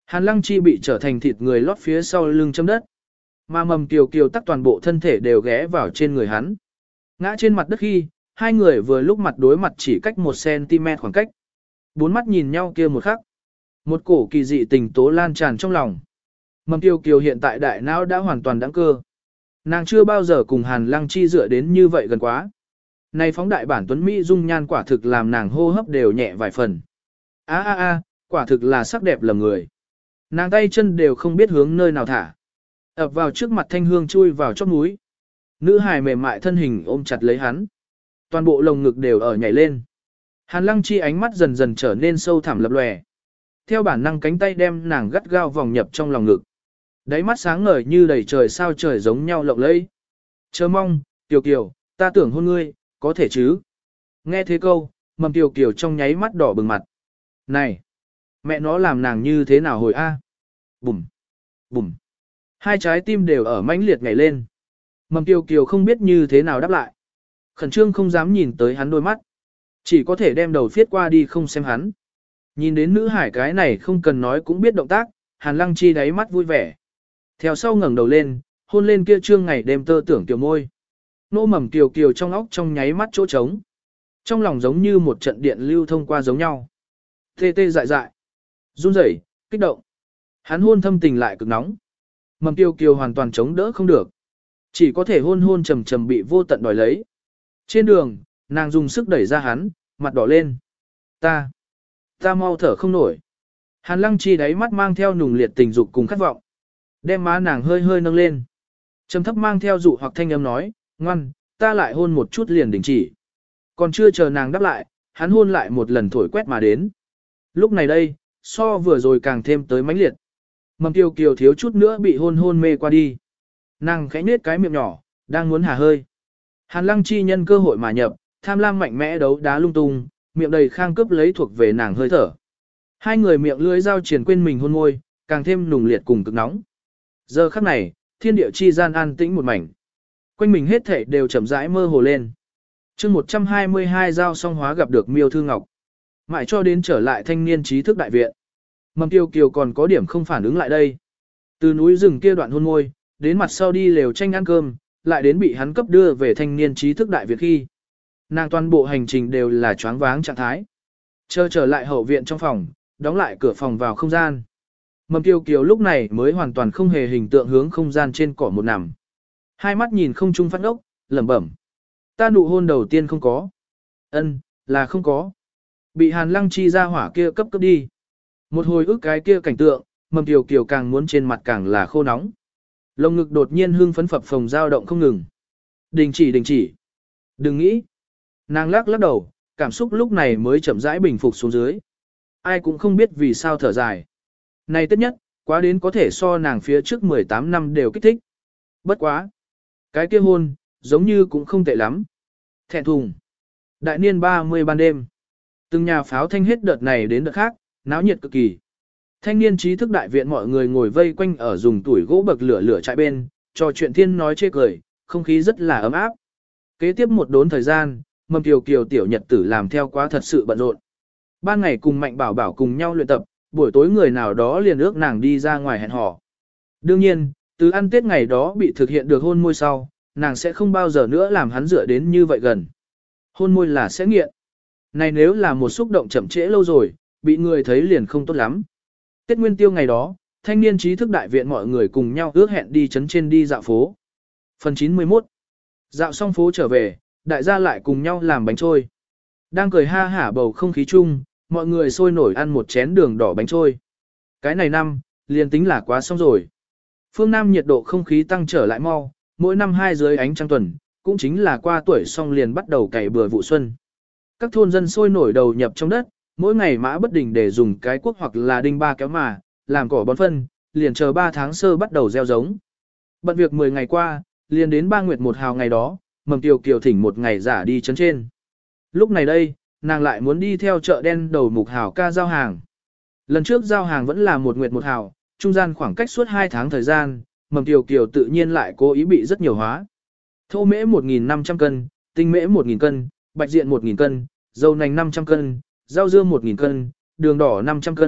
Hàn Lăng Chi bị trở thành thịt người lót phía sau lưng châm đất. Mà Mầm Kiều Kiều tắc toàn bộ thân thể đều ghé vào trên người hắn. Ngã trên mặt đất khi, hai người vừa lúc mặt đối mặt chỉ cách một xăng-ti mét khoảng cách. Bốn mắt nhìn nhau kia một khắc. Một cổ kỳ dị tình tố lan tràn trong lòng. Mầm Kiều Kiều hiện tại đại não đã hoàn toàn đãng cơ. Nàng chưa bao giờ cùng Hàn Lăng Chi dựa đến như vậy gần quá. Này phóng đại bản tuấn Mỹ dung nhan quả thực làm nàng hô hấp đều nhẹ vài phần. A a a, quả thực là sắc đẹp lầm người. Nàng tay chân đều không biết hướng nơi nào thả. Ập vào trước mặt Thanh Hương chui vào chóp núi. Nữ hài mềm mại thân hình ôm chặt lấy hắn. Toàn bộ lồng ngực đều ở nhảy lên. Hàn Lăng Chi ánh mắt dần dần trở nên sâu thẳm lập lòe. Theo bản năng cánh tay đem nàng gắt gao vòng nhập trong lòng ngực. Đáy mắt sáng ngời như đầy trời sao trời giống nhau lộng lẫy. Chờ mong, Kiều Kiều, ta tưởng hôn ngươi, có thể chứ? Nghe thế câu, Mầm Kiều Kiều trong nháy mắt đỏ bừng mặt. Này, mẹ nó làm nàng như thế nào hồi a? Bùm, bùm. Hai trái tim đều ở mãnh liệt nhảy lên. Mầm Kiều Kiều không biết như thế nào đáp lại. Khẩn trương không dám nhìn tới hắn đôi mắt. Chỉ có thể đem đầu phiết qua đi không xem hắn. Nhìn đến nữ hải cái này không cần nói cũng biết động tác, Hàn Lăng Chi đáy mắt vui vẻ. Theo sau ngẩng đầu lên, hôn lên kia trương ngày đêm tơ tưởng tiểu môi. Nô Mầm Kiều Kiều trong óc trong nháy mắt chỗ trống. Trong lòng giống như một trận điện lưu thông qua giống nhau. Tê tê dại dại. Run rẩy, kích động. Hắn hôn thâm tình lại cực nóng. Mầm Kiều Kiều hoàn toàn chống đỡ không được. Chỉ có thể hôn hôn trầm trầm bị vô tận đòi lấy. Trên đường, nàng dùng sức đẩy ra hắn, mặt đỏ lên. Ta, ta mau thở không nổi. Hàn Lăng Chi đáy mắt mang theo nùng liệt tình dục cùng khát vọng. Đem má nàng hơi hơi nâng lên. Trầm thấp mang theo dụ hoặc thanh âm nói, ngoan, ta lại hôn một chút liền đình chỉ. Còn chưa chờ nàng đáp lại, hắn hôn lại một lần thổi quét mà đến. Lúc này đây, so vừa rồi càng thêm tới mãnh liệt. Mầm Kiều Kiều thiếu chút nữa bị hôn hôn mê qua đi. Nàng khẽ nết cái miệng nhỏ, đang muốn hà hơi. Hàn Lăng Chi nhân cơ hội mà nhập, tham lam mạnh mẽ đấu đá lung tung, miệng đầy khang cướp lấy thuộc về nàng hơi thở. Hai người miệng lưỡi giao triển quên mình hôn môi, càng thêm nùng liệt cùng cực nóng. Giờ khắc này, thiên địa chi gian an tĩnh một mảnh. Quanh mình hết thảy đều chậm rãi mơ hồ lên. Chương một trăm hai mươi hai giao song hóa gặp được Miêu Thư Ngọc. Mãi cho đến trở lại thanh niên trí thức đại viện. Mầm Kiều Kiều còn có điểm không phản ứng lại đây. Từ núi rừng kia đoạn hôn môi, đến mặt sau đi lều tranh ăn cơm, lại đến bị hắn cấp đưa về thanh niên trí thức đại viện khi. Nàng toàn bộ hành trình đều là choáng váng trạng thái. Chờ trở lại hậu viện trong phòng, đóng lại cửa phòng vào không gian. Mầm Kiều Kiều lúc này mới hoàn toàn không hề hình tượng hướng không gian trên cỏ một nằm. Hai mắt nhìn không trung phát ốc, lẩm bẩm. Ta nụ hôn đầu tiên không có. Ân, là không có. Bị Hàn Lăng Chi ra hỏa kia cấp cấp đi. Một hồi ức cái kia cảnh tượng, Mầm Kiều Kiều càng muốn trên mặt càng là khô nóng. Lồng ngực đột nhiên hưng phấn phập phồng dao động không ngừng. Đình chỉ đình chỉ. Đừng nghĩ. Nàng lắc lắc đầu, cảm xúc lúc này mới chậm rãi bình phục xuống dưới. Ai cũng không biết vì sao thở dài. Này tất nhất, quá đến có thể so nàng phía trước mười tám năm đều kích thích. Bất quá. Cái kia hôn, giống như cũng không tệ lắm. Thẹn thùng. Đại niên ba mươi ban đêm. Từng nhà pháo thanh hết đợt này đến đợt khác, náo nhiệt cực kỳ. Thanh niên trí thức đại viện mọi người ngồi vây quanh ở dùng tuổi gỗ bậc lửa lửa trại bên, trò chuyện thiên nói chê cười, không khí rất là ấm áp. Kế tiếp một đốn thời gian, Mầm Kiều Kiều tiểu nhật tử làm theo quá thật sự bận rộn. Ban ngày cùng Mạnh Bảo Bảo cùng nhau luyện tập, buổi tối người nào đó liền ước nàng đi ra ngoài hẹn hò. Đương nhiên, từ ăn Tết ngày đó bị thực hiện được hôn môi sau, nàng sẽ không bao giờ nữa làm hắn dựa đến như vậy gần. Hôn môi là sẽ nghiện. Này nếu là một xúc động chậm trễ lâu rồi, bị người thấy liền không tốt lắm. Tết Nguyên Tiêu ngày đó, thanh niên trí thức đại viện mọi người cùng nhau ước hẹn đi chấn trên đi dạo phố. Phần chín mươi mốt. Dạo xong phố trở về, đại gia lại cùng nhau làm bánh trôi. Đang cười ha hả bầu không khí chung, mọi người sôi nổi ăn một chén đường đỏ bánh trôi. Cái này năm, liền tính là quá xong rồi. Phương Nam nhiệt độ không khí tăng trở lại mau, mỗi năm hai dưới ánh trăng tuần, cũng chính là qua tuổi xong liền bắt đầu cày bừa vụ xuân. Các thôn dân sôi nổi đầu nhập trong đất, mỗi ngày mã bất đình để dùng cái cuốc hoặc là đinh ba kéo mà, làm cỏ bón phân, liền chờ ba tháng sơ bắt đầu gieo giống. Bận việc mười ngày qua, liền đến ba nguyệt một hào ngày đó, Mầm Kiều Kiều thỉnh một ngày giả đi chấn trên. Lúc này đây, nàng lại muốn đi theo chợ đen đầu mục hào ca giao hàng. Lần trước giao hàng vẫn là một nguyệt một hào, trung gian khoảng cách suốt hai tháng thời gian, Mầm Kiều Kiều tự nhiên lại cố ý bị rất nhiều hóa. Thô mễ một nghìn năm trăm cân, tinh mễ một nghìn cân, bạch diện một nghìn cân, dầu nành năm trăm cân, rau dưa một nghìn cân, đường đỏ năm trăm cân,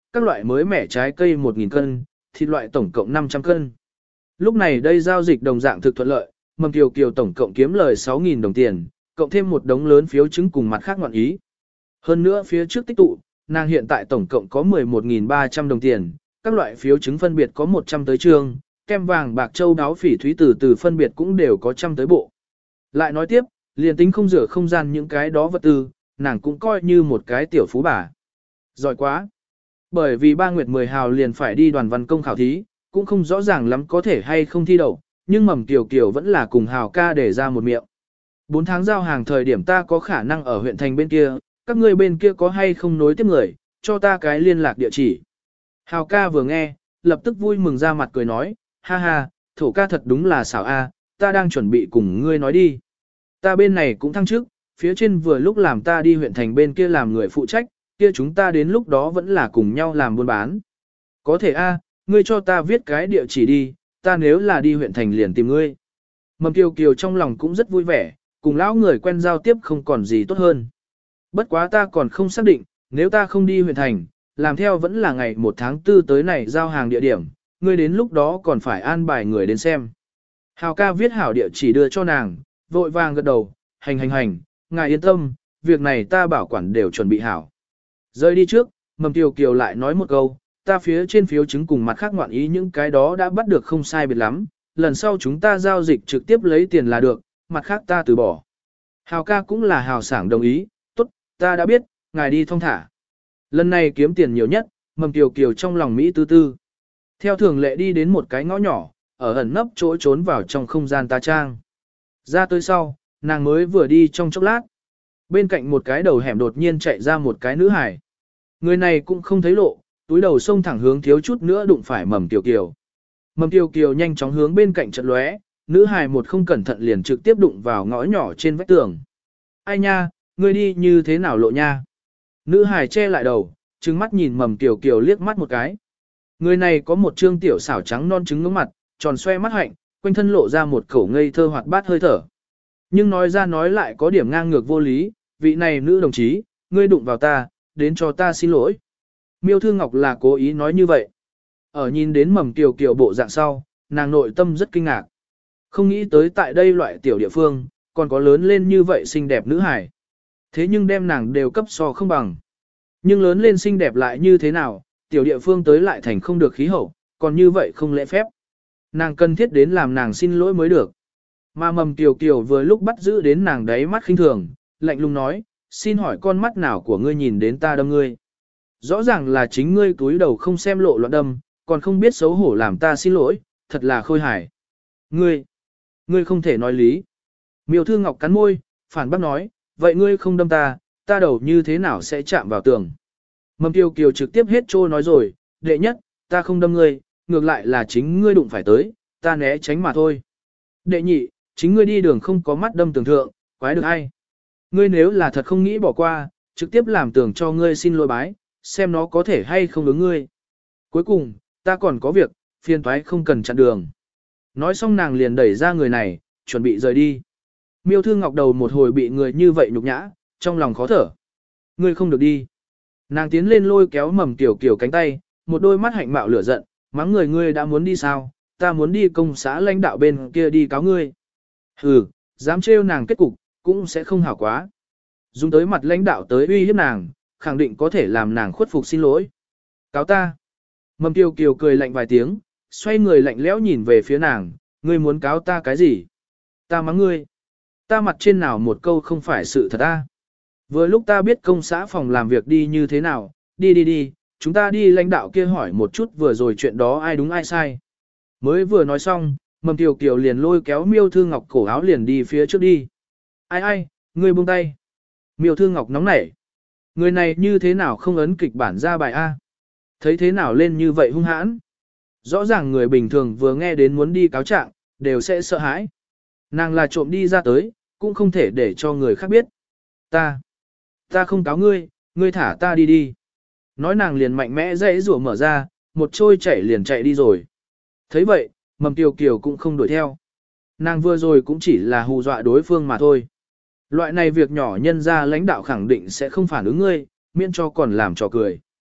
các loại mới mẻ trái cây một nghìn cân, thịt loại tổng cộng năm trăm cân. Lúc này đây giao dịch đồng dạng thực thuận lợi, Mầm Kiều Kiều tổng cộng kiếm lời sáu nghìn đồng tiền, cộng thêm một đống lớn phiếu chứng cùng mặt khác ngoạn ý. Hơn nữa phía trước tích tụ, nàng hiện tại tổng cộng có mười một nghìn ba trăm đồng tiền, các loại phiếu chứng phân biệt có một trăm tới trường, kem vàng bạc châu đáo phỉ thúy từ từ phân biệt cũng đều có trăm tới bộ. Lại nói tiếp, liền tính không rửa không gian những cái đó vật tư, nàng cũng coi như một cái tiểu phú bà. Giỏi quá! Bởi vì ba nguyệt mười hào liền phải đi đoàn văn công khảo thí, cũng không rõ ràng lắm có thể hay không thi đậu, nhưng Mầm Kiều Kiều vẫn là cùng hào ca để ra một miệng. Bốn tháng giao hàng thời điểm ta có khả năng ở huyện thành bên kia, các ngươi bên kia có hay không nối tiếp người, cho ta cái liên lạc địa chỉ. Hào ca vừa nghe, lập tức vui mừng ra mặt cười nói, ha ha, thổ ca thật đúng là xảo a, ta đang chuẩn bị cùng ngươi nói đi. Ta bên này cũng thăng chức, phía trên vừa lúc làm ta đi huyện thành bên kia làm người phụ trách, kia chúng ta đến lúc đó vẫn là cùng nhau làm buôn bán. Có thể a, ngươi cho ta viết cái địa chỉ đi, ta nếu là đi huyện thành liền tìm ngươi. Mầm Kiều Kiều trong lòng cũng rất vui vẻ, cùng lão người quen giao tiếp không còn gì tốt hơn. Bất quá ta còn không xác định, nếu ta không đi huyện thành, làm theo vẫn là ngày một tháng tư tới này giao hàng địa điểm, ngươi đến lúc đó còn phải an bài người đến xem. Hào ca viết hảo địa chỉ đưa cho nàng, vội vàng gật đầu, hành hành hành, ngài yên tâm, việc này ta bảo quản đều chuẩn bị hảo. Rời đi trước, Mầm Kiều Kiều lại nói một câu, ta phía trên phiếu chứng cùng mặt khác ngoạn ý những cái đó đã bắt được không sai biệt lắm, lần sau chúng ta giao dịch trực tiếp lấy tiền là được, mặt khác ta từ bỏ. Hào ca cũng là hào sảng đồng ý, tốt, ta đã biết, ngài đi thong thả. Lần này kiếm tiền nhiều nhất, Mầm Kiều Kiều trong lòng Mỹ tư tư. Theo thường lệ đi đến một cái ngõ nhỏ, ở ẩn nấp chỗ trốn vào trong không gian tá trang. Ra tới sau, nàng mới vừa đi trong chốc lát. Bên cạnh một cái đầu hẻm đột nhiên chạy ra một cái nữ hải. Người này cũng không thấy lộ, túi đầu xông thẳng hướng thiếu chút nữa đụng phải Mầm Kiều Kiều. Mầm Kiều Kiều nhanh chóng hướng bên cạnh chợt lóe, nữ hài một không cẩn thận liền trực tiếp đụng vào ngõ nhỏ trên vách tường. Ai nha, ngươi đi như thế nào lộ nha? Nữ hài che lại đầu, trừng mắt nhìn Mầm Kiều Kiều liếc mắt một cái. Người này có một trương tiểu xảo trắng non trứng ngưỡng mặt, tròn xoe mắt hạnh, quanh thân lộ ra một khẩu ngây thơ hoạt bát hơi thở. Nhưng nói ra nói lại có điểm ngang ngược vô lý, vị này nữ đồng chí, ngươi đụng vào ta, đến cho ta xin lỗi. Miêu Thư Ngọc là cố ý nói như vậy. Ở nhìn đến Mầm Kiều Kiều bộ dạng sau, nàng nội tâm rất kinh ngạc. Không nghĩ tới tại đây loại tiểu địa phương, còn có lớn lên như vậy xinh đẹp nữ hài. Thế nhưng đem nàng đều cấp so không bằng. Nhưng lớn lên xinh đẹp lại như thế nào, tiểu địa phương tới lại thành không được khí hậu, còn như vậy không lễ phép. Nàng cần thiết đến làm nàng xin lỗi mới được. Mà Mầm Kiều Kiều vừa lúc bắt giữ đến nàng đáy mắt khinh thường, lạnh lùng nói, xin hỏi con mắt nào của ngươi nhìn đến ta đâm ngươi. Rõ ràng là chính ngươi túi đầu không xem lộ loạn đâm, còn không biết xấu hổ làm ta xin lỗi, thật là khôi hài. Ngươi, ngươi không thể nói lý. Miêu Thư Ngọc cắn môi, phản bác nói, vậy ngươi không đâm ta, ta đầu như thế nào sẽ chạm vào tường. Mầm Kiều Kiều trực tiếp hết trô nói rồi, đệ nhất, ta không đâm ngươi, ngược lại là chính ngươi đụng phải tới, ta né tránh mà thôi. Đệ nhị, chính ngươi đi đường không có mắt đâm tường thượng, quái được ai. Ngươi nếu là thật không nghĩ bỏ qua, trực tiếp làm tường cho ngươi xin lỗi bái, xem nó có thể hay không ứng ngươi. Cuối cùng, ta còn có việc, phiền toái không cần chặn đường. Nói xong nàng liền đẩy ra người này, chuẩn bị rời đi. Miêu Thư Ngọc đầu một hồi bị người như vậy nhục nhã, trong lòng khó thở. Ngươi không được đi. Nàng tiến lên lôi kéo Mầm Kiều Kiều cánh tay, một đôi mắt hạnh mạo lửa giận, mắng người ngươi đã muốn đi sao, ta muốn đi công xã lãnh đạo bên kia đi cáo ngươi. Hừ, dám trêu nàng kết cục, cũng sẽ không hảo quá. Dùng tới mặt lãnh đạo tới uy hiếp nàng, khẳng định có thể làm nàng khuất phục xin lỗi. Cáo ta. Mầm Kiều Kiều cười lạnh vài tiếng, xoay người lạnh lẽo nhìn về phía nàng, ngươi muốn cáo ta cái gì? Ta mắng ngươi. Ta mặt trên nào một câu không phải sự thật ta. Vừa lúc ta biết công xã phòng làm việc đi như thế nào, đi đi đi, chúng ta đi lãnh đạo kia hỏi một chút vừa rồi chuyện đó ai đúng ai sai. Mới vừa nói xong, Mầm Kiều Kiều liền lôi kéo Miêu Thư Ngọc cổ áo liền đi phía trước đi. Ai ai, ngươi buông tay. Miêu Thư Ngọc nóng nảy. Người này như thế nào không ấn kịch bản ra bài A. Thấy thế nào lên như vậy hung hãn. Rõ ràng người bình thường vừa nghe đến muốn đi cáo trạng, đều sẽ sợ hãi. Nàng là trộm đi ra tới, cũng không thể để cho người khác biết. Ta, ta không cáo ngươi, ngươi thả ta đi đi. Nói nàng liền mạnh mẽ dãy rủa mở ra, một trôi chảy liền chạy đi rồi. Thấy vậy, Mầm Kiều Kiều cũng không đuổi theo. Nàng vừa rồi cũng chỉ là hù dọa đối phương mà thôi. Loại này việc nhỏ nhân ra lãnh đạo khẳng định sẽ không phản ứng ngươi, miễn cho còn làm trò cười.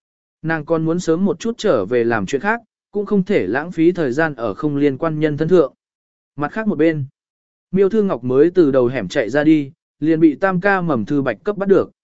Nàng còn muốn sớm một chút trở về làm chuyện khác, cũng không thể lãng phí thời gian ở không liên quan nhân thân thượng. Mặt khác một bên, Miêu Thư Ngọc mới từ đầu hẻm chạy ra đi, liền bị tam ca Mầm Thư Bạch cấp bắt được.